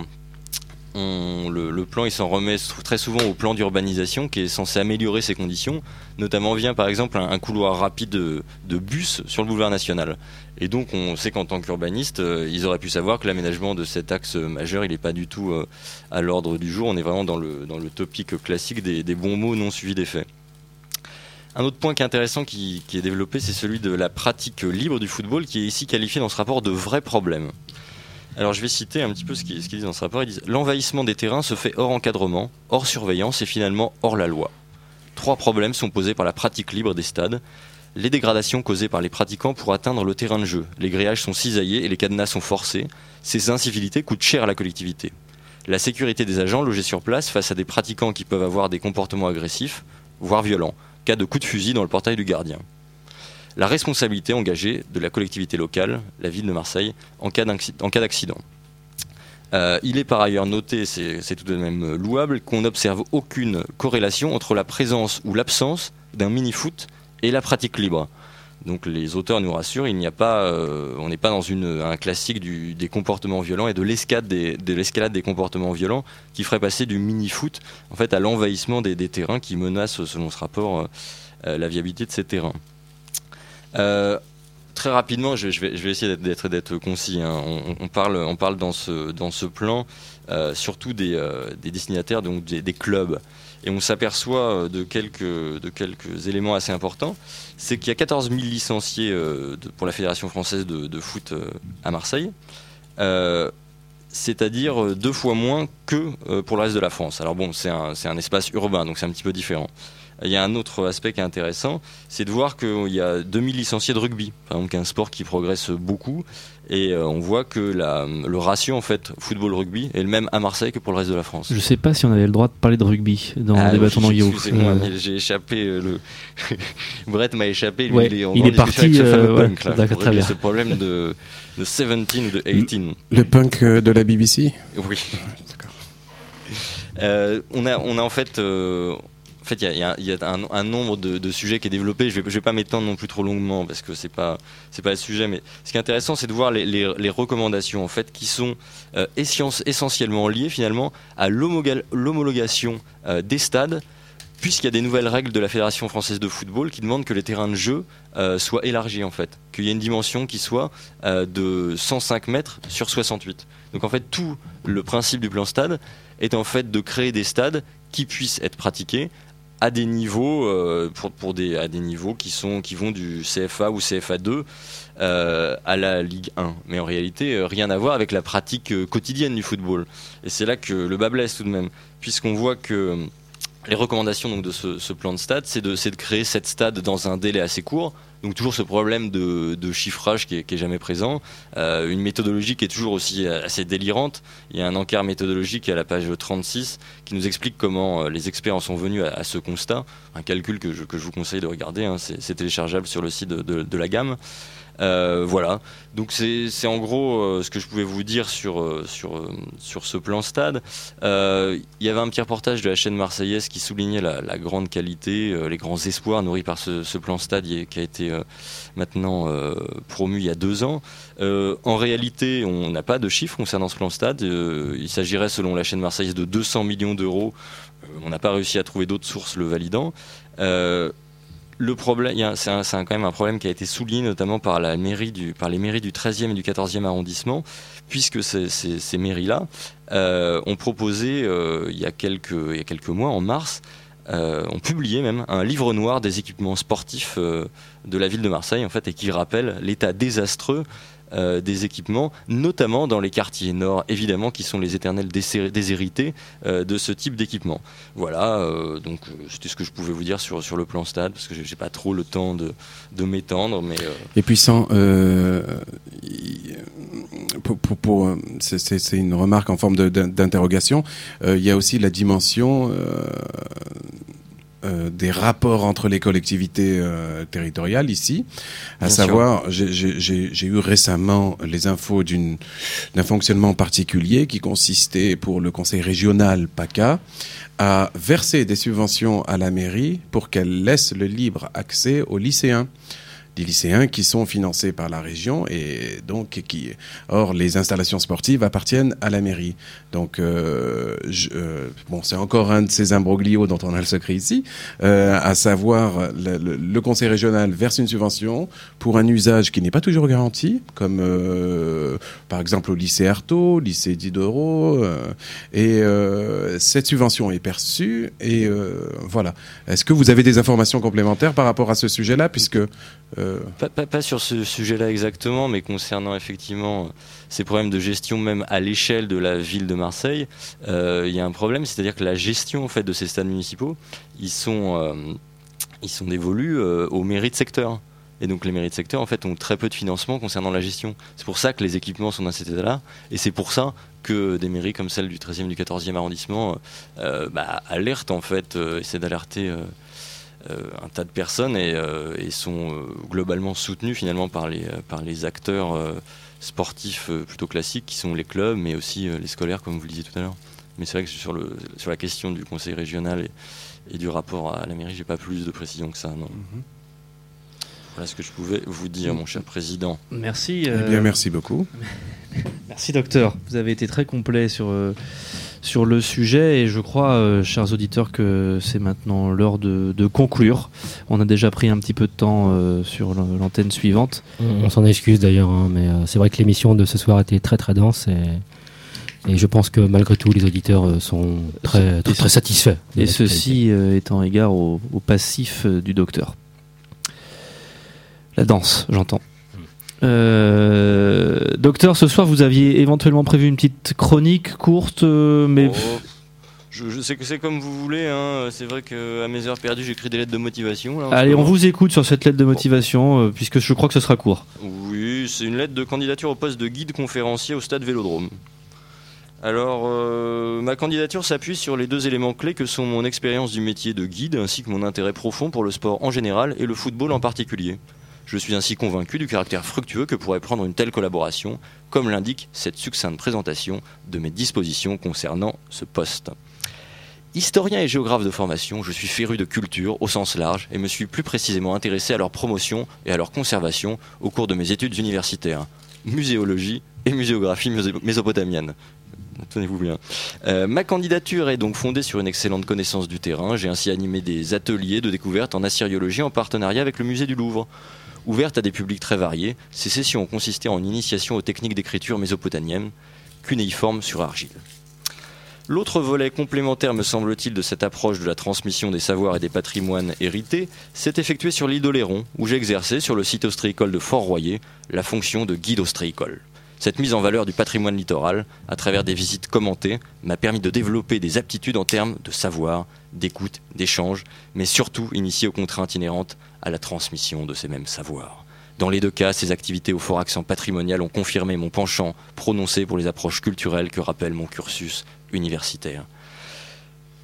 On, le, le plan il s'en remet très souvent au plan d'urbanisation qui est censé améliorer ces conditions. Notamment vient par exemple un, un couloir rapide de, de bus sur le boulevard national. Et donc on sait qu'en tant qu'urbaniste, euh, ils auraient pu savoir que l'aménagement de cet axe majeur, il n'est pas du tout euh, à l'ordre du jour. On est vraiment dans le, dans le topic classique des, des bons mots non suivis d'effets. Un autre point qui est intéressant qui, qui est développé, c'est celui de la pratique libre du football, qui est ici qualifié dans ce rapport de vrai problème. Alors je vais citer un petit peu ce qu'ils ce qu'ils disent dans ce rapport. Ils disent « L'envahissement des terrains se fait hors encadrement, hors surveillance et finalement hors la loi. Trois problèmes sont posés par la pratique libre des stades. Les dégradations causées par les pratiquants pour atteindre le terrain de jeu. Les grillages sont cisaillés et les cadenas sont forcés. Ces incivilités coûtent cher à la collectivité. La sécurité des agents logés sur place face à des pratiquants qui peuvent avoir des comportements agressifs, voire violents. Cas de coup de fusil dans le portail du gardien. La responsabilité engagée de la collectivité locale, la ville de Marseille, en cas d'accident. Euh, il est par ailleurs noté, c'est, c'est tout de même louable, qu'on n'observe aucune corrélation entre la présence ou l'absence d'un mini-foot et la pratique libre. Donc les auteurs nous rassurent, il n'y a pas, euh, on n'est pas dans une, un classique du, des comportements violents et de l'escalade des, de l'escalade des comportements violents qui ferait passer du mini-foot en fait, à l'envahissement des, des terrains qui menacent, selon ce rapport, euh, la viabilité de ces terrains. Euh, très rapidement, je, je, vais, je vais essayer d'être, d'être concis. Hein. On, on, parle, on parle dans ce, dans ce plan euh, surtout des, euh, des destinataires, donc des, des clubs. Et on s'aperçoit de quelques, de quelques éléments assez importants. C'est qu'il y a quatorze mille licenciés euh, de, pour la Fédération française de, de foot euh, à Marseille. Euh, c'est-à-dire deux fois moins que euh, pour le reste de la France. Alors bon, c'est un, c'est un espace urbain, donc c'est un petit peu différent. Il y a un autre aspect qui est intéressant, c'est de voir qu'il y a deux mille licenciés de rugby, par exemple, un sport qui progresse beaucoup, et euh, on voit que la, le ratio en fait football-rugby est le même à Marseille que pour le reste de la France. Je sais pas si on avait le droit de parler de rugby dans ah, des bâtons dans Guillaume. Excusez-moi, euh... mais j'ai échappé. Euh, le Brett m'a échappé. Lui, ouais, il est, il est parti. Euh, ouais, punk, là, d'accord, très bien. Ce problème de, de dix-sept ou de dix-huit. Le punk de la B B C. Oui. D'accord. Euh, on a, on a en fait. Euh, En fait, il y a, y a un, un nombre de, de sujets qui est développé. Je ne vais, vais pas m'étendre non plus trop longuement parce que c'est pas c'est pas le sujet. Mais ce qui est intéressant, c'est de voir les, les, les recommandations en fait qui sont euh, essentiellement liées finalement à l'homologation euh, des stades, puisqu'il y a des nouvelles règles de la Fédération française de football qui demandent que les terrains de jeu euh, soient élargis en fait, qu'il y ait une dimension qui soit euh, de cent cinq mètres sur soixante-huit. Donc en fait, tout le principe du plan stade est en fait de créer des stades qui puissent être pratiqués à des niveaux euh, pour, pour des à des niveaux qui sont qui vont du C F A ou C F A deux euh, à la Ligue un, mais en réalité euh, rien à voir avec la pratique euh, quotidienne du football. Et c'est là que le bas blesse tout de même, puisqu'on voit que euh, les recommandations donc de ce, ce plan de stade, c'est de c'est de créer sept stades dans un délai assez court. Donc toujours ce problème de, de chiffrage qui est, qui est jamais présent, euh, une méthodologie qui est toujours aussi assez délirante. Il y a un encart méthodologique à la page trente-six qui nous explique comment euh, les experts en sont venus à, à ce constat. Un calcul que je, que je vous conseille de regarder, hein, c'est, c'est téléchargeable sur le site de, de, de la gamme. Euh, voilà, donc c'est, c'est en gros euh, ce que je pouvais vous dire sur, euh, sur, euh, sur ce plan stade. Euh, il y avait un petit reportage de la chaîne marseillaise qui soulignait la, la grande qualité, euh, les grands espoirs nourris par ce, ce plan stade qui a été euh, maintenant euh, promu il y a deux ans. Euh, en réalité, on n'a pas de chiffres concernant ce plan stade. Euh, il s'agirait, selon la chaîne marseillaise, de deux cents millions d'euros. Euh, on n'a pas réussi à trouver d'autres sources le validant. Euh, Le problème, il y a, c'est, un, c'est un, quand même un problème qui a été souligné notamment par, la mairie du, par les mairies du treizième et du quatorzième arrondissement, puisque ces, ces, ces mairies-là euh, ont proposé, euh, il, y a quelques, il y a quelques mois, en mars, euh, ont publié même un livre noir des équipements sportifs euh, de la ville de Marseille, en fait, et qui rappelle l'état désastreux Euh, des équipements, notamment dans les quartiers nord, évidemment, qui sont les éternels désé- déshérités euh, de ce type d'équipement. Voilà, euh, donc euh, c'était ce que je pouvais vous dire sur, sur le plan stade, parce que j'ai, j'ai pas trop le temps de, de m'étendre. Mais, euh... Et puis sans, euh, pour, pour, pour, c'est, c'est, c'est une remarque en forme de, d'interrogation. Euh, il y a aussi la dimension euh, Euh, des rapports entre les collectivités euh, territoriales ici, à Bien savoir, j'ai, j'ai, j'ai eu récemment les infos d'une, d'un fonctionnement particulier qui consistait pour le conseil régional PACA à verser des subventions à la mairie pour qu'elle laisse le libre accès aux lycéens. Des lycéens qui sont financés par la région et donc qui, or les installations sportives appartiennent à la mairie. Donc, euh, je, euh, bon, c'est encore un de ces imbroglios dont on a le secret ici, euh, à savoir le, le, le conseil régional verse une subvention pour un usage qui n'est pas toujours garanti, comme euh, par exemple au lycée Artaud, lycée Diderot, euh, et euh, cette subvention est perçue et euh, voilà. Est-ce que vous avez des informations complémentaires par rapport à ce sujet-là, puisque euh, Pas, pas, pas sur ce sujet-là exactement, mais concernant effectivement ces problèmes de gestion même à l'échelle de la ville de Marseille, euh, il y a un problème, c'est-à-dire que la gestion en fait de ces stades municipaux, ils sont, euh, ils sont dévolus euh, aux mairies de secteur. Et donc les mairies de secteur en fait ont très peu de financement concernant la gestion. C'est pour ça que les équipements sont dans cet état-là, et c'est pour ça que des mairies comme celle du treizième et du quatorzième arrondissement euh, bah, alertent en fait, euh, essaient d'alerter. Euh, Euh, un tas de personnes et, euh, et sont euh, globalement soutenus finalement par les, euh, par les acteurs euh, sportifs euh, plutôt classiques qui sont les clubs mais aussi euh, les scolaires comme vous le disiez tout à l'heure. Mais c'est vrai que sur, le, sur la question du conseil régional et, et du rapport à la mairie, j'ai pas plus de précision que ça, non. Mm-hmm. Voilà ce que je pouvais vous dire, mon cher président. Merci. Euh... Eh bien, merci beaucoup. Merci, docteur. Vous avez été très complet sur, euh, sur le sujet et je crois, euh, chers auditeurs, que c'est maintenant l'heure de, de conclure. On a déjà pris un petit peu de temps euh, sur l'antenne suivante. On, on s'en excuse d'ailleurs, hein, mais euh, c'est vrai que l'émission de ce soir était très très dense et, et je pense que malgré tout, les auditeurs euh, sont très, très, très satisfaits. Et ceci euh, étant égard au, au passif euh, du docteur. La danse, j'entends. Euh, docteur, ce soir, vous aviez éventuellement prévu une petite chronique courte, euh, mais... Oh, je, je sais que c'est comme vous voulez. Hein. C'est vrai qu'à mes heures perdues, j'écris des lettres de motivation. Là, Allez, on vous écoute sur cette lettre de motivation, euh, puisque je crois que ce sera court. Oui, c'est une lettre de candidature au poste de guide conférencier au stade Vélodrome. Alors, euh, ma candidature s'appuie sur les deux éléments clés que sont mon expérience du métier de guide, ainsi que mon intérêt profond pour le sport en général et le football en particulier. Je suis ainsi convaincu du caractère fructueux que pourrait prendre une telle collaboration, comme l'indique cette succincte présentation de mes dispositions concernant ce poste. Historien et géographe de formation, je suis féru de culture au sens large et me suis plus précisément intéressé à leur promotion et à leur conservation au cours de mes études universitaires. Muséologie et muséographie mésopotamienne. Tenez-vous bien. Euh, ma candidature est donc fondée sur une excellente connaissance du terrain. J'ai ainsi animé des ateliers de découverte en assyriologie en partenariat avec le musée du Louvre. Ouvertes à des publics très variés, ces sessions ont consisté en une initiation aux techniques d'écriture mésopotamienne, cunéiforme sur argile. L'autre volet complémentaire, me semble-t-il, de cette approche de la transmission des savoirs et des patrimoines hérités s'est effectué sur l'île d'Oléron, où j'ai exercé, sur le site ostréicole de Fort-Royer, la fonction de guide ostréicole. Cette mise en valeur du patrimoine littoral, à travers des visites commentées, m'a permis de développer des aptitudes en termes de savoir, d'écoute, d'échange, mais surtout initié aux contraintes inhérentes à la transmission de ces mêmes savoirs. Dans les deux cas, ces activités au fort accent patrimonial ont confirmé mon penchant prononcé pour les approches culturelles que rappelle mon cursus universitaire.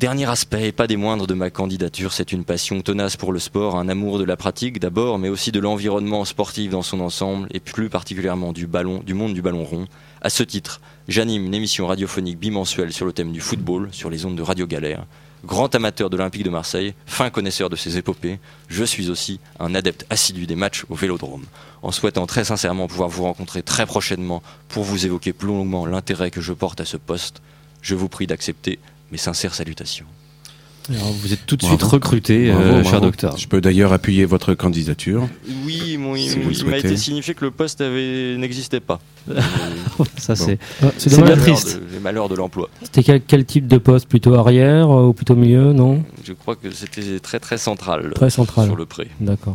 Dernier aspect, et pas des moindres de ma candidature, c'est une passion tenace pour le sport, un amour de la pratique d'abord, mais aussi de l'environnement sportif dans son ensemble, et plus particulièrement du ballon, du monde du ballon rond. À ce titre, j'anime une émission radiophonique bimensuelle sur le thème du football, sur les ondes de Radio Galère. Grand amateur de l'Olympique de Marseille, fin connaisseur de ses épopées, je suis aussi un adepte assidu des matchs au Vélodrome. En souhaitant très sincèrement pouvoir vous rencontrer très prochainement pour vous évoquer plus longuement l'intérêt que je porte à ce poste, je vous prie d'accepter mes sincères salutations. Alors, vous êtes tout de Bravo. suite recruté, Bravo, euh, bravo. cher docteur. Je peux d'ailleurs appuyer votre candidature. Oui, mon, Si il, vous le il m'a souhaitez. été signifié que le poste avait, n'existait pas. Ça, Bon. c'est, Ah, c'est c'est dommage. bien Les malheurs triste. de- Les malheurs de l'emploi. C'était quel, quel type de poste? Plutôt arrière euh, ou plutôt milieu? Non? Je crois que c'était très très central. Très central. Sur le pré. D'accord.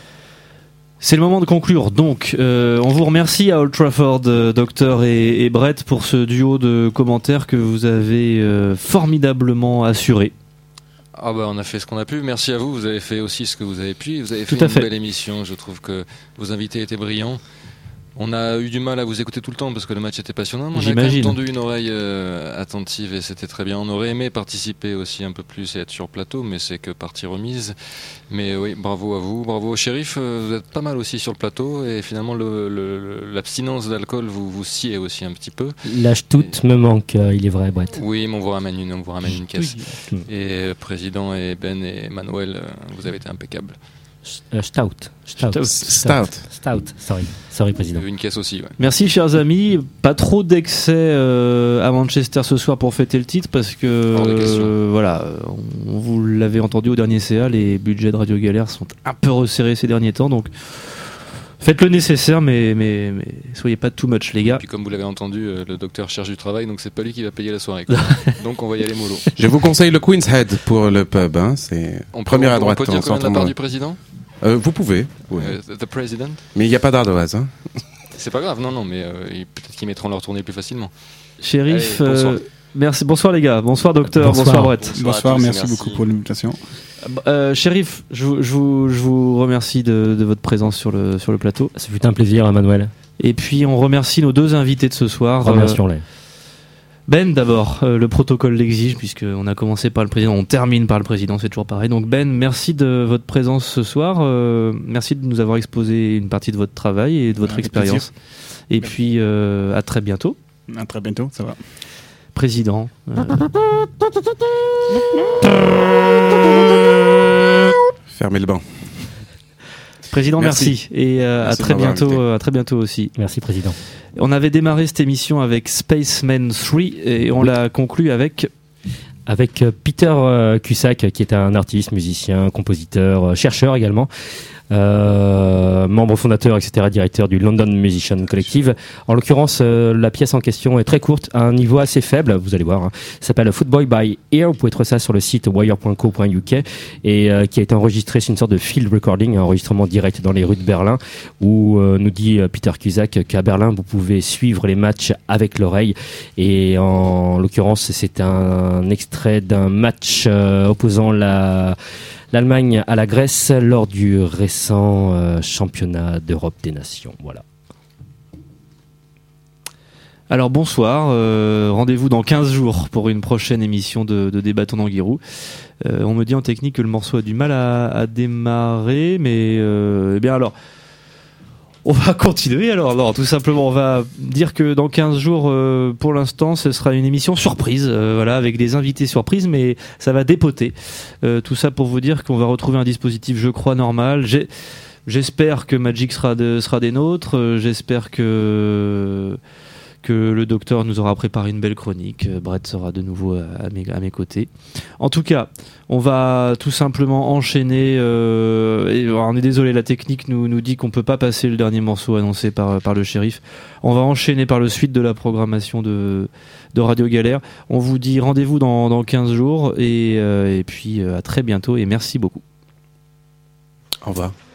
C'est le moment de conclure. Donc, euh, on vous remercie à Old Trafford, euh, Docteur et, et Brett, pour ce duo de commentaires que vous avez euh, formidablement assuré. Ah bah on a fait ce qu'on a pu. Merci à vous. Vous avez fait aussi ce que vous avez pu. Vous avez fait Tout à une fait. belle émission. Je trouve que vos invités étaient brillants. On a eu du mal à vous écouter tout le temps parce que le match était passionnant. Mais on a quand même J'imagine. tendu une oreille euh, attentive et c'était très bien. On aurait aimé participer aussi un peu plus et être sur plateau, mais c'est que partie remise. Mais oui, bravo à vous, bravo au shérif. Euh, Vous êtes pas mal aussi sur le plateau et finalement le- le- l'abstinence d'alcool vous vous sciez aussi un petit peu. L'âge tout me manque, euh, il est vrai, Brett. Oui, mais on vous ramène une, on vous ramène une caisse. Oui. Et euh, président et Ben et Manuel, euh, vous avez été impeccable. Euh, Stout. Stout. Stout. Stout. Stout. Sorry. Sorry, président. Une caisse aussi, ouais. Merci, chers amis. Pas trop d'excès euh, à Manchester ce soir pour fêter le titre parce que Hors de question. euh, voilà, on, vous l'avez entendu au dernier C A, les budgets de Radio Galère sont un peu resserrés ces derniers temps, donc faites le nécessaire, mais, mais, mais soyez pas too much, les gars. Puis comme vous l'avez entendu, euh, le docteur cherche du travail, donc c'est pas lui qui va payer la soirée. quoi. Donc on va y aller mollo. Je vous conseille le Queen's Head pour le pub. Hein. C'est On peut, première on à peut- droite. On peut dire en combien de la centre part moi. du président Euh, Vous pouvez. Ouais. Euh, The President. Mais il n'y a pas d'ardoise. Hein. C'est pas grave, non, non, mais euh, ils- peut-être qu'ils mettront leur tournée plus facilement. Shérif, Allez, bonsoir. euh, merci. Bonsoir les gars. Bonsoir docteur. Bonsoir, Bonsoir. Brett. Bonsoir, à tous et merci, merci. beaucoup pour l'invitation. Euh, Shérif, je, vous- je, vous, je vous remercie de, de votre présence sur le, sur le plateau. Ça fut un plaisir, Emmanuel. Et puis on remercie nos deux invités de ce soir. Euh, Remercions-les. Ben d'abord, euh, le protocole l'exige puisqu'on a commencé par le président, on termine par le président, c'est toujours pareil. Donc Ben, merci de votre présence ce soir, euh, merci de nous avoir exposé une partie de votre travail et de votre Avec expérience. Et puis euh, à très bientôt. À très bientôt, ça va. Président. euh, Fermez le banc. Président, merci, Merci. et euh, Merci à de très m'avoir bientôt, invité. euh, à très bientôt aussi. Merci, président. On avait démarré cette émission avec Spaceman trois et on l'a conclu avec Avec euh, Peter euh, Cusack, qui est un artiste, musicien, compositeur, euh, chercheur également, euh, membre fondateur, et cetera, directeur du London Musician Collective. En l'occurrence, euh, la pièce en question est très courte, à un niveau assez faible, vous allez voir. Hein. Ça s'appelle Footboy by Ear, vous pouvez trouver ça sur le site wire point co point u k, et euh, qui a été enregistré, c'est une sorte de field recording, un enregistrement direct dans les rues de Berlin, où euh, nous dit euh, Peter Cusack qu'à Berlin, vous pouvez suivre les matchs avec l'oreille, et en l'occurrence, c'est un extrait d'un match euh, opposant la l'Allemagne à la Grèce lors du récent euh, championnat d'Europe des Nations. Voilà. Alors bonsoir, euh, rendez-vous dans quinze jours pour une prochaine émission de, de Débattons d'Anguirou. Euh, on me dit en technique que le morceau a du mal à, à démarrer, mais euh, eh bien alors, on va continuer alors. Non, tout simplement, on va dire que dans quinze jours, euh, pour l'instant, ce sera une émission surprise, euh, voilà, avec des invités surprises, mais ça va dépoter. Euh, tout ça pour vous dire qu'on va retrouver un dispositif, je crois, normal. J'ai, j'espère que Magic sera, de, sera des nôtres, euh, j'espère que... que le docteur nous aura préparé une belle chronique. Brett sera de nouveau à mes, à mes côtés. En tout cas, on va tout simplement enchaîner. Euh, et alors, on est désolé, la technique nous, nous dit qu'on peut pas passer le dernier morceau annoncé par, par le shérif. On va enchaîner par le suite de la programmation de, de Radio Galère. On vous dit rendez-vous dans, dans quinze jours et, euh, et puis euh, à très bientôt et merci beaucoup. Au revoir.